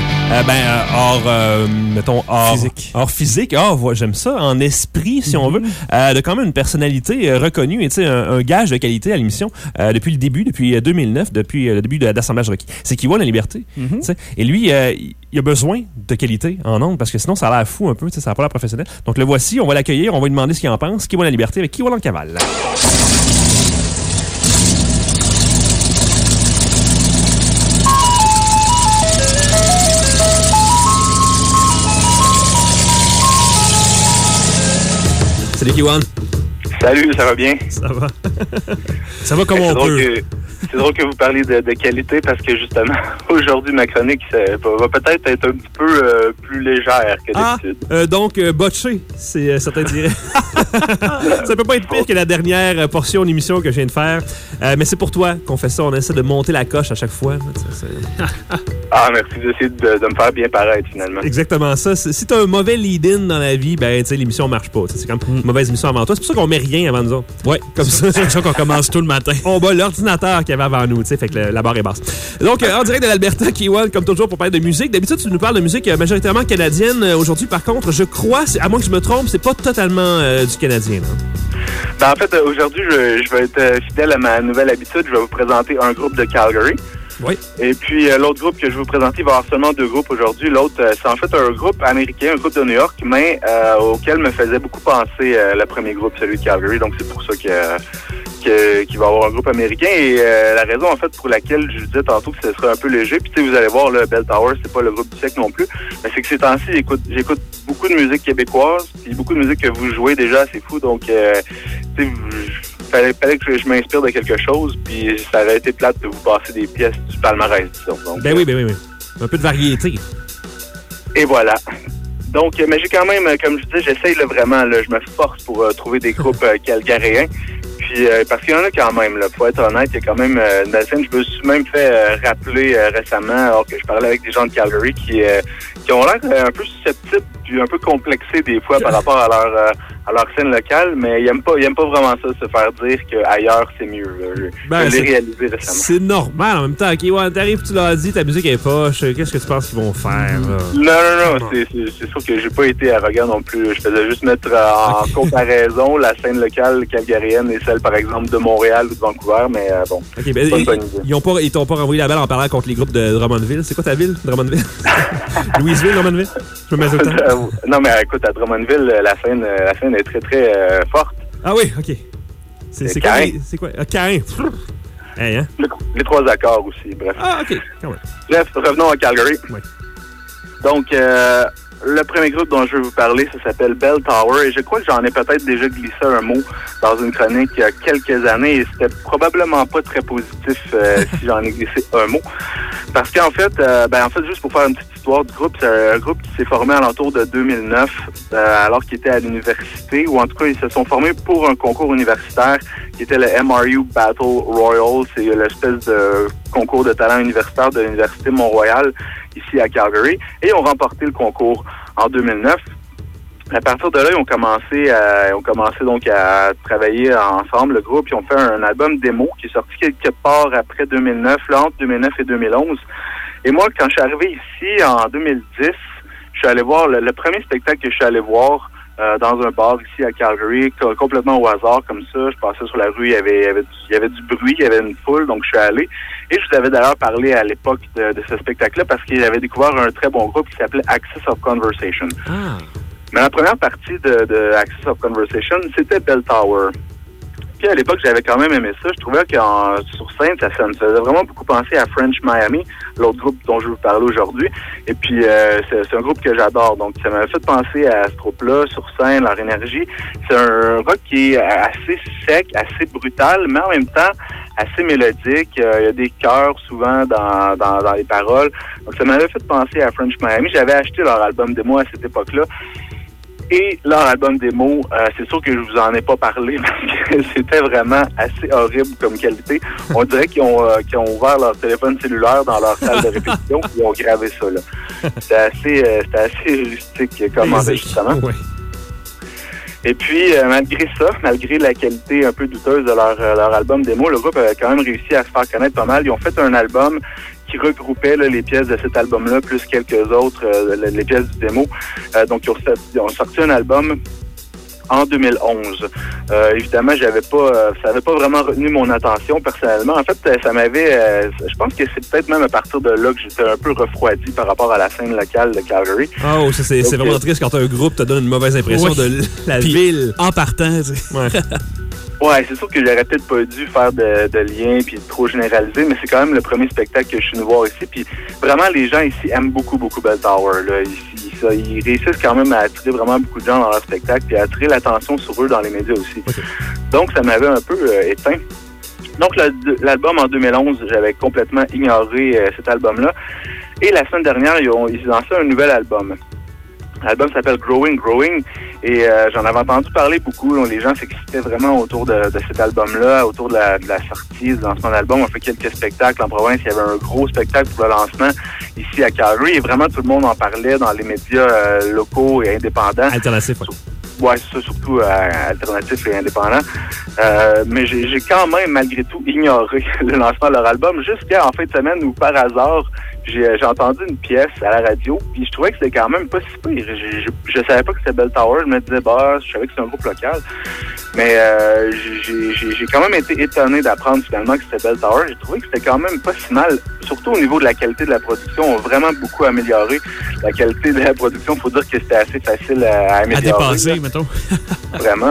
physique. Hors physique, j'aime ça, en esprit, si on veut, de quand même une personnalité reconnue et un gage de qualité à l'émission depuis le début, depuis 2009, depuis le début d'Assemblage requis. C'est Kiwan La Liberté. Et lui, il a besoin de qualité en ondes parce que sinon, ça a l'air fou un peu, ça n'a pas l'air professionnel. Donc le voici, on va l'accueillir, on va lui demander ce qu'il en pense. Kiwan La Liberté avec Kiwan Cavale. Salut, Kiwan. Salut, ça va bien? Ça va. Ça va comme on peut. C'est drôle que vous parliez de qualité parce que justement, aujourd'hui, ma chronique va peut-être être un petit peu plus légère que d'habitude. Donc, botché, c'est certains diraient. Ça peut pas être pire que la dernière portion d'émission que je viens de faire. Mais c'est pour toi qu'on fait ça. On essaie de monter la coche à chaque fois. Merci d'essayer de me faire bien paraître, finalement. Exactement ça. Si t'as un mauvais lead-in dans la vie, ben, tu sais, l'émission marche pas. C'est comme une mauvaise émission avant toi. C'est pour ça qu'on met rien avant nous autres. Ouais, comme ça. C'est pour ça qu'on commence tout le matin. On bat l'ordinateur qu'il y avait avant nous, tu sais, fait que la barre est basse. Donc, en direct de l'Alberta, Kiwan, comme toujours, pour parler de musique. D'habitude, tu nous parles de musique majoritairement canadienne. Aujourd'hui, par contre, je crois, à moins que je me trompe, c'est pas totalement du canadien. En fait, aujourd'hui, je vais être fidèle à ma nouvelle habitude. Je vais vous présenter un groupe de Calgary. Oui. Et puis, l'autre groupe que je vais vous présenter, il va y avoir seulement 2 groupes aujourd'hui. L'autre, c'est en fait un groupe américain, un groupe de New York, mais auquel me faisait beaucoup penser le premier groupe, celui de Calgary. Donc, c'est pour ça qu'il va y avoir un groupe américain. Et la raison, en fait, pour laquelle je vous disais tantôt que ce serait un peu léger, puis tu sais, vous allez voir, le Bell Tower, c'est pas le groupe du siècle non plus, mais c'est que ces temps-ci, j'écoute beaucoup de musique québécoise, puis beaucoup de musique que vous jouez déjà, c'est fou. Donc, tu sais, fallait que je m'inspire de quelque chose, puis ça aurait été plate de vous passer des pièces du palmarès, disons. Donc, ben oui. Un peu de variété. Et voilà. Donc, mais j'ai quand même, comme je disais, j'essaye vraiment, je me force pour trouver des groupes calgaréens. Puis, parce qu'il y en a quand même, pour être honnête, il y a quand même une belle scène. Je me suis même fait rappeler récemment, alors que je parlais avec des gens de Calgary qui ont l'air un peu susceptibles puis un peu complexés des fois par rapport à leur scène locale, mais ils aiment pas vraiment ça, se faire dire qu'ailleurs c'est mieux. Je l'ai réalisé récemment. C'est normal en même temps. OK, ouais, t'arrives, tu l'as dit, ta musique est poche. Qu'est-ce que tu penses qu'ils vont faire? Là? Non. C'est sûr que j'ai pas été arrogant non plus. Je faisais juste mettre en comparaison la scène locale calgarienne et celle, par exemple, de Montréal ou de Vancouver, mais bon, okay, c'est pas une bonne idée. Ils t'ont pas renvoyé la balle en parlant contre les groupes de Drummondville. C'est quoi ta ville, Drummondville? Louisville, Drummondville? Je me mets tout le temps. Non, mais écoute, à Drummondville, la scène est très, très forte. Ah oui, OK. C'est quoi? Caïn. Hey, hein? Les 3 accords aussi, bref. Ah, OK. Quand même. Bref, revenons à Calgary. Oui. Donc, le premier groupe dont je vais vous parler, ça s'appelle Bell Tower. Et je crois que j'en ai peut-être déjà glissé un mot dans une chronique il y a quelques années. Et c'était probablement pas très positif si j'en ai glissé un mot. Parce qu'en fait, juste pour faire une petite histoire du groupe, c'est un groupe qui s'est formé à l'entour de 2009, alors qu'ils étaient à l'université, ou en tout cas, ils se sont formés pour un concours universitaire qui était le MRU Battle Royal. C'est l'espèce de concours de talent universitaire de l'Université Mont-Royal, ici à Calgary, et ils ont remporté le concours en 2009. À partir de là, ils ont commencé donc à travailler ensemble, le groupe. Ils ont fait un album démo qui est sorti quelque part après 2009, là, entre 2009 et 2011. Et moi, quand je suis arrivé ici en 2010, je suis allé voir le premier spectacle que je suis allé voir dans un bar ici à Calgary, complètement au hasard comme ça. Je passais sur la rue, il y avait du bruit, il y avait une foule, donc je suis allé. Et je vous avais d'ailleurs parlé à l'époque de ce spectacle-là parce qu'il avait découvert un très bon groupe qui s'appelait Axis of Conversation. Ah. Mais la première partie de Axis of Conversation, c'était Bell Tower. Puis à l'époque, j'avais quand même aimé ça. Je trouvais que sur scène, ça me faisait vraiment beaucoup penser à French Miami, l'autre groupe dont je vais vous parler aujourd'hui. Et puis, c'est un groupe que j'adore. Donc, ça m'avait fait penser à ce groupe-là, sur scène, leur énergie. C'est un rock qui est assez sec, assez brutal, mais en même temps, assez mélodique. Il y a des chœurs souvent dans les paroles. Donc, ça m'avait fait penser à French Miami. J'avais acheté leur album démo à cette époque-là. Et leur album démo, c'est sûr que je vous en ai pas parlé parce que c'était vraiment assez horrible comme qualité. On dirait qu'ils ont ouvert leur téléphone cellulaire dans leur salle de répétition et ils ont gravé ça, là. C'était assez rustique comme enregistrement. Ouais. Et puis, malgré la qualité un peu douteuse de leur album démo, le groupe avait quand même réussi à se faire connaître pas mal. Ils ont fait un album qui regroupait les pièces de cet album-là, plus quelques autres, les pièces du démo. Donc, ils ont sorti un album en 2011. Évidemment, ça n'avait pas vraiment retenu mon attention personnellement. En fait, ça m'avait... je pense que c'est peut-être même à partir de là que j'étais un peu refroidi par rapport à la scène locale de Calgary. Ah, oh, c'est vraiment triste quand un groupe te donne une mauvaise impression de la ville. En partant, Ouais. Ouais, c'est sûr que j'aurais peut-être pas dû faire de lien puis trop généraliser, mais c'est quand même le premier spectacle que je suis venu voir ici. Puis vraiment, les gens ici aiment beaucoup Bell Tower. Là. Ils réussissent quand même à attirer vraiment beaucoup de gens dans leur spectacle puis à attirer l'attention sur eux dans les médias aussi. Okay. Donc, ça m'avait un peu éteint. Donc, l'album en 2011, j'avais complètement ignoré cet album-là. Et la semaine dernière, ils lançaient un nouvel album. L'album s'appelle Growing et j'en avais entendu parler beaucoup. Donc, les gens s'excitaient vraiment autour de cet album-là, autour de la sortie du lancement d'album. On fait quelques spectacles en province. Il y avait un gros spectacle pour le lancement ici à Calgary et vraiment tout le monde en parlait dans les médias locaux et indépendants. Alternatifs, oui. Ouais, c'est ça, surtout alternatif et indépendant. Mais j'ai quand même, malgré tout, ignoré le lancement de leur album jusqu'à en fin de semaine où, par hasard, j'ai entendu une pièce à la radio, puis je trouvais que c'était quand même pas si pire. Je savais pas que c'était Bell Tower, je me disais, je savais que c'était un groupe local. Mais j'ai quand même été étonné d'apprendre finalement que c'était Bell Tower. J'ai trouvé que c'était quand même pas si mal, surtout au niveau de la qualité de la production. On a vraiment beaucoup amélioré la qualité de la production. Faut dire que c'était assez facile à améliorer. À dépasser, mettons. Vraiment.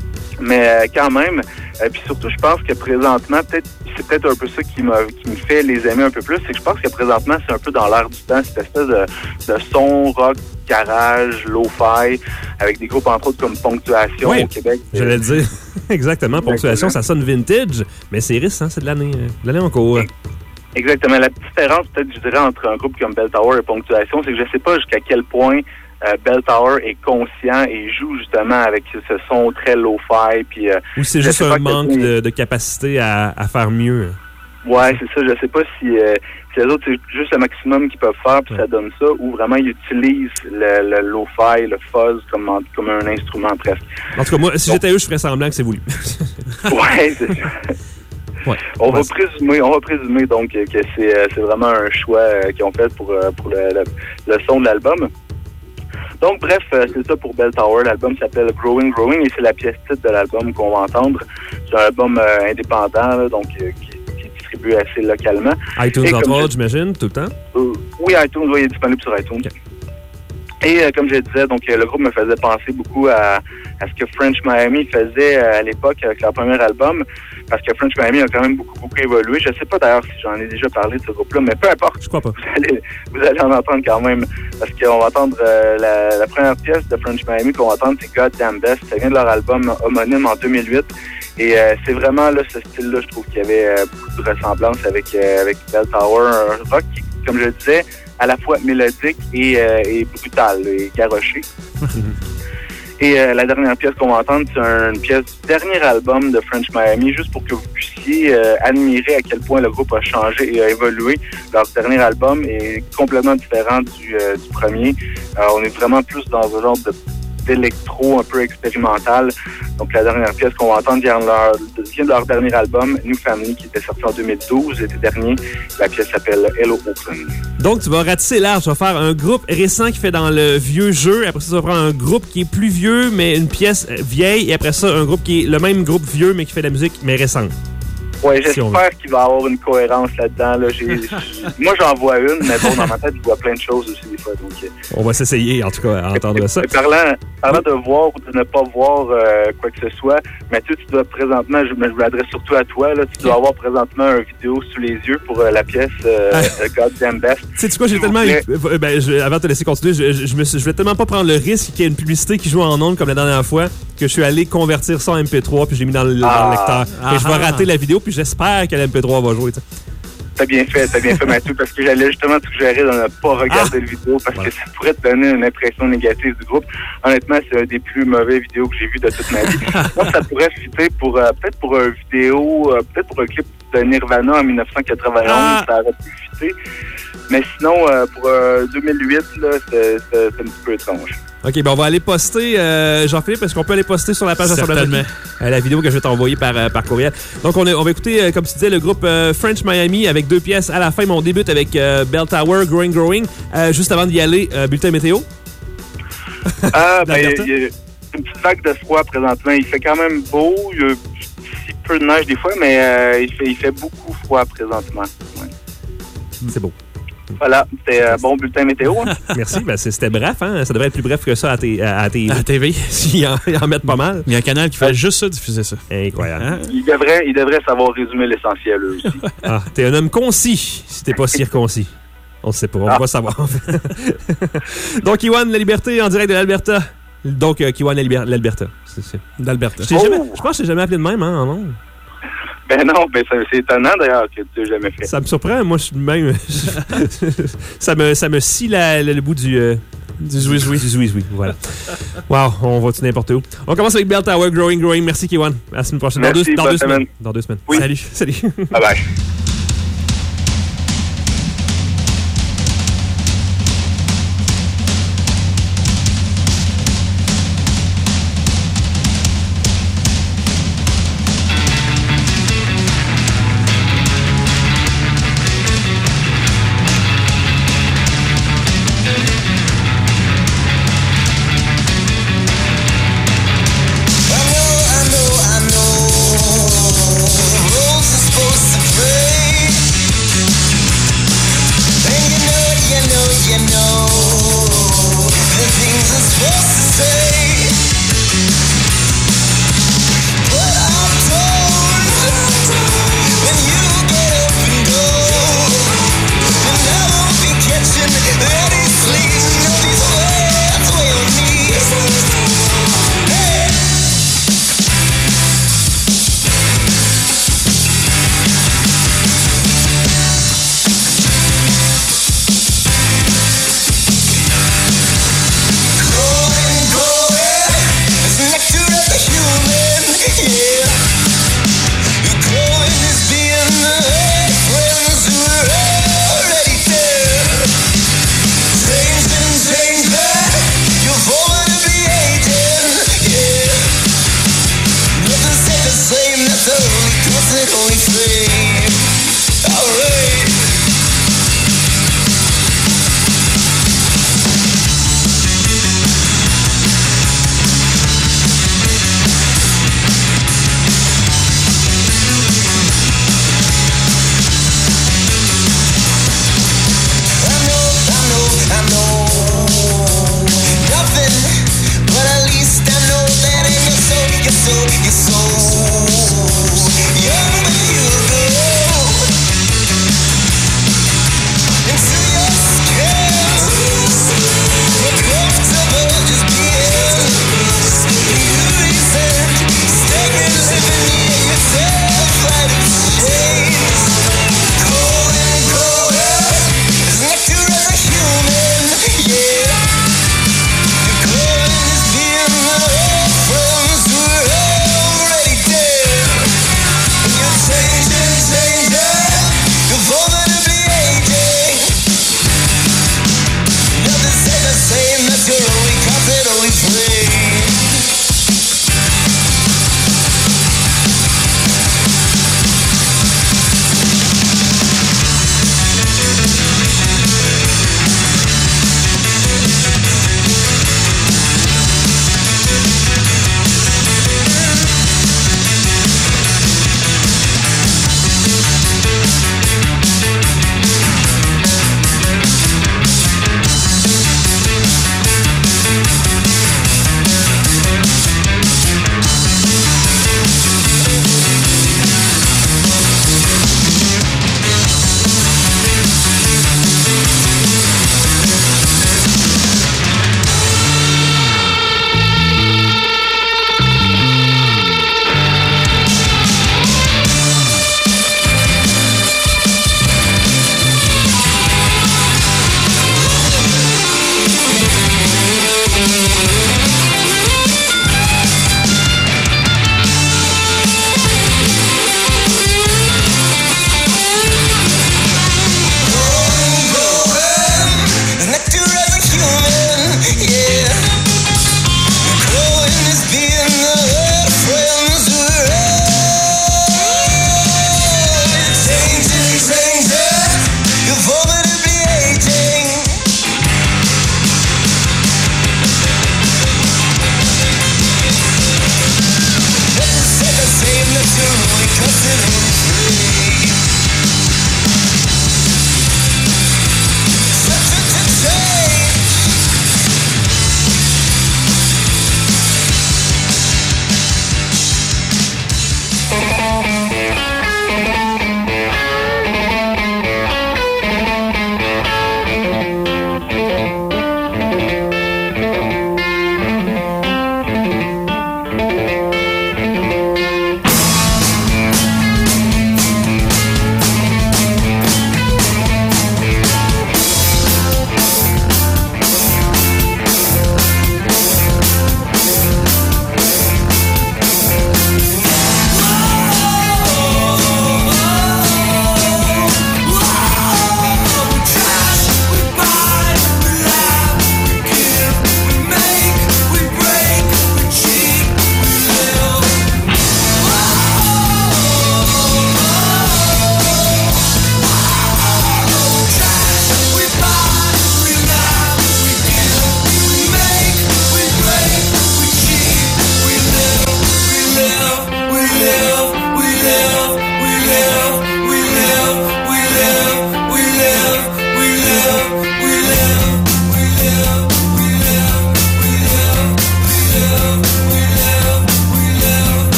Mais quand même, puis surtout, je pense que présentement, c'est peut-être un peu ça qui me fait les aimer un peu plus, c'est que je pense que présentement, c'est un peu dans l'air du temps, cette espèce de son rock, garage, lo-fi, avec des groupes entre autres comme Ponctuation au Québec. J'allais le dire. Exactement. Ponctuation, ça sonne vintage, mais c'est récent, c'est de l'année en cours. Exactement. La différence, peut-être, je dirais, entre un groupe comme Bell Tower et Ponctuation, c'est que je sais pas jusqu'à quel point Bell Tower est conscient et joue justement avec ce son très low-fi. Puis, ou c'est juste un manque de capacité à faire mieux. Ouais, c'est ça. Je sais pas si les autres, c'est juste le maximum qu'ils peuvent faire puis ça donne ça, ou vraiment ils utilisent le lo-fi, le fuzz comme un instrument presque. En tout cas, moi, si j'étais eux, je ferais semblant que c'est voulu. Ouais, c'est ça. Ouais, on va présumer donc que c'est vraiment un choix qu'ils ont fait pour le son de l'album. Donc, bref, c'est ça pour Bell Tower. L'album s'appelle Growing et c'est la pièce titre de l'album qu'on va entendre. C'est un album indépendant, là, donc qui est distribué assez localement. iTunes, entre autres, j'imagine, tout le temps? Oui, iTunes, il est disponible sur iTunes. Okay. Et comme je disais, donc le groupe me faisait penser beaucoup à ce que French Miami faisait à l'époque avec leur premier album, parce que French Miami a quand même beaucoup évolué. Je sais pas d'ailleurs si j'en ai déjà parlé de ce groupe-là, mais peu importe. Je crois pas. Vous allez en entendre quand même, parce qu'on va entendre la première pièce de French Miami qu'on va entendre, c'est God Damn Best. Ça vient de leur album homonyme en 2008. Et c'est vraiment là ce style-là, je trouve qu'il y avait beaucoup de ressemblances avec Bell Tower, un rock qui, comme je le disais, à la fois mélodique et brutal et garoché. Et la dernière pièce qu'on va entendre, c'est une pièce du dernier album de French Miami, juste pour que vous puissiez admirer à quel point le groupe a changé et a évolué. Leur dernier album est complètement différent du premier. On est vraiment plus dans un genre d'électro un peu expérimental. Donc la dernière pièce qu'on va entendre vient de leur dernier album, New Family, qui était sorti en 2012, l'été dernier. La pièce s'appelle Hello Oakland. Donc tu vas ratisser large, tu vas faire un groupe récent qui fait dans le vieux jeu, après ça tu vas prendre un groupe qui est plus vieux mais une pièce vieille, et après ça un groupe qui est le même groupe vieux mais qui fait de la musique mais récente. Oui, j'espère qu'il va y avoir une cohérence là-dedans. Là. Moi, j'en vois une, mais bon, dans ma tête, je vois plein de choses aussi des fois. Donc, on va s'essayer, en tout cas, à entendre ça. Parlant de voir ou de ne pas voir quoi que ce soit, Mathieu, tu dois présentement, je m'adresse surtout à toi, là, tu dois avoir présentement une vidéo sous les yeux pour la pièce God Damn Best. Sais-tu quoi, j'ai tellement... avant de te laisser continuer, je voulais tellement pas prendre le risque qu'il y ait une publicité qui joue en ondes comme la dernière fois, que je suis allé convertir ça en MP3 puis j'ai mis dans le lecteur. Et je vais rater la vidéo puis j'espère que l'MP3 va jouer. T'sais. T'as bien fait Mathieu, parce que j'allais justement te suggérer de ne pas regarder la vidéo parce que ça pourrait te donner une impression négative du groupe. Honnêtement, c'est un des plus mauvais vidéos que j'ai vu de toute ma vie. Moi, ça pourrait fitter pour peut-être pour une vidéo, peut-être pour un clip de Nirvana en 1991, ça aurait pu fitter. Mais sinon, pour 2008, là, c'est un petit peu étrange. OK, on va aller poster, Jean-Philippe, est-ce qu'on peut aller poster sur la page Certainement. La vidéo que je vais t'envoyer par courriel. Donc, on va écouter, comme tu disais, le groupe French Miami avec 2 pièces à la fin. Mais on débute avec Bell Tower, Growing. Juste avant d'y aller, bulletin météo. Il y a une petite vague de froid présentement. Il fait quand même beau. Il y a un petit peu de neige des fois, mais il fait beaucoup froid présentement. Ouais. C'est beau. Voilà, c'était un bon bulletin météo. Hein? Merci. Ben, c'était bref, hein? Ça devrait être plus bref que ça à TV. S'ils en mettent pas mal. Il y a un canal qui fait juste ça, diffuser ça. Incroyable. Hein? Il devrait savoir résumer l'essentiel, eux aussi. Ah, t'es un homme concis, si t'es pas circoncis. On ne sait pas, on va savoir. Donc, Kiwan, la liberté en direct de l'Alberta. Donc, Kiwan, l'Alberta. D'Alberta. Je pense que je t'ai jamais appelé de même, hein, en nom. Ben non, ben c'est étonnant d'ailleurs que tu l'aies jamais fait. Ça me surprend, moi je suis même. ça me scie le bout du zouizoui. Du zouizoui, voilà. Wow, on va-tu n'importe où. On commence avec Bell Tower, Growing. Merci, Kiwan. À la semaine prochaine. Merci, dans 2 semaines. Dans 2 semaines. Oui. Salut. Bye bye. I know, rules are supposed to break.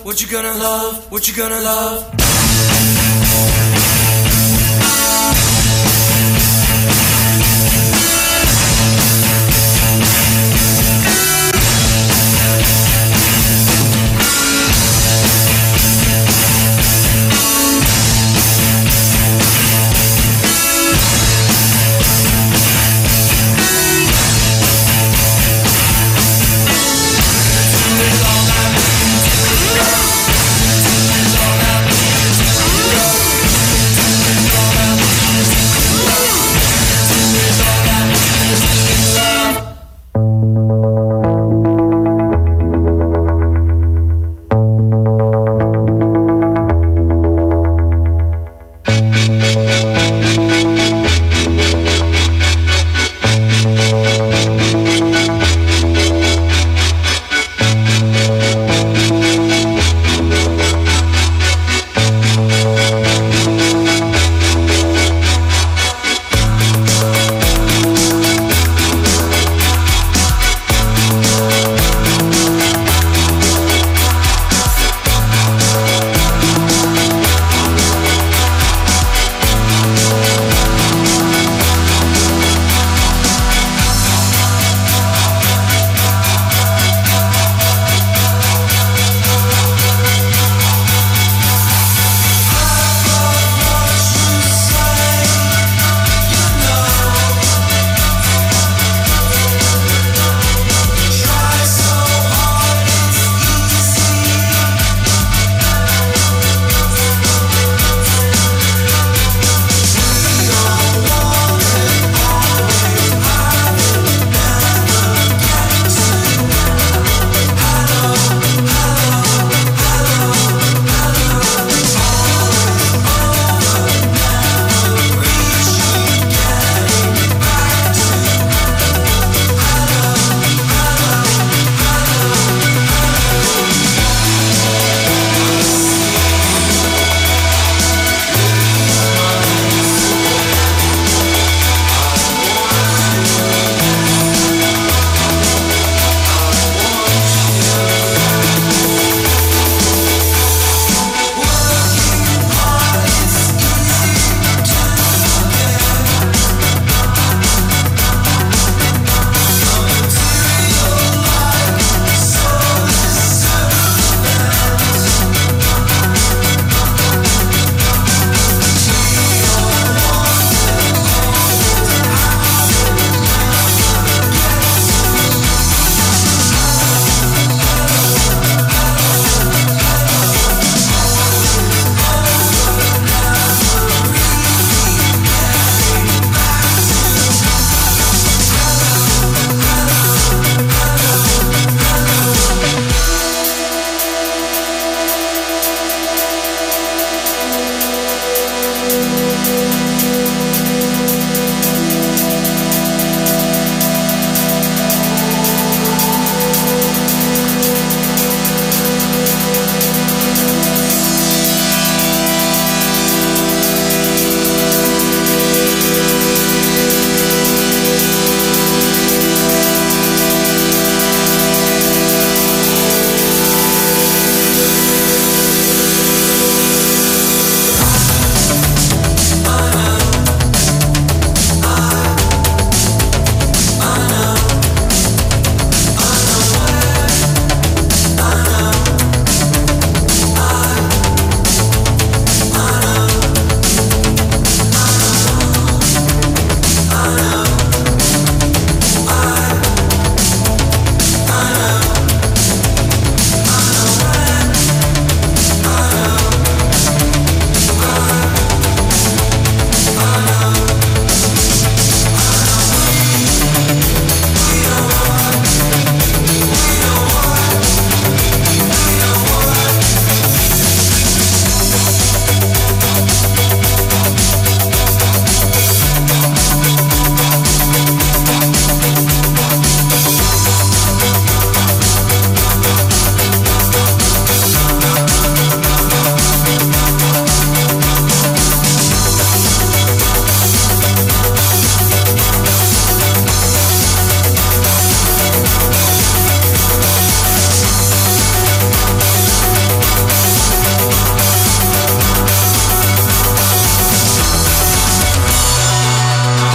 What you gonna love? What you gonna love?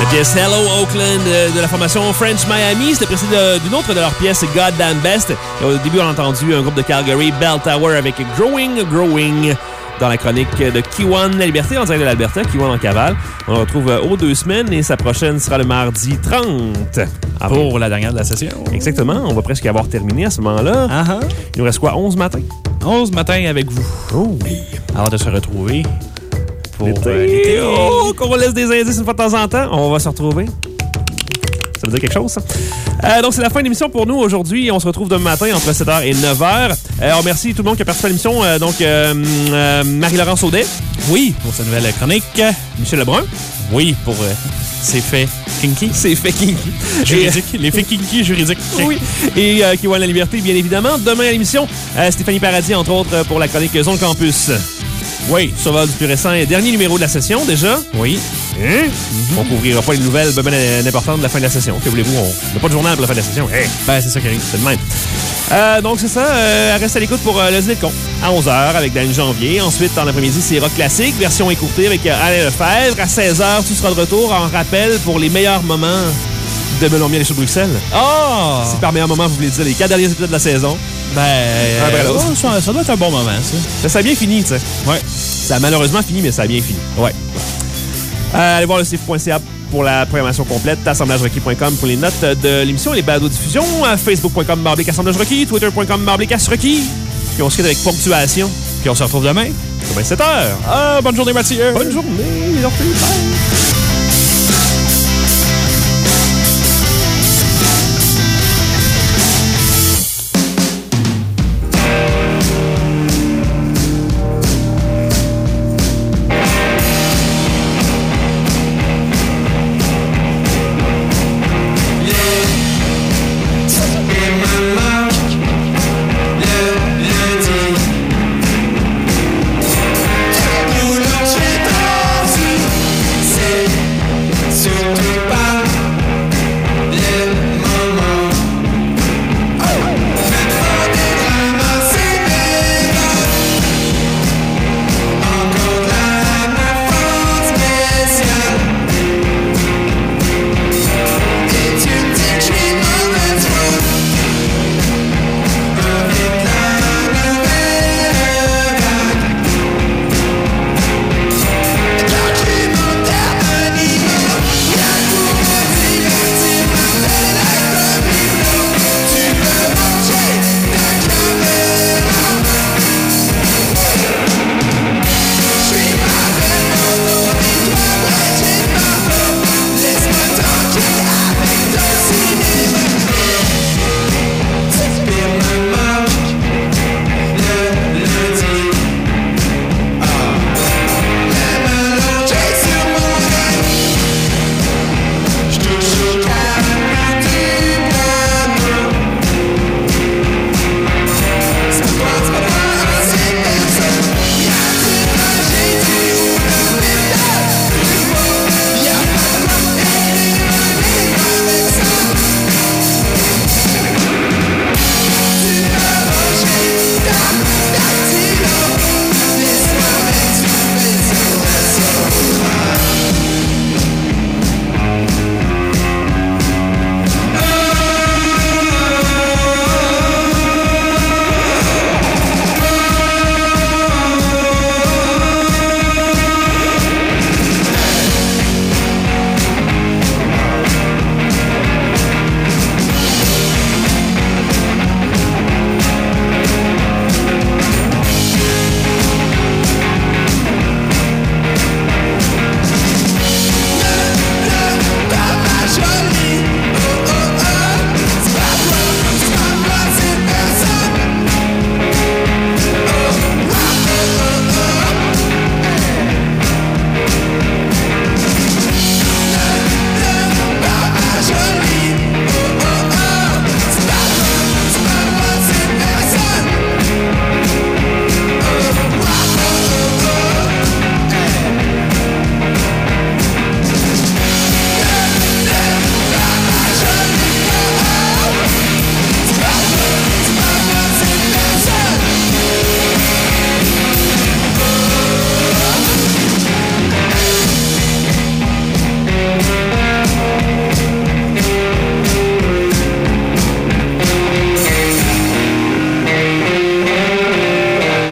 La pièce Hello Oakland de la formation French Miami. C'était précédé d'une autre de leurs pièces, Goddamn Best. Et au début, on a entendu un groupe de Calgary, Bell Tower, avec Growing. Dans la chronique de Kiwan La Liberté, en direct de l'Alberta, Kiwan en cavale. On le retrouve aux 2 semaines et sa prochaine sera le mardi 30. Pour la dernière de la session. Exactement. On va presque avoir terminé à ce moment-là. Il nous reste quoi? 11 matins? 11 matins avec vous. Oh oui. Alors de se retrouver pour l'été. Oh, qu'on laisse des indices une fois de temps en temps. On va se retrouver. Ça veut dire quelque chose, ça? Donc, c'est la fin de l'émission pour nous aujourd'hui. On se retrouve demain matin entre 7h et 9h. On remercie tout le monde qui a participé à l'émission. Marie-Laurence Audet. Oui, pour sa nouvelle chronique. Michel Lebrun. Oui, pour ses faits kinky. Ses faits kinky. Juridiques. Les faits kinky juridiques. Oui. Et Kiwan La Liberté, bien évidemment. Demain à l'émission, Stéphanie Paradis, entre autres, pour la chronique Zone Campus. Oui, Sauveur du plus récent et dernier numéro de la session, déjà. Oui. On couvrira pas les nouvelles importantes de la fin de la session. Que voulez-vous? On n'a pas de journal pour la fin de la session. Hey. Ben, c'est ça qui arrive. C'est le même. Donc, c'est ça. Reste à l'écoute pour le dîner de con. À 11h avec Danny Janvier. Ensuite, en après-midi, c'est Rock Classique, version écourtée avec Alain Lefebvre. À 16h, tu seras de retour en rappel pour les meilleurs moments de Melon Miel et Show de Bruxelles. Oh! Si par meilleur moment, vous voulez dire les 4 derniers épisodes de la saison. Ça doit être un bon moment, ça. Ça a bien fini, tu sais. Ouais. Ça a malheureusement fini, mais ça a bien fini. Ouais. Allez voir le CIF.ca pour la programmation complète, assemblagerequis.com pour les notes de l'émission et les balados-diffusions, facebook.com/assemblagerequis, twitter.com/requis. Puis on se quitte avec ponctuation. Puis on se retrouve demain. Demain 7h. Bonne journée, Mathieu. Bonne journée, les orteils. Bye.